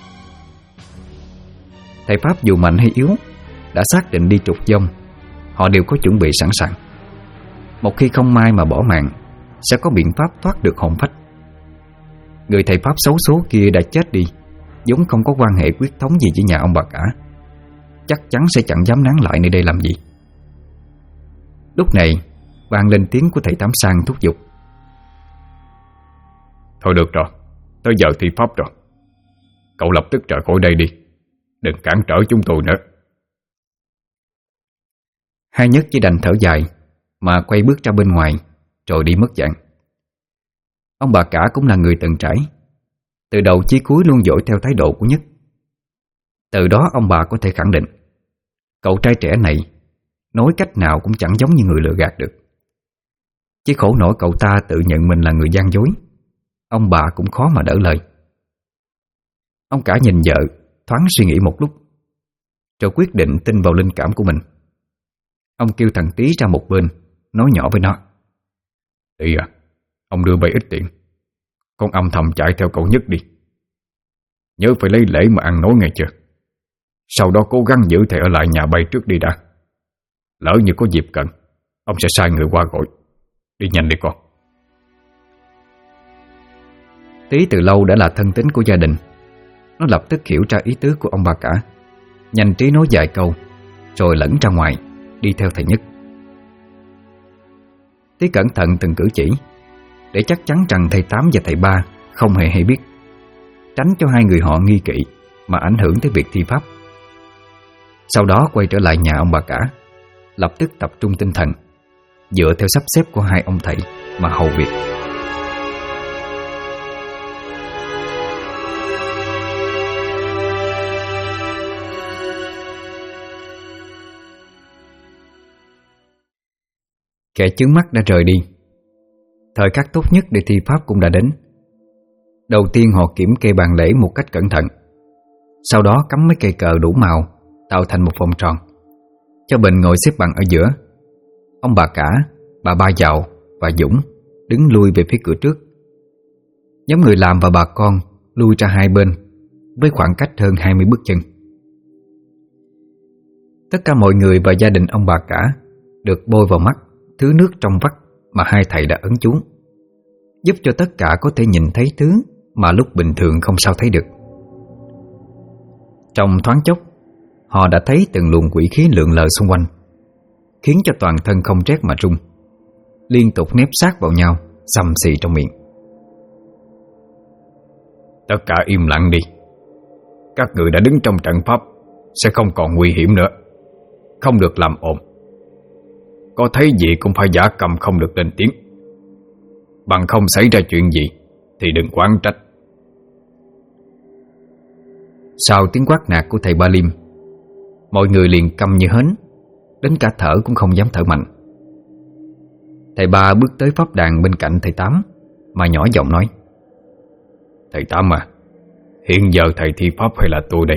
Speaker 1: Thầy Pháp dù mạnh hay yếu, đã xác định đi trục vong, họ đều có chuẩn bị sẵn sàng. Một khi không may mà bỏ mạng, sẽ có biện pháp thoát được hồn phách. Người thầy Pháp xấu số kia đã chết đi, vốn không có quan hệ quyết thống gì với nhà ông bà cả, chắc chắn sẽ chẳng dám nán lại nơi đây làm gì. Lúc này vang lên tiếng của thầy Tám Sang thúc giục:
Speaker 2: Thôi được rồi, tới giờ thi pháp rồi, cậu lập tức rời khỏi đây đi, đừng cản trở chúng tôi nữa.
Speaker 1: Hai Nhất chỉ đành thở dài mà quay bước ra bên ngoài, rồi đi mất dạng. Ông bà cả cũng là người từng trải, từ đầu chí cuối luôn dõi theo thái độ của Nhất. Từ đó ông bà có thể khẳng định cậu trai trẻ này nói cách nào cũng chẳng giống như người lừa gạt được. Chỉ khổ nổi cậu ta tự nhận mình là người gian dối, ông bà cũng khó mà đỡ lời. Ông cả nhìn vợ, thoáng suy nghĩ một lúc, rồi quyết định tin vào linh cảm của mình. Ông kêu thằng Tí ra một bên, nói nhỏ với nó:
Speaker 2: Tí à, ông đưa bày ít tiền, con âm thầm chạy theo cậu Nhất đi. nhớ phải lấy lễ mà ăn nói nghe chưa. Sau đó cố gắng giữ thầy ở lại nhà bay trước đi đã. Lỡ như có dịp cần, ông sẽ sai người qua gọi. Đi nhanh đi con.
Speaker 1: Tí từ lâu đã là thân tín của gia đình. Nó lập tức hiểu ra ý tứ của ông bà cả, nhanh trí nói vài câu rồi lẫn ra ngoài, đi theo thầy Nhất. Tí cẩn thận từng cử chỉ, để chắc chắn rằng thầy Tám và thầy Ba không hề hay biết, tránh cho hai người họ nghi kỵ mà ảnh hưởng tới việc thi pháp. Sau đó quay trở lại nhà ông bà cả, lập tức tập trung tinh thần, dựa theo sắp xếp của hai ông thầy mà hầu việc. Kẻ chướng mắt đã rời đi. Thời khắc tốt nhất để thi pháp cũng đã đến. Đầu tiên họ kiểm kê bàn lễ một cách cẩn thận, sau đó cắm mấy cây cờ đủ màu tạo thành một vòng tròn, cho Bình ngồi xếp bằng ở giữa. Ông bà cả, bà Ba Dạo và Dũng đứng lui về phía cửa trước. Nhóm người làm và bà con lui ra hai bên với khoảng cách hơn 20 bước chân. Tất cả mọi người và gia đình ông bà cả được bôi vào mắt thứ nước trong vắt mà hai thầy đã ấn chú, giúp cho tất cả có thể nhìn thấy thứ mà lúc bình thường không sao thấy được. Trong thoáng chốc, họ đã thấy từng luồng quỷ khí lượn lờ xung quanh, khiến cho toàn thân không rét mà run, liên tục nép sát vào nhau, xầm xì trong miệng.
Speaker 2: Tất cả im lặng đi. Các người đã đứng trong trận pháp sẽ không còn nguy hiểm nữa. Không được làm ồn. Có thấy gì cũng phải giả câm, không được lên tiếng. Bằng không xảy ra chuyện gì thì đừng oán trách.
Speaker 1: Sau tiếng quát nạt của thầy Ba Liêm, mọi người liền câm như hến, đến cả thở cũng không dám thở mạnh. Thầy Ba bước tới pháp đàn bên cạnh thầy Tám mà nhỏ giọng nói:
Speaker 2: Thầy Tám à, hiện giờ thầy thi pháp hay là tôi đây?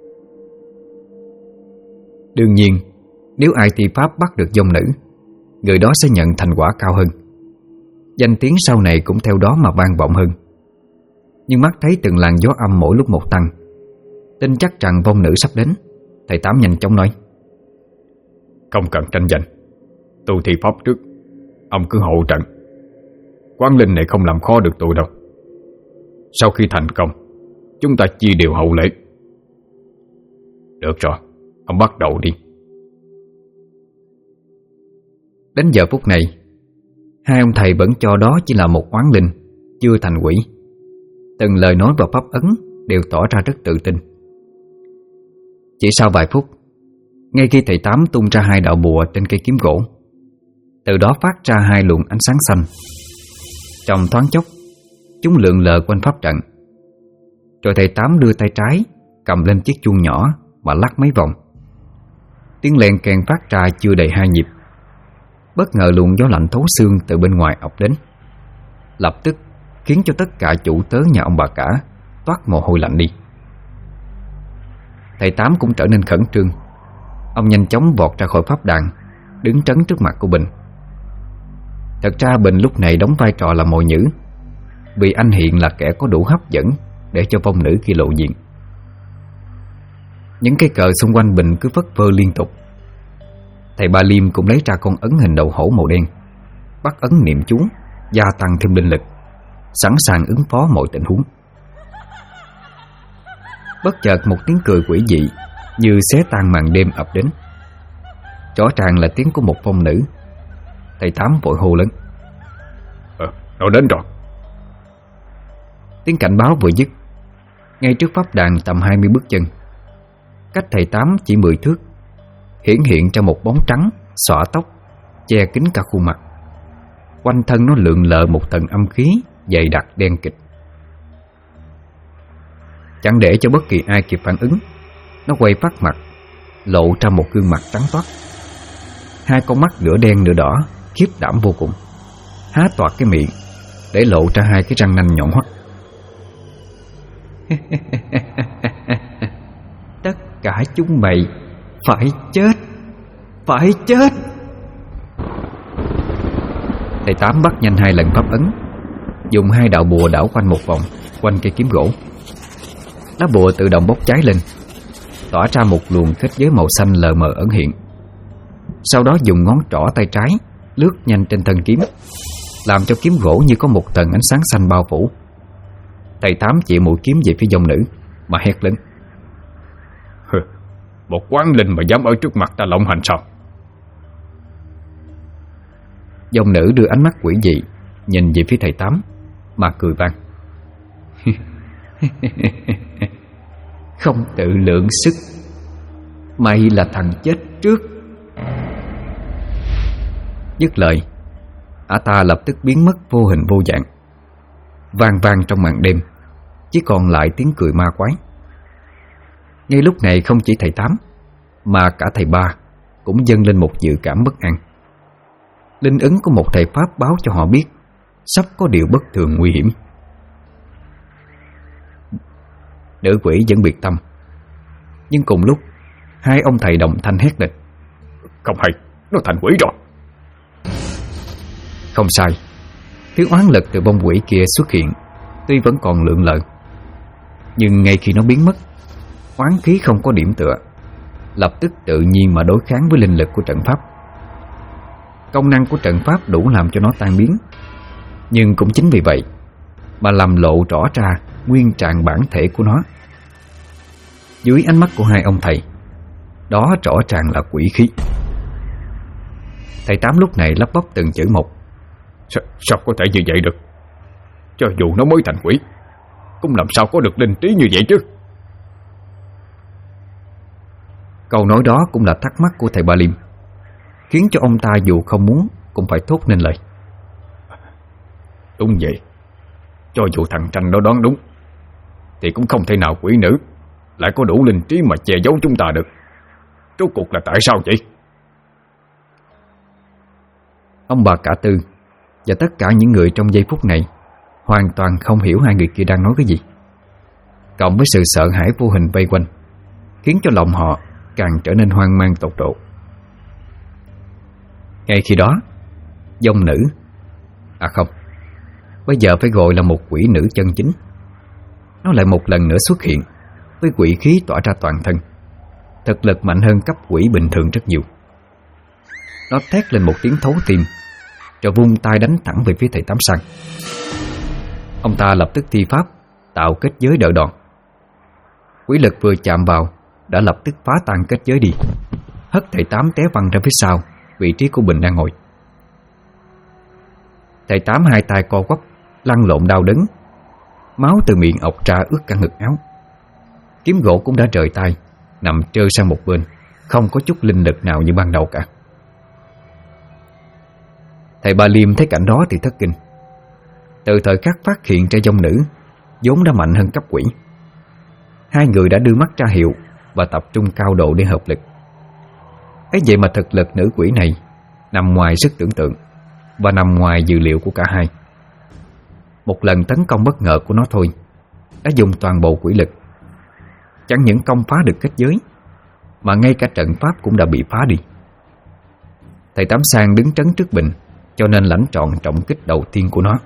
Speaker 1: Đương nhiên, nếu ai thi pháp bắt được vong nữ, người đó sẽ nhận thành quả cao hơn, danh tiếng sau này cũng theo đó mà vang vọng hơn. Nhưng mắt thấy từng làn gió âm mỗi lúc một tăng, tin chắc rằng vong nữ sắp đến, thầy Tám nhanh chóng nói:
Speaker 2: Không cần tranh giành, tôi thi pháp trước, ông cứ hộ trận. Quán linh này không làm khó được tôi đâu. Sau khi thành công, chúng ta chia đều hậu lễ. Được rồi, ông bắt đầu đi.
Speaker 1: Đến giờ phút này, hai ông thầy vẫn cho đó chỉ là một oán linh, chưa thành quỷ. Từng lời nói và pháp ấn đều tỏ ra rất tự tin. Chỉ sau vài phút, ngay khi thầy Tám tung ra hai đạo bùa trên cây kiếm gỗ, từ đó phát ra hai luồng ánh sáng xanh. Trong thoáng chốc, chúng lượn lờ quanh pháp trận. Rồi thầy Tám đưa tay trái cầm lên chiếc chuông nhỏ mà lắc mấy vòng. Tiếng len keng phát ra chưa đầy 2 nhịp. Bất ngờ luồng gió lạnh thấu xương từ bên ngoài ập đến, lập tức khiến cho tất cả chủ tớ nhà ông bà cả toát mồ hôi lạnh đi. Thầy Tám cũng trở nên khẩn trương. Ông nhanh chóng vọt ra khỏi pháp đàn, đứng trấn trước mặt của Bình. Thật ra Bình lúc này đóng vai trò là mồi nhử, vì anh hiện là kẻ có đủ hấp dẫn để cho vong nữ khi lộ diện. Những cây cờ xung quanh Bình cứ phất phơ liên tục. Thầy Ba Liêm cũng lấy ra con ấn hình đầu hổ màu đen, bắt ấn niệm chú, gia tăng thêm linh lực, sẵn sàng ứng phó mọi tình huống. Bất chợt một tiếng cười quỷ dị như xé tan màn đêm ập đến. Rõ ràng là tiếng của một vong nữ. Thầy Tám vội hô lớn:
Speaker 2: Nó đến rồi.
Speaker 1: Tiếng cảnh báo vừa dứt, ngay trước pháp đàn tầm 20 bước chân, cách thầy Tám chỉ 10 thước, hiển hiện ra một bóng trắng xõa tóc, che kín cả khuôn mặt. Quanh thân nó lượn lờ một tầng âm khí dày đặc đen kịt. Chẳng để cho bất kỳ ai kịp phản ứng, nó quay phát mặt, lộ ra một gương mặt trắng toát. Hai con mắt nửa đen nửa đỏ, khiếp đảm vô cùng, há toạc cái miệng để lộ ra hai cái răng nanh nhọn hoắt. Tất cả chúng mày phải chết, phải chết. Thầy Tám bắt nhanh 2 lần pháp ấn, dùng 2 đạo bùa đảo quanh một vòng quanh cây kiếm gỗ. Lá bùa tự động bốc cháy lên, tỏa ra một luồng kết giới màu xanh lờ mờ ẩn hiện. Sau đó dùng ngón trỏ tay trái lướt nhanh trên thân kiếm, làm cho kiếm gỗ như có một tầng ánh sáng xanh bao phủ. Thầy Tám chỉ mũi kiếm về phía dòng nữ mà hét lớn:
Speaker 2: Một quán linh mà dám ở trước mặt ta lộng hành sao?
Speaker 1: Dòng nữ đưa ánh mắt quỷ dị nhìn về phía thầy Tám mà cười vang: Không tự lượng sức, mày là thằng chết trước. Dứt lời, ả ta lập tức biến mất vô hình vô dạng. Vang vang trong màn đêm chỉ còn lại tiếng cười ma quái. Ngay lúc này không chỉ thầy Tám mà cả thầy Ba cũng dâng lên một dự cảm bất an. Linh ứng của một thầy Pháp báo cho họ biết sắp có điều bất thường nguy hiểm. Nữ quỷ vẫn biệt tâm, nhưng cùng lúc hai ông thầy đồng thanh hét lên:
Speaker 2: Không hay, nó thành quỷ rồi.
Speaker 1: Không sai, thứ oán lực từ bông quỷ kia xuất hiện tuy vẫn còn lượn lờ, nhưng ngay khi nó biến mất, oán khí không có điểm tựa, lập tức tự nhiên mà đối kháng với linh lực của trận pháp. Công năng của trận pháp đủ làm cho nó tan biến, nhưng cũng chính vì vậy mà làm lộ rõ ra nguyên trạng bản thể của nó. Dưới ánh mắt của hai ông thầy, đó rõ ràng là quỷ khí. Thầy Tám lúc này lắp bắp từng chữ một:
Speaker 2: Sao có thể như vậy được? Cho dù nó mới thành quỷ, cũng làm sao có được linh trí như vậy chứ?
Speaker 1: Câu nói đó cũng là thắc mắc của thầy Ba Liêm, khiến cho ông ta dù không muốn cũng phải thốt nên lời.
Speaker 2: Đúng vậy, cho dù thằng Tranh nó đoán đúng thì cũng không thể nào quỷ nữ lại có đủ linh trí mà che giấu chúng ta được. Rốt cuộc là tại sao vậy?
Speaker 1: Ông bà cả Tư và tất cả những người trong giây phút này hoàn toàn không hiểu hai người kia đang nói cái gì, cộng với sự sợ hãi vô hình vây quanh, khiến cho lòng họ càng trở nên hoang mang tột độ. Ngay khi đó, dòng nữ, không, bây giờ phải gọi là một quỷ nữ chân chính, nó lại một lần nữa xuất hiện với quỷ khí tỏa ra toàn thân, thực lực mạnh hơn cấp quỷ bình thường rất nhiều. Nó thét lên một tiếng thấu tim, rồi vung tay đánh thẳng về phía thầy Tám Sang. Ông ta lập tức thi pháp tạo kết giới đỡ đòn. Quỷ lực vừa chạm vào đã lập tức phá tan kết giới đi, hất thầy Tám té văng ra phía sau vị trí của Bình đang ngồi. Thầy Tám hai tay co quắp lăn lộn đau đớn, máu từ miệng ọc ra ướt cả ngực áo. Kiếm gỗ cũng đã rời tay, nằm trơ sang một bên, không có chút linh lực nào như ban đầu cả. Thầy Ba Liêm thấy cảnh đó thì thất kinh. Từ thời khắc phát hiện ra dòng nữ vốn đã mạnh hơn cấp quỷ, hai người đã đưa mắt ra hiệu và tập trung cao độ để hợp lực. Ấy vậy mà thực lực nữ quỷ này nằm ngoài sức tưởng tượng và nằm ngoài dự liệu của cả hai. Một lần tấn công bất ngờ của nó thôi đã dùng toàn bộ quỷ lực, chẳng những công phá được kết giới mà ngay cả trận pháp cũng đã bị phá đi. Thầy Tám Sang đứng trấn trước Bình, cho nên lãnh trọn trọng kích đầu tiên của nó.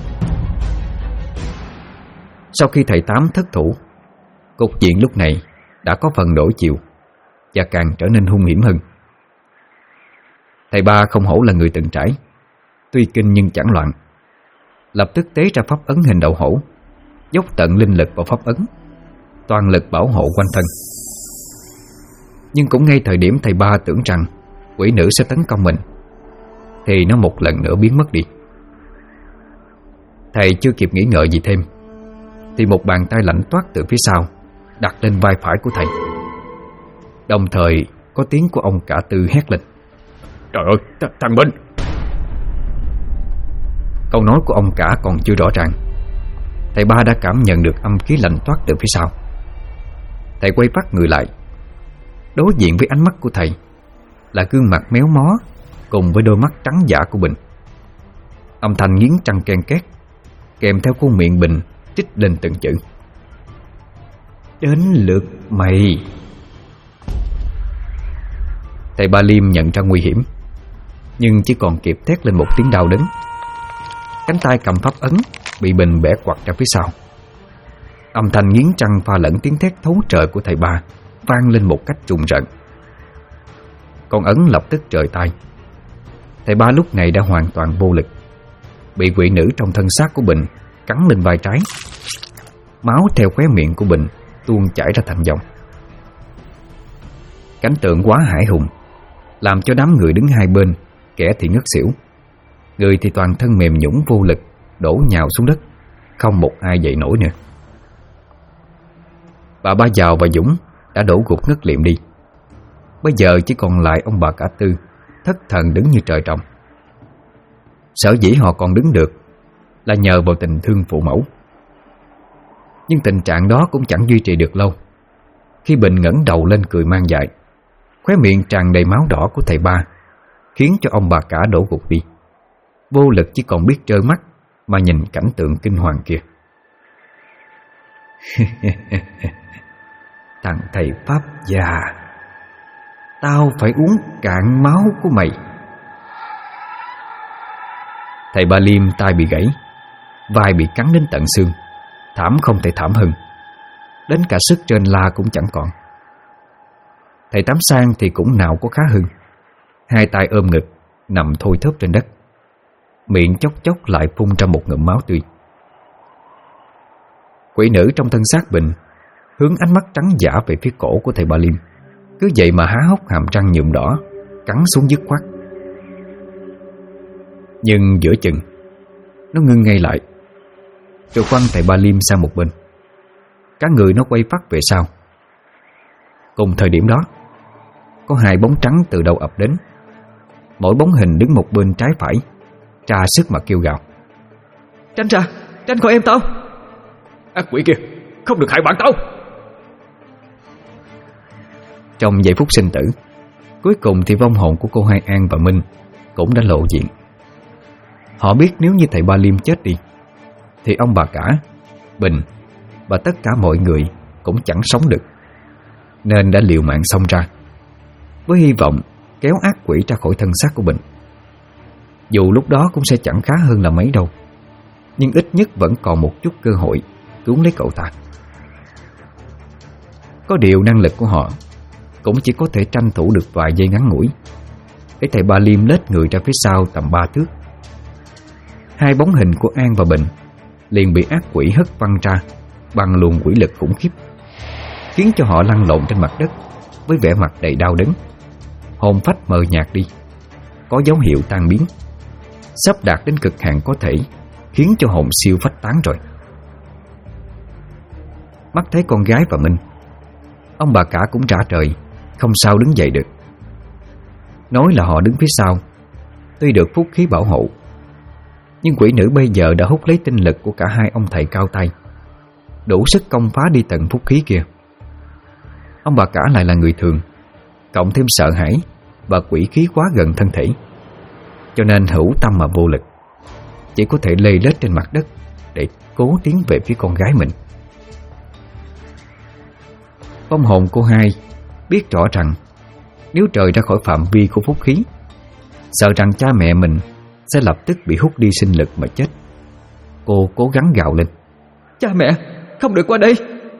Speaker 1: Sau khi thầy Tám thất thủ, cục diện lúc này đã có phần đổi chiều và càng trở nên hung hiểm hơn. Thầy Ba không hổ là người từng trải, tuy kinh nhưng chẳng loạn, lập tức tế ra pháp ấn hình đậu hổ, dốc tận linh lực vào pháp ấn, toàn lực bảo hộ quanh thân. Nhưng cũng ngay thời điểm thầy Ba tưởng rằng quỷ nữ sẽ tấn công mình thì nó một lần nữa biến mất đi. Thầy chưa kịp nghĩ ngợi gì thêm thì một bàn tay lạnh toát từ phía sau đặt lên vai phải của thầy. Đồng thời có tiếng của ông cả Tư hét lên:
Speaker 2: Trời ơi, thằng Bình!
Speaker 1: Câu nói của ông cả còn chưa rõ ràng, thầy Ba đã cảm nhận được âm khí lạnh toát từ phía sau. Thầy quay phát người lại, đối diện với ánh mắt của thầy là gương mặt méo mó cùng với đôi mắt trắng dã của Bình. Âm thanh nghiến răng ken két, kèm theo khuôn miệng Bình trích lên từng chữ: Đến lượt mày. Thầy Ba Liêm nhận ra nguy hiểm, nhưng chỉ còn kịp thét lên một tiếng đau đớn. Cánh tay cầm pháp ấn bị Bình bẻ quặt ra phía sau. Âm thanh nghiến răng pha lẫn tiếng thét thấu trời của thầy ba vang lên một cách rùng rợn. Con ấn lập tức trời tay. Thầy ba lúc này đã hoàn toàn vô lực, bị quỷ nữ trong thân xác của Bình cắn lên vai trái. Máu theo khóe miệng của Bình tuôn chảy ra thành dòng. Cảnh tượng quá hãi hùng, làm cho đám người đứng hai bên, kẻ thì ngất xỉu, người thì toàn thân mềm nhũn vô lực, đổ nhào xuống đất, không một ai dậy nổi nữa. Bà Ba Giàu và Dũng đã đổ gục ngất liệm đi. Bây giờ chỉ còn lại ông bà cả Tư, thất thần đứng như trời trồng. Sở dĩ họ còn đứng được là nhờ vào tình thương phụ mẫu. Nhưng tình trạng đó cũng chẳng duy trì được lâu. Khi Bình ngẩng đầu lên cười man dại, khóe miệng tràn đầy máu đỏ của thầy ba khiến cho ông bà cả đổ gục đi, vô lực chỉ còn biết trơ mắt mà nhìn cảnh tượng kinh hoàng kia. Thằng thầy Pháp già, tao phải uống cạn máu của mày. Thầy Ba Liêm tai bị gãy, vai bị cắn đến tận xương, thảm không thể thảm hơn. Đến cả sức trên la cũng chẳng còn. Thầy Tám Sang thì cũng nào có khá hơn, hai tay ôm ngực, nằm thôi thóp trên đất, miệng chốc chốc lại phun ra một ngụm máu tươi. Quỷ nữ trong thân xác Bình hướng ánh mắt trắng dã về phía cổ của thầy Ba Liêm, cứ vậy mà há hốc hàm răng nhuộm đỏ, cắn xuống dứt khoát. Nhưng giữa chừng nó ngưng ngay lại, rồi quăng thầy Ba Liêm sang một bên. Cả người nó quay phắt về sau. Cùng thời điểm đó, có hai bóng trắng từ đâu ập đến, mỗi bóng hình đứng một bên trái phải, tra sức mà kêu gào: "Tránh ra, tránh khỏi em tao!
Speaker 2: Ác quỷ kia, không được hại bạn tao!"
Speaker 1: Trong giây phút sinh tử, cuối cùng thì vong hồn của cô Hai An và Minh cũng đã lộ diện. Họ biết nếu như thầy Ba Liêm chết đi thì ông bà cả, Bình và tất cả mọi người cũng chẳng sống được, nên đã liều mạng xông ra, với hy vọng kéo ác quỷ ra khỏi thân xác của Bình. Dù lúc đó cũng sẽ chẳng khá hơn là mấy đâu, nhưng ít nhất vẫn còn một chút cơ hội cứu lấy cậu ta. Có điều năng lực của họ cũng chỉ có thể tranh thủ được vài giây ngắn ngủi, để thầy Ba Liêm lết người ra phía sau tầm 3 thước. Hai bóng hình của An và Bình liền bị ác quỷ hất văng ra bằng luồng quỷ lực khủng khiếp, khiến cho họ lăn lộn trên mặt đất với vẻ mặt đầy đau đớn, hồn phách mờ nhạt đi, có dấu hiệu tan biến, sắp đạt đến cực hạn có thể khiến cho hồn siêu phách tán rồi. Mắt thấy con gái và Minh, ông bà cả cũng rã trời, không sao đứng dậy được. Nói là họ đứng phía sau, tuy được phúc khí bảo hộ, nhưng quỷ nữ bây giờ đã hút lấy tinh lực của cả hai ông thầy cao tay, đủ sức công phá đi tận phúc khí kia. Ông bà cả lại là người thường, cộng thêm sợ hãi và quỷ khí quá gần thân thể, cho nên hữu tâm mà vô lực, chỉ có thể lê lết trên mặt đất để cố tiến về phía con gái mình. Vong hồn cô Hai biết rõ rằng nếu rời ra khỏi phạm vi của phúc khí, sợ rằng cha mẹ mình sẽ lập tức bị hút đi sinh lực mà chết. Cô cố gắng gào lên: "Cha mẹ, không được qua đây!"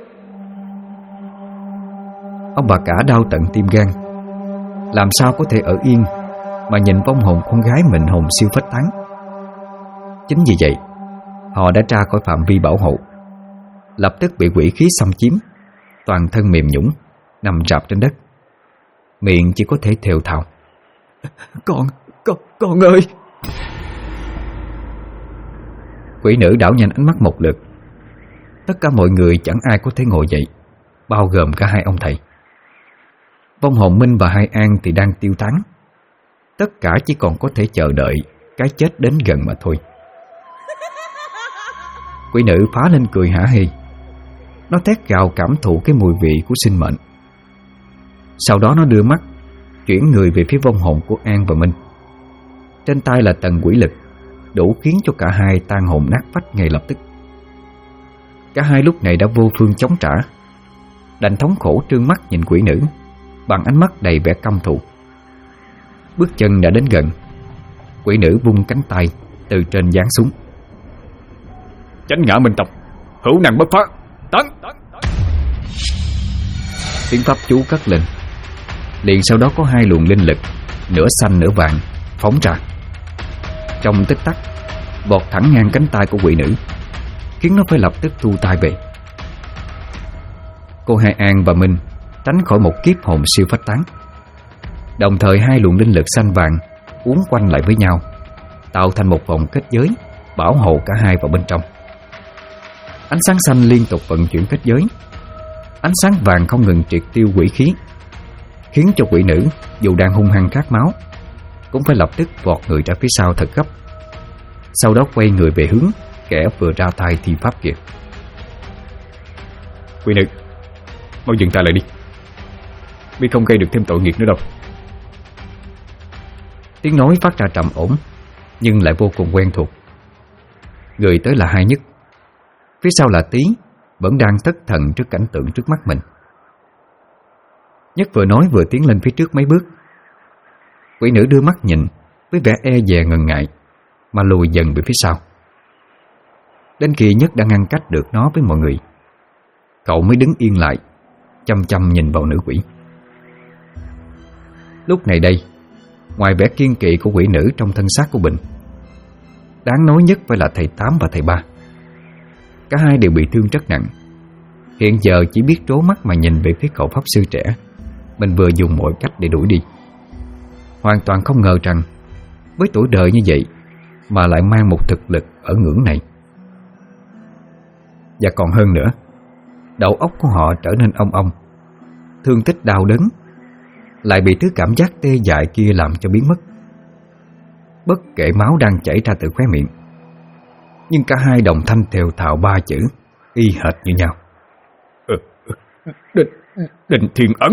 Speaker 1: Ông bà cả đau tận tim gan, làm sao có thể ở yên mà nhìn vong hồn con gái mình hồn siêu phách tán. Chính vì vậy, họ đã ra khỏi phạm vi bảo hộ, lập tức bị quỷ khí xâm chiếm, toàn thân mềm nhũn, nằm rạp trên đất, miệng chỉ có thể thều thào: Con ơi!" Quỷ nữ đảo nhanh ánh mắt một lượt. Tất cả mọi người chẳng ai có thể ngồi dậy, bao gồm cả hai ông thầy. Vong hồn Minh và Hai An thì đang tiêu tán, tất cả chỉ còn có thể chờ đợi cái chết đến gần mà thôi. Quỷ nữ phá lên cười hả hê. Nó thét gào cảm thụ cái mùi vị của sinh mệnh. Sau đó nó đưa mắt chuyển người về phía vong hồn của An và Minh. Trên tay là tầng quỷ lực đủ khiến cho cả hai tan hồn nát phách ngay lập tức. Cả hai lúc này đã vô phương chống trả, đành thống khổ trương mắt nhìn quỷ nữ bằng ánh mắt đầy vẻ căm thù. Bước chân đã đến gần, quỷ nữ vung cánh tay từ trên giáng xuống: "Chánh ngã minh tộc, hữu năng bất phá,
Speaker 2: Tấn.
Speaker 1: Tiếng pháp chú cất lên. Liền sau đó có hai luồng linh lực, nửa xanh nửa vàng, phóng ra. Trong tích tắc vọt thẳng ngang cánh tay của quỷ nữ, khiến nó phải lập tức thu tay về. Cô Hai An và Minh tránh khỏi một kiếp hồn siêu phách tán. Đồng thời hai luồng linh lực xanh vàng uốn quanh lại với nhau, tạo thành một vòng kết giới bảo hộ cả hai vào bên trong. Ánh sáng xanh liên tục vận chuyển kết giới, ánh sáng vàng không ngừng triệt tiêu quỷ khí, khiến cho quỷ nữ dù đang hung hăng khát máu cũng phải lập tức vọt người ra phía sau thật gấp. Sau đó quay người về hướng kẻ vừa ra tay thi pháp kia.
Speaker 2: Quỷ nữ, mau dừng tay lại đi, mi không gây được thêm tội nghiệp nữa đâu.
Speaker 1: Tiếng nói phát ra trầm ổn nhưng lại vô cùng quen thuộc. Người tới là Hai Nhất, phía sau là Tý, vẫn đang thất thần trước cảnh tượng trước mắt mình. Nhất vừa nói vừa tiến lên phía trước mấy bước. Quỷ nữ đưa mắt nhìn với vẻ e dè ngần ngại mà lùi dần về phía sau. Đến khi Nhất đã ngăn cách được nó với mọi người, cậu mới đứng yên lại, chăm chăm nhìn vào nữ quỷ. Lúc này đây, ngoài vẻ kiên kỵ của quỷ nữ trong thân xác của Bình, đáng nói nhất phải là thầy Tám và thầy Ba. Cả hai đều bị thương rất nặng, hiện giờ chỉ biết trố mắt mà nhìn về phía cậu pháp sư trẻ mình vừa dùng mọi cách để đuổi đi. Hoàn toàn không ngờ rằng với tuổi đời như vậy mà lại mang một thực lực ở ngưỡng này. Và còn hơn nữa, đầu óc của họ trở nên ong ong, thương tích đau đớn lại bị thứ cảm giác tê dại kia làm cho biến mất. Bất kể máu đang chảy ra từ khóe miệng, nhưng cả hai đồng thanh thều thào ba chữ y hệt như nhau:
Speaker 2: Định Thiên Ấn.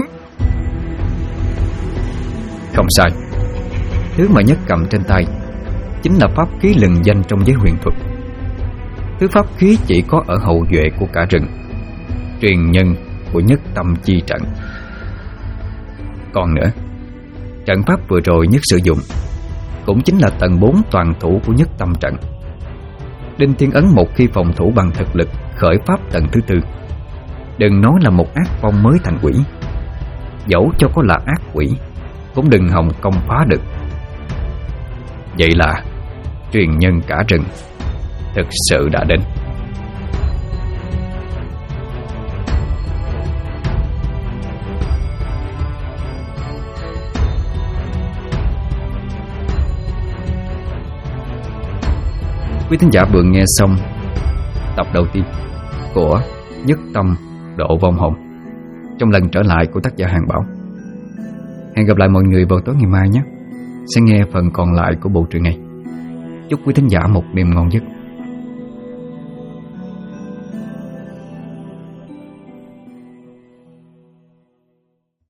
Speaker 1: Không sai, thứ mà Nhất cầm trên tay chính là pháp khí lừng danh trong giới huyền thuật. Thứ pháp khí chỉ có ở hậu duệ của cả rừng, truyền nhân của Nhất Tâm Chi Trận. Còn nữa, trận pháp vừa rồi Nhất sử dụng cũng chính là tầng 4 toàn thủ của Nhất Tâm Trận. Đinh Thiên Ấn một khi phòng thủ bằng thực lực khởi pháp tầng thứ 4, đừng nói là một ác phong mới thành quỷ, dẫu cho có là ác quỷ cũng đừng hòng công phá được. Vậy là truyền nhân cả rừng thực sự đã đến. Quý thính giả vừa nghe xong tập đầu tiên của Nhất Tâm Độ Vong Hồn trong lần trở lại của tác giả Hàng Bảo. Hẹn gặp lại mọi người vào tối ngày mai nhé, sẽ nghe phần còn lại của bộ truyện này. Chúc quý thính giả một đêm ngon giấc.